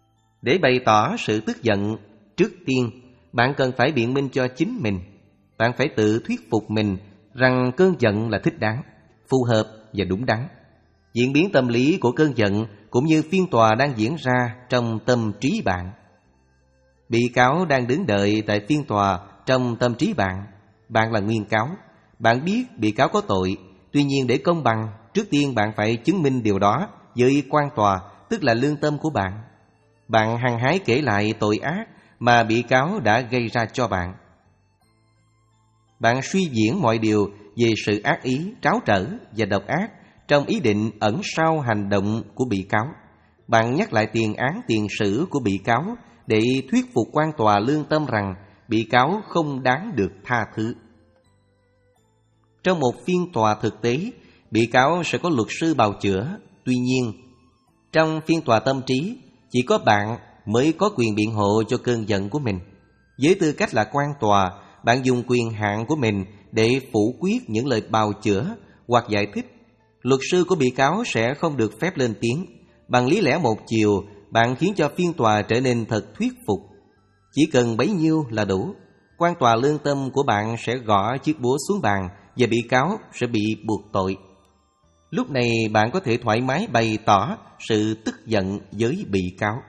Để bày tỏ sự tức giận, trước tiên bạn cần phải biện minh cho chính mình. Bạn phải tự thuyết phục mình rằng cơn giận là thích đáng, phù hợp và đúng đắn. Diễn biến tâm lý của cơn giận cũng như phiên tòa đang diễn ra trong tâm trí bạn. Bị cáo đang đứng đợi tại phiên tòa trong tâm trí bạn. Bạn là nguyên cáo. Bạn biết bị cáo có tội. Tuy nhiên để công bằng, trước tiên bạn phải chứng minh điều đó với quan tòa, tức là lương tâm của bạn. Bạn hăng hái kể lại tội ác mà bị cáo đã gây ra cho bạn. Bạn suy diễn mọi điều về sự ác ý, tráo trở và độc ác trong ý định ẩn sau hành động của bị cáo. Bạn nhắc lại tiền án tiền sử của bị cáo để thuyết phục quan tòa lương tâm rằng bị cáo không đáng được tha thứ. Trong một phiên tòa thực tế, bị cáo sẽ có luật sư bào chữa. Tuy nhiên, trong phiên tòa tâm trí, chỉ có bạn mới có quyền biện hộ cho cơn giận của mình. Với tư cách là quan tòa, bạn dùng quyền hạn của mình để phủ quyết những lời bào chữa hoặc giải thích. Luật sư của bị cáo sẽ không được phép lên tiếng. Bằng lý lẽ một chiều, bạn khiến cho phiên tòa trở nên thật thuyết phục. Chỉ cần bấy nhiêu là đủ. Quan tòa lương tâm của bạn sẽ gõ chiếc búa xuống bàn và bị cáo sẽ bị buộc tội. Lúc này bạn có thể thoải mái bày tỏ sự tức giận với bị cáo.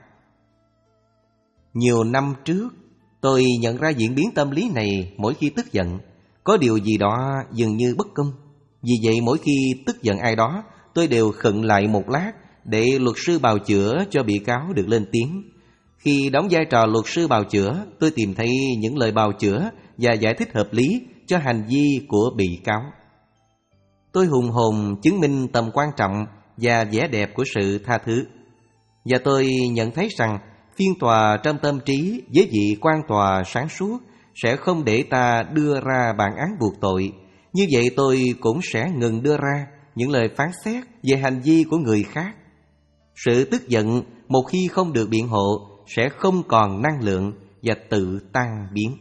Nhiều năm trước, tôi nhận ra diễn biến tâm lý này mỗi khi tức giận. Có điều gì đó dường như bất công. Vì vậy mỗi khi tức giận ai đó, tôi đều khựng lại một lát để luật sư bào chữa cho bị cáo được lên tiếng. Khi đóng vai trò luật sư bào chữa, tôi tìm thấy những lời bào chữa và giải thích hợp lý cho hành vi của bị cáo. Tôi hùng hồn chứng minh tầm quan trọng và vẻ đẹp của sự tha thứ. Và tôi nhận thấy rằng phiên tòa trong tâm trí với vị quan tòa sáng suốt sẽ không để ta đưa ra bản án buộc tội. Như vậy tôi cũng sẽ ngừng đưa ra những lời phán xét về hành vi của người khác. Sự tức giận một khi không được biện hộ sẽ không còn năng lượng và tự tan biến.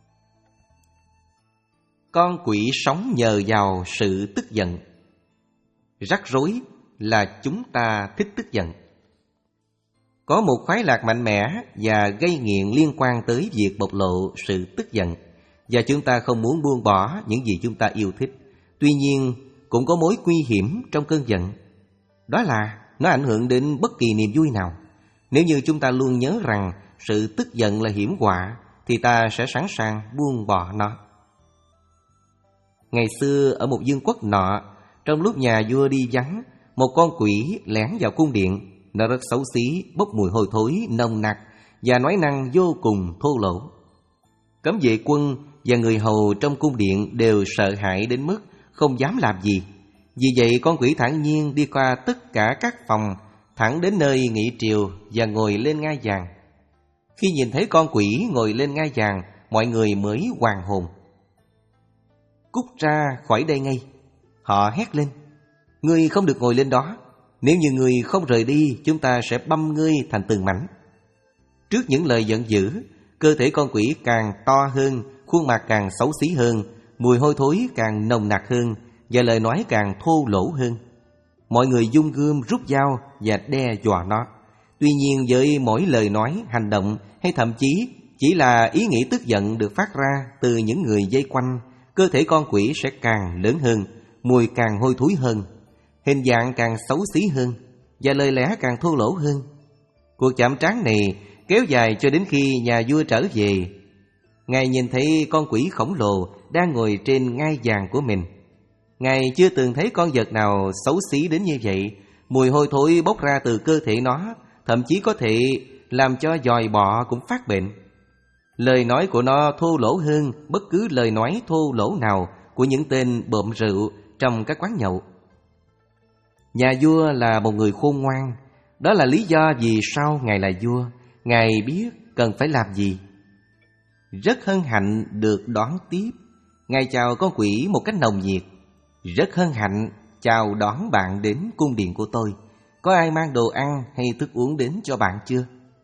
Con quỷ sống nhờ vào sự tức giận. Rắc rối là chúng ta thích tức giận. Có một khoái lạc mạnh mẽ và gây nghiện liên quan tới việc bộc lộ sự tức giận, và chúng ta không muốn buông bỏ những gì chúng ta yêu thích. Tuy nhiên, cũng có mối nguy hiểm trong cơn giận. Đó là nó ảnh hưởng đến bất kỳ niềm vui nào. Nếu như chúng ta luôn nhớ rằng sự tức giận là hiểm họa, thì ta sẽ sẵn sàng buông bỏ nó. Ngày xưa ở một vương quốc nọ, trong lúc nhà vua đi vắng, một con quỷ lẻn vào cung điện. Nó rất xấu xí, bốc mùi hôi thối, nồng nặc và nói năng vô cùng thô lỗ. Cấm vệ quân và người hầu trong cung điện đều sợ hãi đến mức không dám làm gì. Vì vậy con quỷ thản nhiên đi qua tất cả các phòng, thẳng đến nơi nghị triều và ngồi lên ngai vàng. Khi nhìn thấy con quỷ ngồi lên ngai vàng, mọi người mới hoàn hồn. Cút ra khỏi đây ngay, họ hét lên. Ngươi không được ngồi lên đó. Nếu như ngươi không rời đi, chúng ta sẽ băm ngươi thành từng mảnh. Trước những lời giận dữ, cơ thể con quỷ càng to hơn, khuôn mặt càng xấu xí hơn, mùi hôi thối càng nồng nặc hơn, và lời nói càng thô lỗ hơn. Mọi người dung gươm rút dao và đe dọa nó. Tuy nhiên với mỗi lời nói, hành động hay thậm chí chỉ là ý nghĩ tức giận được phát ra từ những người vây quanh, cơ thể con quỷ sẽ càng lớn hơn, mùi càng hôi thối hơn, hình dạng càng xấu xí hơn, và lời lẽ càng thô lỗ hơn. Cuộc chạm trán này kéo dài cho đến khi nhà vua trở về. Ngài nhìn thấy con quỷ khổng lồ đang ngồi trên ngai vàng của mình. Ngài chưa từng thấy con vật nào xấu xí đến như vậy. Mùi hôi thối bốc ra từ cơ thể nó, thậm chí có thể làm cho giòi bọ cũng phát bệnh. Lời nói của nó thô lỗ hơn bất cứ lời nói thô lỗ nào của những tên bợm rượu trong các quán nhậu. Nhà vua là một người khôn ngoan. Đó là lý do vì sao Ngài là vua. Ngài biết cần phải làm gì. Rất hân hạnh được đón tiếp. Ngài chào con quỷ một cách nồng nhiệt. Rất hân hạnh chào đón bạn đến cung điện của tôi. Có ai mang đồ ăn hay thức uống đến cho bạn chưa?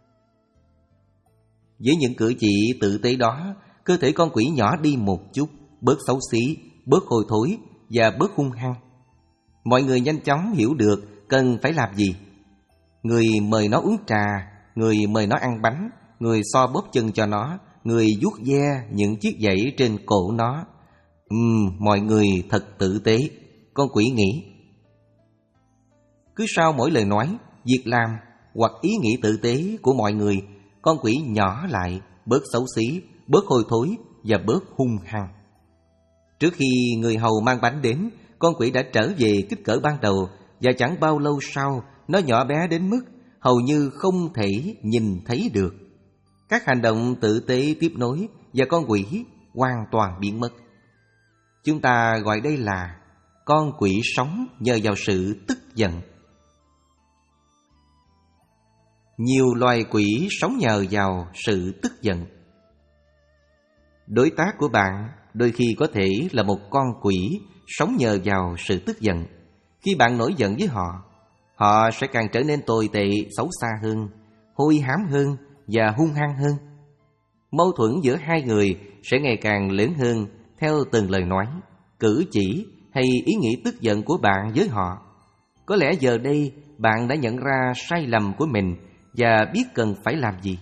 Với những cử chỉ tử tế đó, cơ thể con quỷ nhỏ đi một chút, bớt xấu xí, bớt hôi thối và bớt hung hăng. Mọi người nhanh chóng hiểu được cần phải làm gì. Người mời nó uống trà, người mời nó ăn bánh, người xoa bóp chân cho nó, người vuốt ve những chiếc dãy trên cổ nó. Ừm, mọi người thật tử tế, con quỷ nghĩ. Cứ sau mỗi lời nói, việc làm hoặc ý nghĩ tử tế của mọi người, con quỷ nhỏ lại, bớt xấu xí, bớt hôi thối và bớt hung hăng. Trước khi người hầu mang bánh đến, con quỷ đã trở về kích cỡ ban đầu, và chẳng bao lâu sau, nó nhỏ bé đến mức hầu như không thể nhìn thấy được. Các hành động tử tế tiếp nối và con quỷ hoàn toàn biến mất. Chúng ta gọi đây là con quỷ sống nhờ vào sự tức giận. Nhiều loài quỷ sống nhờ vào sự tức giận. Đối tác của bạn đôi khi có thể là một con quỷ sống nhờ vào sự tức giận. Khi bạn nổi giận với họ, họ sẽ càng trở nên tồi tệ, xấu xa hơn, hôi hám hơn và hung hăng hơn. Mâu thuẫn giữa hai người sẽ ngày càng lớn hơn theo từng lời nói, cử chỉ hay ý nghĩ tức giận của bạn với họ. Có lẽ giờ đây bạn đã nhận ra sai lầm của mình và biết cần phải làm gì.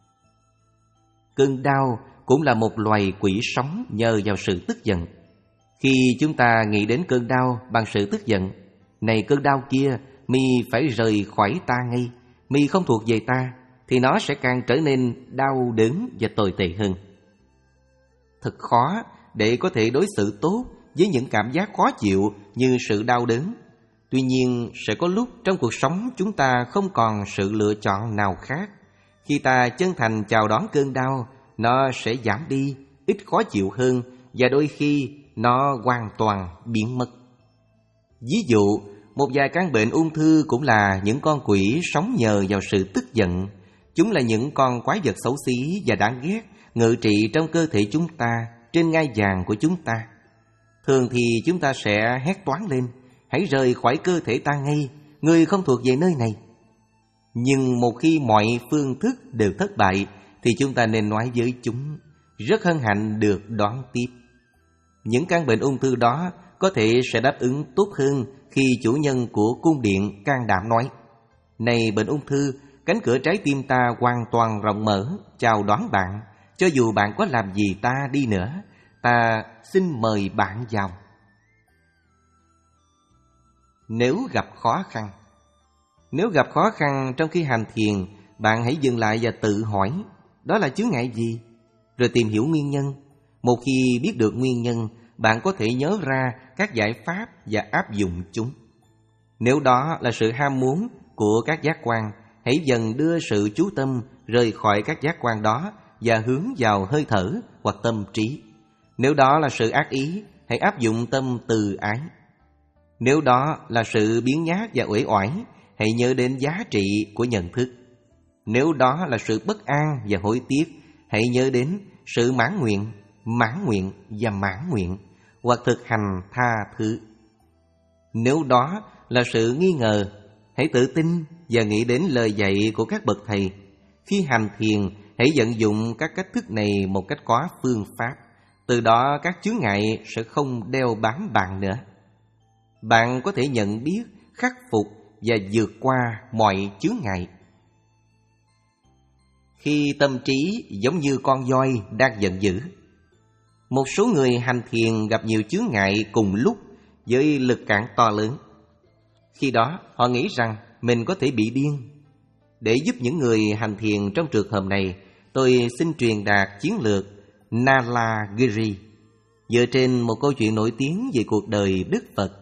Cơn đau cũng là một loài quỷ sống nhờ vào sự tức giận. Khi chúng ta nghĩ đến cơn đau bằng sự tức giận, này cơn đau kia, mi phải rời khỏi ta ngay, mi không thuộc về ta, thì nó sẽ càng trở nên đau đớn và tồi tệ hơn. Thật khó để có thể đối xử tốt với những cảm giác khó chịu như sự đau đớn. Tuy nhiên, sẽ có lúc trong cuộc sống chúng ta không còn sự lựa chọn nào khác. Khi ta chân thành chào đón cơn đau, nó sẽ giảm đi, ít khó chịu hơn, và đôi khi nó hoàn toàn biến mất. Ví dụ, một vài căn bệnh ung thư cũng là những con quỷ sống nhờ vào sự tức giận. Chúng là những con quái vật xấu xí và đáng ghét ngự trị trong cơ thể chúng ta, trên ngai vàng của chúng ta. Thường thì chúng ta sẽ hét toáng lên: hãy rời khỏi cơ thể ta ngay, ngươi không thuộc về nơi này. Nhưng một khi mọi phương thức đều thất bại, thì chúng ta nên nói với chúng: rất hân hạnh được đón tiếp. Những căn bệnh ung thư đó có thể sẽ đáp ứng tốt hơn khi chủ nhân của cung điện can đảm nói: này bệnh ung thư, cánh cửa trái tim ta hoàn toàn rộng mở, chào đón bạn. Cho dù bạn có làm gì ta đi nữa, ta xin mời bạn vào. Nếu gặp khó khăn Nếu gặp khó khăn trong khi hành thiền, bạn hãy dừng lại và tự hỏi đó là chướng ngại gì, rồi tìm hiểu nguyên nhân. Một khi biết được nguyên nhân, bạn có thể nhớ ra các giải pháp và áp dụng chúng. Nếu đó là sự ham muốn của các giác quan, hãy dần đưa sự chú tâm rời khỏi các giác quan đó và hướng vào hơi thở hoặc tâm trí. Nếu đó là sự ác ý, hãy áp dụng tâm từ ái. Nếu đó là sự biếng nhác và uể oải, hãy nhớ đến giá trị của nhận thức. Nếu đó là sự bất an và hối tiếc, hãy nhớ đến sự mãn nguyện, mãn nguyện và mãn nguyện, hoặc thực hành tha thứ. Nếu đó là sự nghi ngờ, hãy tự tin và nghĩ đến lời dạy của các bậc thầy. Khi hành thiền, hãy vận dụng các cách thức này một cách có phương pháp. Từ đó các chướng ngại sẽ không đeo bám bạn nữa. Bạn có thể nhận biết, khắc phục và vượt qua mọi chướng ngại. Khi tâm trí giống như con voi đang giận dữ, một số người hành thiền gặp nhiều chướng ngại cùng lúc với lực cản to lớn. Khi đó họ nghĩ rằng mình có thể bị điên. Để giúp những người hành thiền trong trường hợp này, tôi xin truyền đạt chiến lược Nalagiri dựa trên một câu chuyện nổi tiếng về cuộc đời Đức Phật.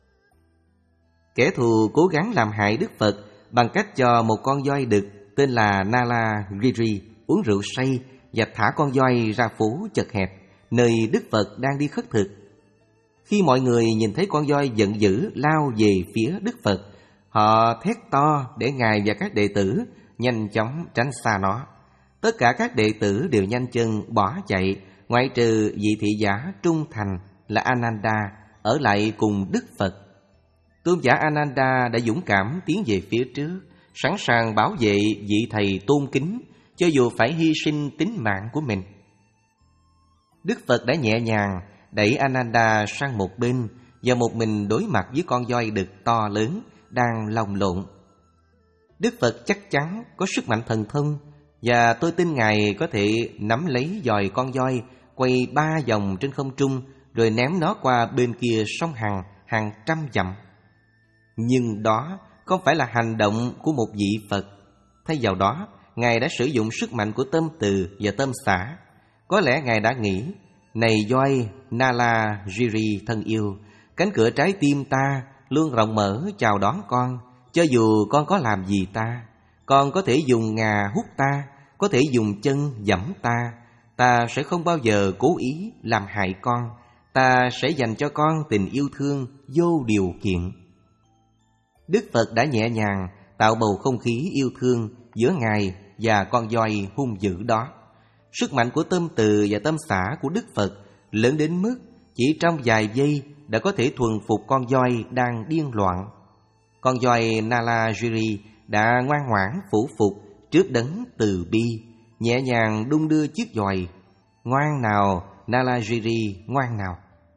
Kẻ thù cố gắng làm hại Đức Phật bằng cách cho một con voi đực tên là Nalagiri uống rượu say và thả con voi ra phố chật hẹp, nơi Đức Phật đang đi khất thực. Khi mọi người nhìn thấy con voi giận dữ lao về phía Đức Phật, họ thét to để Ngài và các đệ tử nhanh chóng tránh xa nó. Tất cả các đệ tử đều nhanh chân bỏ chạy, ngoại trừ vị thị giả trung thành là Ananda ở lại cùng Đức Phật. Tôn giả Ananda đã dũng cảm tiến về phía trước, sẵn sàng bảo vệ vị thầy tôn kính, cho dù phải hy sinh tính mạng của mình. Đức Phật đã nhẹ nhàng đẩy Ananda sang một bên và một mình đối mặt với con voi đực to lớn đang lồng lộn. Đức Phật chắc chắn có sức mạnh thần thông, và tôi tin Ngài có thể nắm lấy giòi con voi, quay ba vòng trên không trung, rồi ném nó qua bên kia sông Hằng hàng trăm dặm. Nhưng đó không phải là hành động của một vị Phật. Thay vào đó, Ngài đã sử dụng sức mạnh của tâm từ và tâm xả. Có lẽ Ngài đã nghĩ, này voi Nalagiri thân yêu, cánh cửa trái tim ta luôn rộng mở chào đón con. Cho dù con có làm gì ta, con có thể dùng ngà hút ta, có thể dùng chân giẫm ta, ta sẽ không bao giờ cố ý làm hại con. Ta sẽ dành cho con tình yêu thương vô điều kiện. Đức Phật đã nhẹ nhàng tạo bầu không khí yêu thương giữa Ngài và con voi hung dữ đó. Sức mạnh của tâm từ và tâm xả của Đức Phật lớn đến mức chỉ trong vài giây đã có thể thuần phục con voi đang điên loạn. Con voi Nalagiri đã ngoan ngoãn phủ phục trước đấng từ bi, nhẹ nhàng đung đưa chiếc giòi. Ngoan nào Nalagiri, ngoan nào.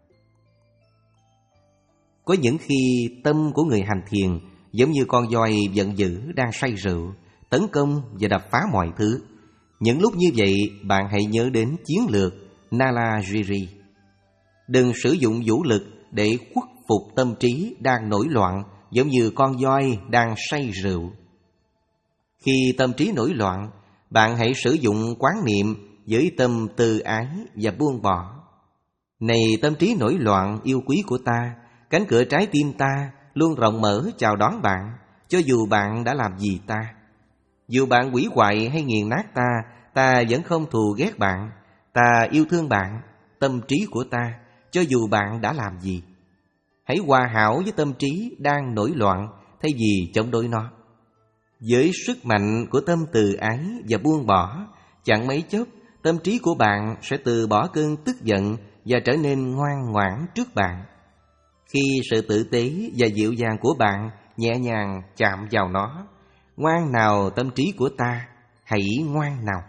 Có những khi tâm của người hành thiền giống như con voi giận dữ đang say rượu, tấn công và đập phá mọi thứ. Những lúc như vậy, bạn hãy nhớ đến chiến lược Nalagiri. Đừng sử dụng vũ lực để khuất phục tâm trí đang nổi loạn, giống như con voi đang say rượu. Khi tâm trí nổi loạn, bạn hãy sử dụng quán niệm với tâm từ ái và buông bỏ. Này tâm trí nổi loạn yêu quý của ta, cánh cửa trái tim ta luôn rộng mở chào đón bạn, cho dù bạn đã làm gì ta. Dù bạn hủy hoại hay nghiền nát ta, ta vẫn không thù ghét bạn. Ta yêu thương bạn, tâm trí của ta, cho dù bạn đã làm gì. Hãy hòa hảo với tâm trí đang nổi loạn thay vì chống đối nó. Với sức mạnh của tâm từ ái và buông bỏ, chẳng mấy chốc tâm trí của bạn sẽ từ bỏ cơn tức giận và trở nên ngoan ngoãn trước bạn. Khi sự tử tế và dịu dàng của bạn nhẹ nhàng chạm vào nó, ngoan nào tâm trí của ta, hãy ngoan nào.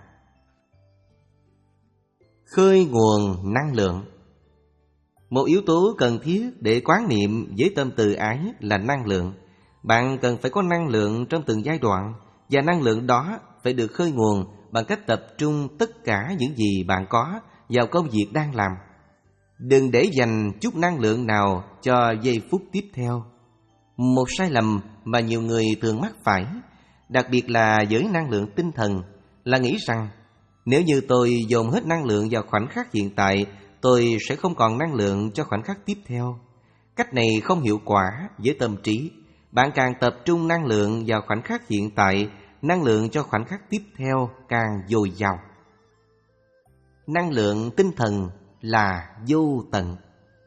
Khơi nguồn năng lượng. Một yếu tố cần thiết để quán niệm với tâm từ ái là năng lượng. Bạn cần phải có năng lượng trong từng giai đoạn, và năng lượng đó phải được khơi nguồn bằng cách tập trung tất cả những gì bạn có vào công việc đang làm. Đừng để dành chút năng lượng nào cho giây phút tiếp theo. Một sai lầm mà nhiều người thường mắc phải, đặc biệt là với năng lượng tinh thần, là nghĩ rằng nếu như tôi dồn hết năng lượng vào khoảnh khắc hiện tại, tôi sẽ không còn năng lượng cho khoảnh khắc tiếp theo. Cách này không hiệu quả với tâm trí. Bạn càng tập trung năng lượng vào khoảnh khắc hiện tại, năng lượng cho khoảnh khắc tiếp theo càng dồi dào. Năng lượng tinh thần là vô tận.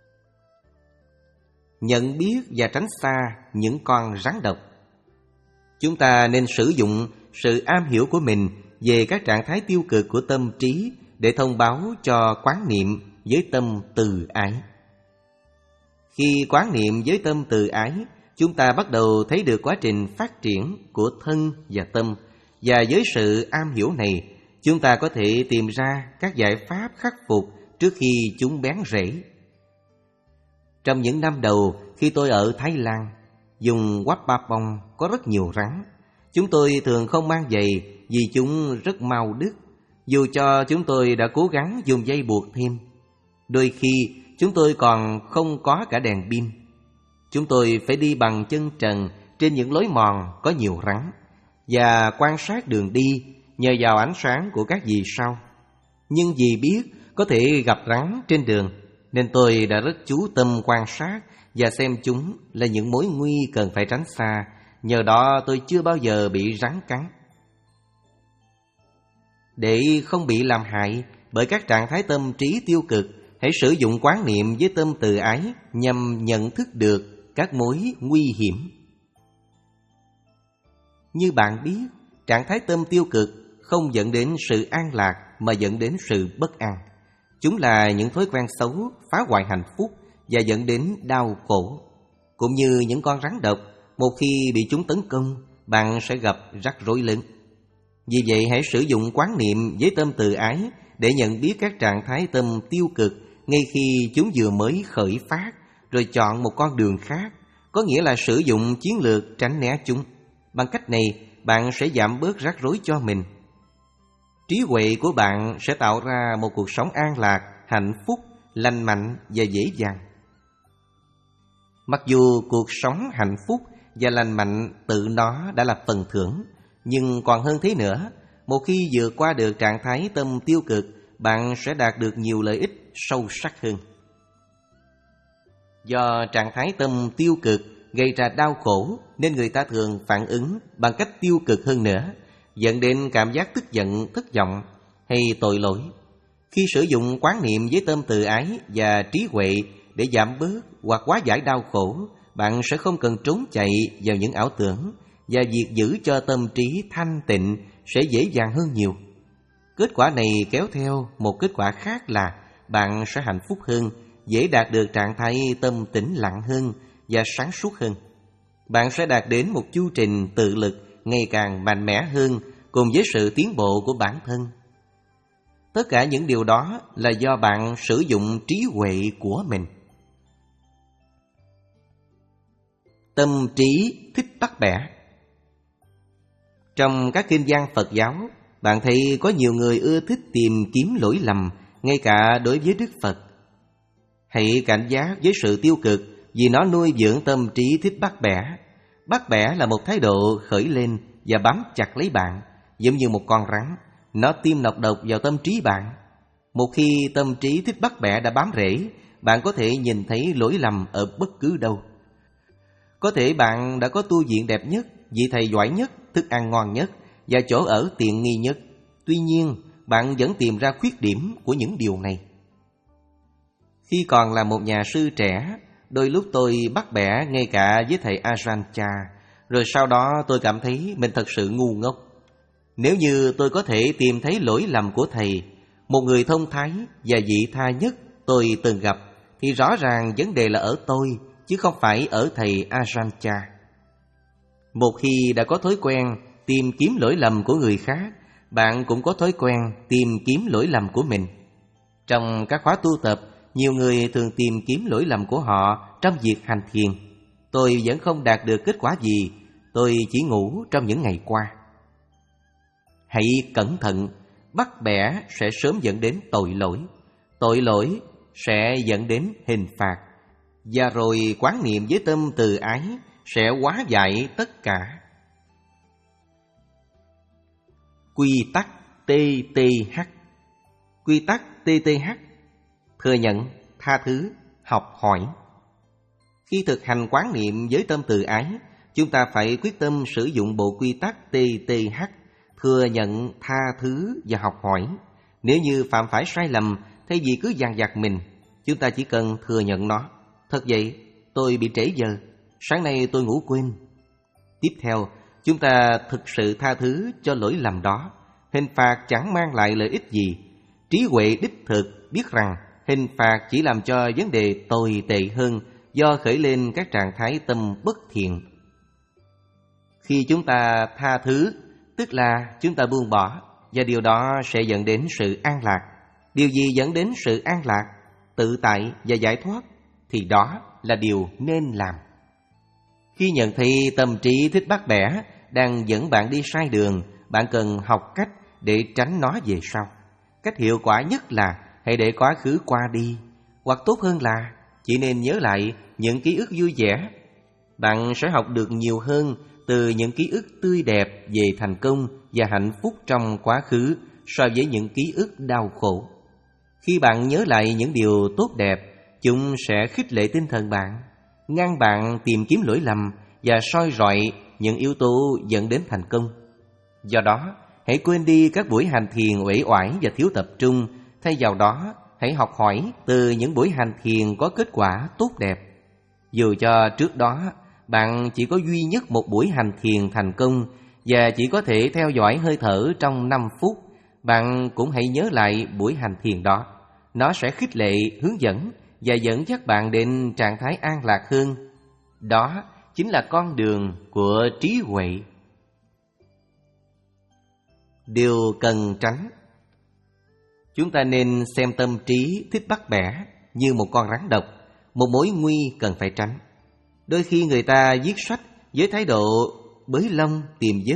Nhận biết và tránh xa những con rắn độc. Chúng ta nên sử dụng sự am hiểu của mình về các trạng thái tiêu cực của tâm trí để thông báo cho quán niệm với tâm từ ái. Khi quán niệm với tâm từ ái, chúng ta bắt đầu thấy được quá trình phát triển của thân và tâm, và với sự am hiểu này, chúng ta có thể tìm ra các giải pháp khắc phục trước khi chúng bén rễ. Trong những năm đầu khi tôi ở Thái Lan, vùng Wat Papong có rất nhiều rắn. Chúng tôi thường không mang giày vì chúng rất mau đứt, dù cho chúng tôi đã cố gắng dùng dây buộc thêm. Đôi khi chúng tôi còn không có cả đèn pin. Chúng tôi phải đi bằng chân trần trên những lối mòn có nhiều rắn và quan sát đường đi nhờ vào ánh sáng của các vì sao. Nhưng vì biết có thể gặp rắn trên đường, nên tôi đã rất chú tâm quan sát và xem chúng là những mối nguy cần phải tránh xa. Nhờ đó tôi chưa bao giờ bị rắn cắn. Để không bị làm hại bởi các trạng thái tâm trí tiêu cực, hãy sử dụng quán niệm với tâm từ ái nhằm nhận thức được các mối nguy hiểm. Như bạn biết, trạng thái tâm tiêu cực không dẫn đến sự an lạc mà dẫn đến sự bất an. Chúng là những thói quen xấu phá hoại hạnh phúc và dẫn đến đau khổ. Cũng như những con rắn độc, một khi bị chúng tấn công, bạn sẽ gặp rắc rối lớn. Vì vậy hãy sử dụng quán niệm với tâm từ ái để nhận biết các trạng thái tâm tiêu cực ngay khi chúng vừa mới khởi phát, rồi chọn một con đường khác, có nghĩa là sử dụng chiến lược tránh né chúng. Bằng cách này, bạn sẽ giảm bớt rắc rối cho mình. Trí huệ của bạn sẽ tạo ra một cuộc sống an lạc, hạnh phúc, lành mạnh và dễ dàng. Mặc dù cuộc sống hạnh phúc và lành mạnh tự nó đã là phần thưởng, nhưng còn hơn thế nữa, một khi vượt qua được trạng thái tâm tiêu cực, bạn sẽ đạt được nhiều lợi ích sâu sắc hơn. Do trạng thái tâm tiêu cực gây ra đau khổ nên người ta thường phản ứng bằng cách tiêu cực hơn nữa, dẫn đến cảm giác tức giận, thất vọng hay tội lỗi. Khi sử dụng quán niệm với tâm từ ái và trí huệ để giảm bớt hoặc hóa giải đau khổ, bạn sẽ không cần trốn chạy vào những ảo tưởng, và việc giữ cho tâm trí thanh tịnh sẽ dễ dàng hơn nhiều. Kết quả này kéo theo một kết quả khác là bạn sẽ hạnh phúc hơn, dễ đạt được trạng thái tâm tĩnh lặng hơn và sáng suốt hơn. Bạn sẽ đạt đến một chu trình tự lực ngày càng mạnh mẽ hơn cùng với sự tiến bộ của bản thân. Tất cả những điều đó là do bạn sử dụng trí huệ của mình. Tâm trí thích bắt bẻ. Trong các kinh văn Phật giáo, bạn thấy có nhiều người ưa thích tìm kiếm lỗi lầm, ngay cả đối với Đức Phật. Hãy cảnh giác với sự tiêu cực, vì nó nuôi dưỡng tâm trí thích bắt bẻ. Bắt bẻ là một thái độ khởi lên và bám chặt lấy bạn, giống như một con rắn. Nó tiêm nọc độc vào tâm trí bạn. Một khi tâm trí thích bắt bẻ đã bám rễ, bạn có thể nhìn thấy lỗi lầm ở bất cứ đâu. Có thể bạn đã có tu viện đẹp nhất, vị thầy giỏi nhất, thức ăn ngon nhất và chỗ ở tiện nghi nhất. Tuy nhiên, bạn vẫn tìm ra khuyết điểm của những điều này. Khi còn là một nhà sư trẻ, đôi lúc tôi bắt bẻ ngay cả với thầy Ajahn Chah, rồi sau đó tôi cảm thấy mình thật sự ngu ngốc. Nếu như tôi có thể tìm thấy lỗi lầm của thầy, một người thông thái và vị tha nhất tôi từng gặp, thì rõ ràng vấn đề là ở tôi, chứ không phải ở thầy Ajahn Chah. Một khi đã có thói quen tìm kiếm lỗi lầm của người khác, bạn cũng có thói quen tìm kiếm lỗi lầm của mình. Trong các khóa tu tập, nhiều người thường tìm kiếm lỗi lầm của họ trong việc hành thiền. Tôi vẫn không đạt được kết quả gì, tôi chỉ ngủ trong những ngày qua. Hãy cẩn thận, bắt bẻ sẽ sớm dẫn đến tội lỗi. Tội lỗi sẽ dẫn đến hình phạt. Và rồi quán niệm với tâm từ ái sẽ hóa giải tất cả. Quy tắc tê tê hát. Quy tắc tê tê hát: thừa nhận, tha thứ, học hỏi. Khi thực hành quán niệm với tâm từ ái, chúng ta phải quyết tâm sử dụng bộ quy tắc tê tê hát: thừa nhận, tha thứ và học hỏi. Nếu như phạm phải sai lầm, thay vì cứ dằn vặt mình, chúng ta chỉ cần thừa nhận nó. Thật vậy, tôi bị trễ giờ, sáng nay tôi ngủ quên. Tiếp theo, chúng ta thực sự tha thứ cho lỗi lầm đó. Hình phạt chẳng mang lại lợi ích gì. Trí huệ đích thực biết rằng hình phạt chỉ làm cho vấn đề tồi tệ hơn, do khởi lên các trạng thái tâm bất thiện. Khi chúng ta tha thứ, tức là chúng ta buông bỏ, và điều đó sẽ dẫn đến sự an lạc. Điều gì dẫn đến sự an lạc, tự tại và giải thoát, thì đó là điều nên làm. Khi nhận thấy tâm trí thích bắt bẻ đang dẫn bạn đi sai đường, bạn cần học cách để tránh nó về sau. Cách hiệu quả nhất là hãy để quá khứ qua đi, hoặc tốt hơn là chỉ nên nhớ lại những ký ức vui vẻ. Bạn sẽ học được nhiều hơn từ những ký ức tươi đẹp về thành công và hạnh phúc trong quá khứ so với những ký ức đau khổ. Khi bạn nhớ lại những điều tốt đẹp, chúng sẽ khích lệ tinh thần bạn, ngăn bạn tìm kiếm lỗi lầm và soi rọi những yếu tố dẫn đến thành công. Do đó, hãy quên đi các buổi hành thiền uể oải và thiếu tập trung. Thay vào đó, hãy học hỏi từ những buổi hành thiền có kết quả tốt đẹp. Dù cho trước đó bạn chỉ có duy nhất một buổi hành thiền thành công và chỉ có thể theo dõi hơi thở trong năm phút, bạn cũng hãy nhớ lại buổi hành thiền đó. Nó sẽ khích lệ, hướng dẫn và dẫn dắt bạn đến trạng thái an lạc hơn. Đó chính là con đường của trí huệ. Điều cần tránh. Chúng ta nên xem tâm trí thích bắt bẻ như một con rắn độc, một mối nguy cần phải tránh. Đôi khi người ta viết sách với thái độ bới lông tìm vết,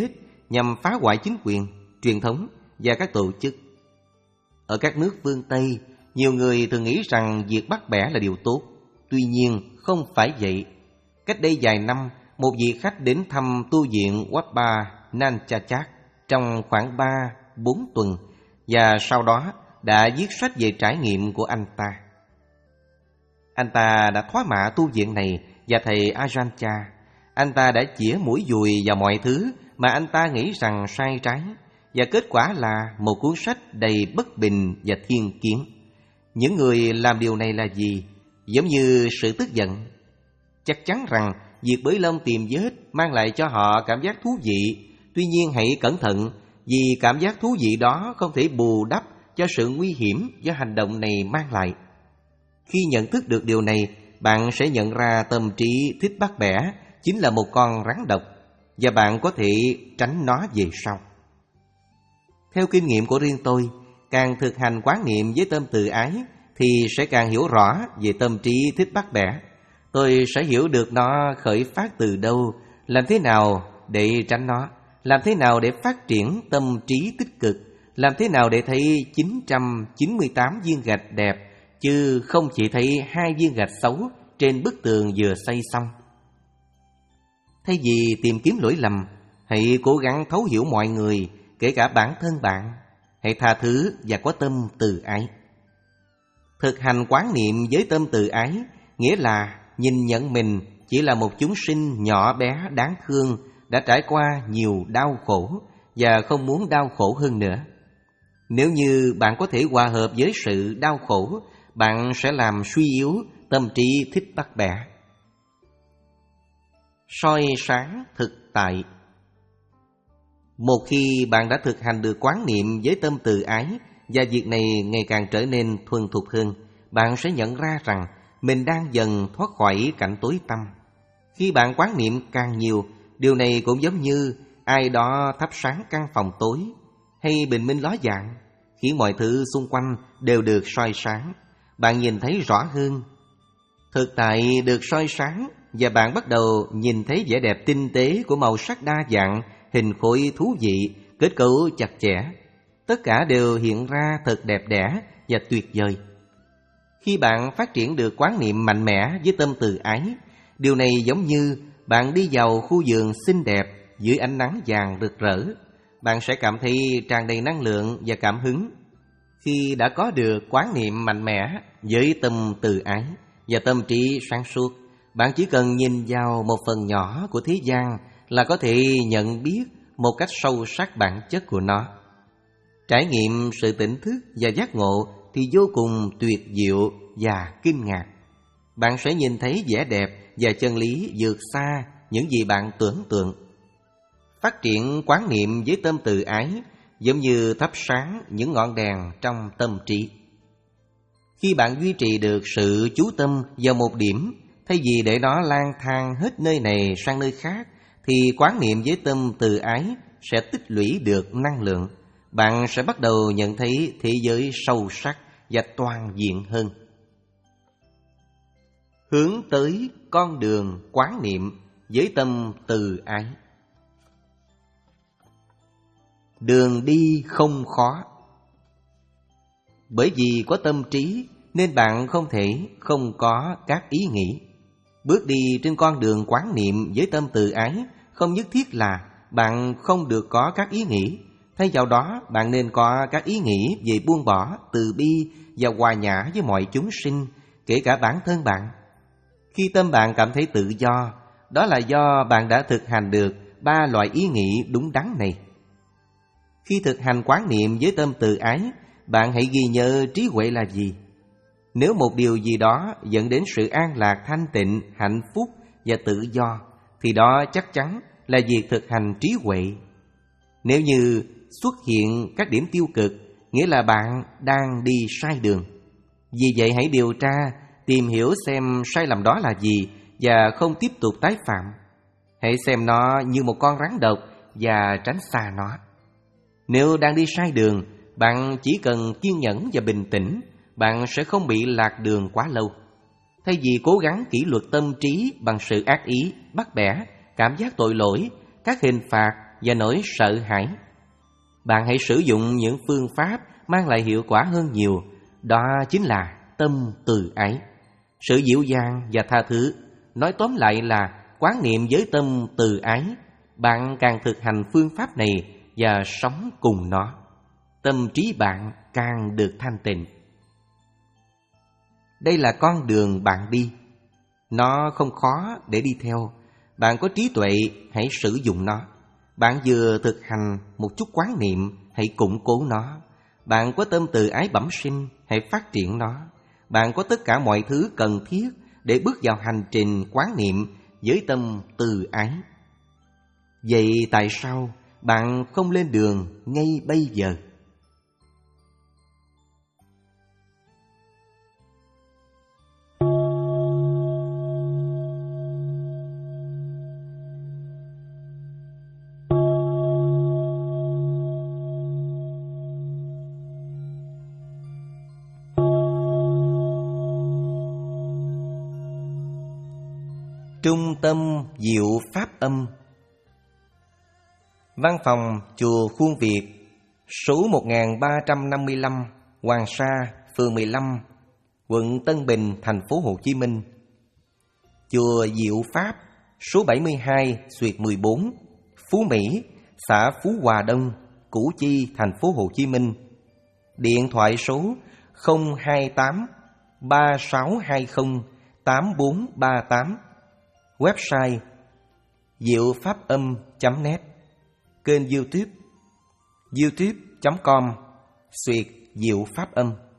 nhằm phá hoại chính quyền, truyền thống và các tổ chức. Ở các nước phương Tây, nhiều người thường nghĩ rằng việc bắt bẻ là điều tốt. Tuy nhiên, không phải vậy. Cách đây vài năm, một vị khách đến thăm tu viện Wat Ba Nanchachak trong khoảng ba bốn tuần và sau đó đã viết sách về trải nghiệm của anh ta. Anh ta đã thoá mạ tu viện này và thầy Ajahn Chah. Anh ta đã chĩa mũi dùi vào mọi thứ mà anh ta nghĩ rằng sai trái, và kết quả là một cuốn sách đầy bất bình và thiên kiến. Những người làm điều này là gì? Giống như sự tức giận. Chắc chắn rằng việc bới lông tìm vết mang lại cho họ cảm giác thú vị. Tuy nhiên hãy cẩn thận, vì cảm giác thú vị đó không thể bù đắp cho sự nguy hiểm do hành động này mang lại. Khi nhận thức được điều này, bạn sẽ nhận ra tâm trí thích bắt bẻ chính là một con rắn độc, và bạn có thể tránh nó về sau. Theo kinh nghiệm của riêng tôi, càng thực hành quán niệm với tâm từ ái thì sẽ càng hiểu rõ về tâm trí thích bắt bẻ. Tôi sẽ hiểu được nó khởi phát từ đâu, làm thế nào để tránh nó, làm thế nào để phát triển tâm trí tích cực, làm thế nào để thấy chín trăm chín mươi tám viên gạch đẹp, chứ không chỉ thấy hai viên gạch xấu trên bức tường vừa xây xong. Thay vì tìm kiếm lỗi lầm, hãy cố gắng thấu hiểu mọi người, kể cả bản thân bạn. Hãy tha thứ và có tâm từ ái. Thực hành quán niệm với tâm từ ái nghĩa là nhìn nhận mình chỉ là một chúng sinh nhỏ bé đáng thương, đã trải qua nhiều đau khổ và không muốn đau khổ hơn nữa. Nếu như bạn có thể hòa hợp với sự đau khổ, bạn sẽ làm suy yếu tâm trí thích bắt bẻ. Soi sáng thực tại. Một khi bạn đã thực hành được quán niệm với tâm từ ái và việc này ngày càng trở nên thuần thục hơn, bạn sẽ nhận ra rằng mình đang dần thoát khỏi cảnh tối tăm. Khi bạn quán niệm càng nhiều, điều này cũng giống như ai đó thắp sáng căn phòng tối hay bình minh ló dạng, khiến mọi thứ xung quanh đều được soi sáng. Bạn nhìn thấy rõ hơn. Thực tại được soi sáng và bạn bắt đầu nhìn thấy vẻ đẹp tinh tế của màu sắc đa dạng, hình khối thú vị, kết cấu chặt chẽ. Tất cả đều hiện ra thật đẹp đẽ và tuyệt vời. Khi bạn phát triển được quán niệm mạnh mẽ với tâm từ ái, điều này giống như bạn đi vào khu vườn xinh đẹp dưới ánh nắng vàng rực rỡ. Bạn sẽ cảm thấy tràn đầy năng lượng và cảm hứng. Khi đã có được quán niệm mạnh mẽ với tâm từ ái và tâm trí sáng suốt, bạn chỉ cần nhìn vào một phần nhỏ của thế gian là có thể nhận biết một cách sâu sắc bản chất của nó. Trải nghiệm sự tỉnh thức và giác ngộ thì vô cùng tuyệt diệu và kinh ngạc. Bạn sẽ nhìn thấy vẻ đẹp và chân lý vượt xa những gì bạn tưởng tượng. Phát triển quán niệm với tâm từ ái giống như thắp sáng những ngọn đèn trong tâm trí. Khi bạn duy trì được sự chú tâm vào một điểm, thay vì để nó lang thang hết nơi này sang nơi khác, thì quán niệm với tâm từ ái sẽ tích lũy được năng lượng. Bạn sẽ bắt đầu nhận thấy thế giới sâu sắc và toàn diện hơn. Hướng tới con đường quán niệm với tâm từ ái. Đường đi không khó. Bởi vì có tâm trí nên bạn không thể không có các ý nghĩ. Bước đi trên con đường quán niệm với tâm từ ái không nhất thiết là bạn không được có các ý nghĩ. Thay vào đó, bạn nên có các ý nghĩ về buông bỏ, từ bi và hòa nhã với mọi chúng sinh, kể cả bản thân bạn. Khi tâm bạn cảm thấy tự do, đó là do bạn đã thực hành được ba loại ý nghĩ đúng đắn này. Khi thực hành quán niệm với tâm từ ái, bạn hãy ghi nhớ trí huệ là gì. Nếu một điều gì đó dẫn đến sự an lạc, thanh tịnh, hạnh phúc và tự do, thì đó chắc chắn là việc thực hành trí huệ. Nếu như xuất hiện các điểm tiêu cực, nghĩa là bạn đang đi sai đường. Vì vậy hãy điều tra, tìm hiểu xem sai lầm đó là gì và không tiếp tục tái phạm. Hãy xem nó như một con rắn độc và tránh xa nó. Nếu đang đi sai đường, bạn chỉ cần kiên nhẫn và bình tĩnh, bạn sẽ không bị lạc đường quá lâu. Thay vì cố gắng kỷ luật tâm trí bằng sự ác ý, bắt bẻ, cảm giác tội lỗi, các hình phạt và nỗi sợ hãi. Bạn hãy sử dụng những phương pháp mang lại hiệu quả hơn nhiều, đó chính là tâm từ ái, sự dịu dàng và tha thứ. Nói tóm lại là quán niệm với tâm từ ái. Bạn càng thực hành phương pháp này và sống cùng nó, tâm trí bạn càng được thanh tịnh. Đây là con đường bạn đi. Nó không khó để đi theo. Bạn có trí tuệ, hãy sử dụng nó. Bạn vừa thực hành một chút quán niệm, hãy củng cố nó. Bạn có tâm từ ái bẩm sinh, hãy phát triển nó. Bạn có tất cả mọi thứ cần thiết để bước vào hành trình quán niệm với tâm từ ái. Vậy tại sao bạn không lên đường ngay bây giờ? Trung tâm Diệu Pháp Âm, văn phòng Chùa Khuôn Việt, số một nghìn ba trăm năm mươi lăm Hoàng Sa, phường mười lăm, quận Tân Bình, thành phố Hồ Chí Minh. Chùa Diệu Pháp, số bảy mươi hai Xuyệt mười bốn, Phú Mỹ, xã Phú Hòa Đông, Củ Chi, thành phố Hồ Chí Minh. Điện thoại số không hai tám ba sáu hai không tám bốn ba tám. Website diệu pháp âm chấm net. Kênh YouTube youtube chấm com Xuyệt Diệu Pháp Âm.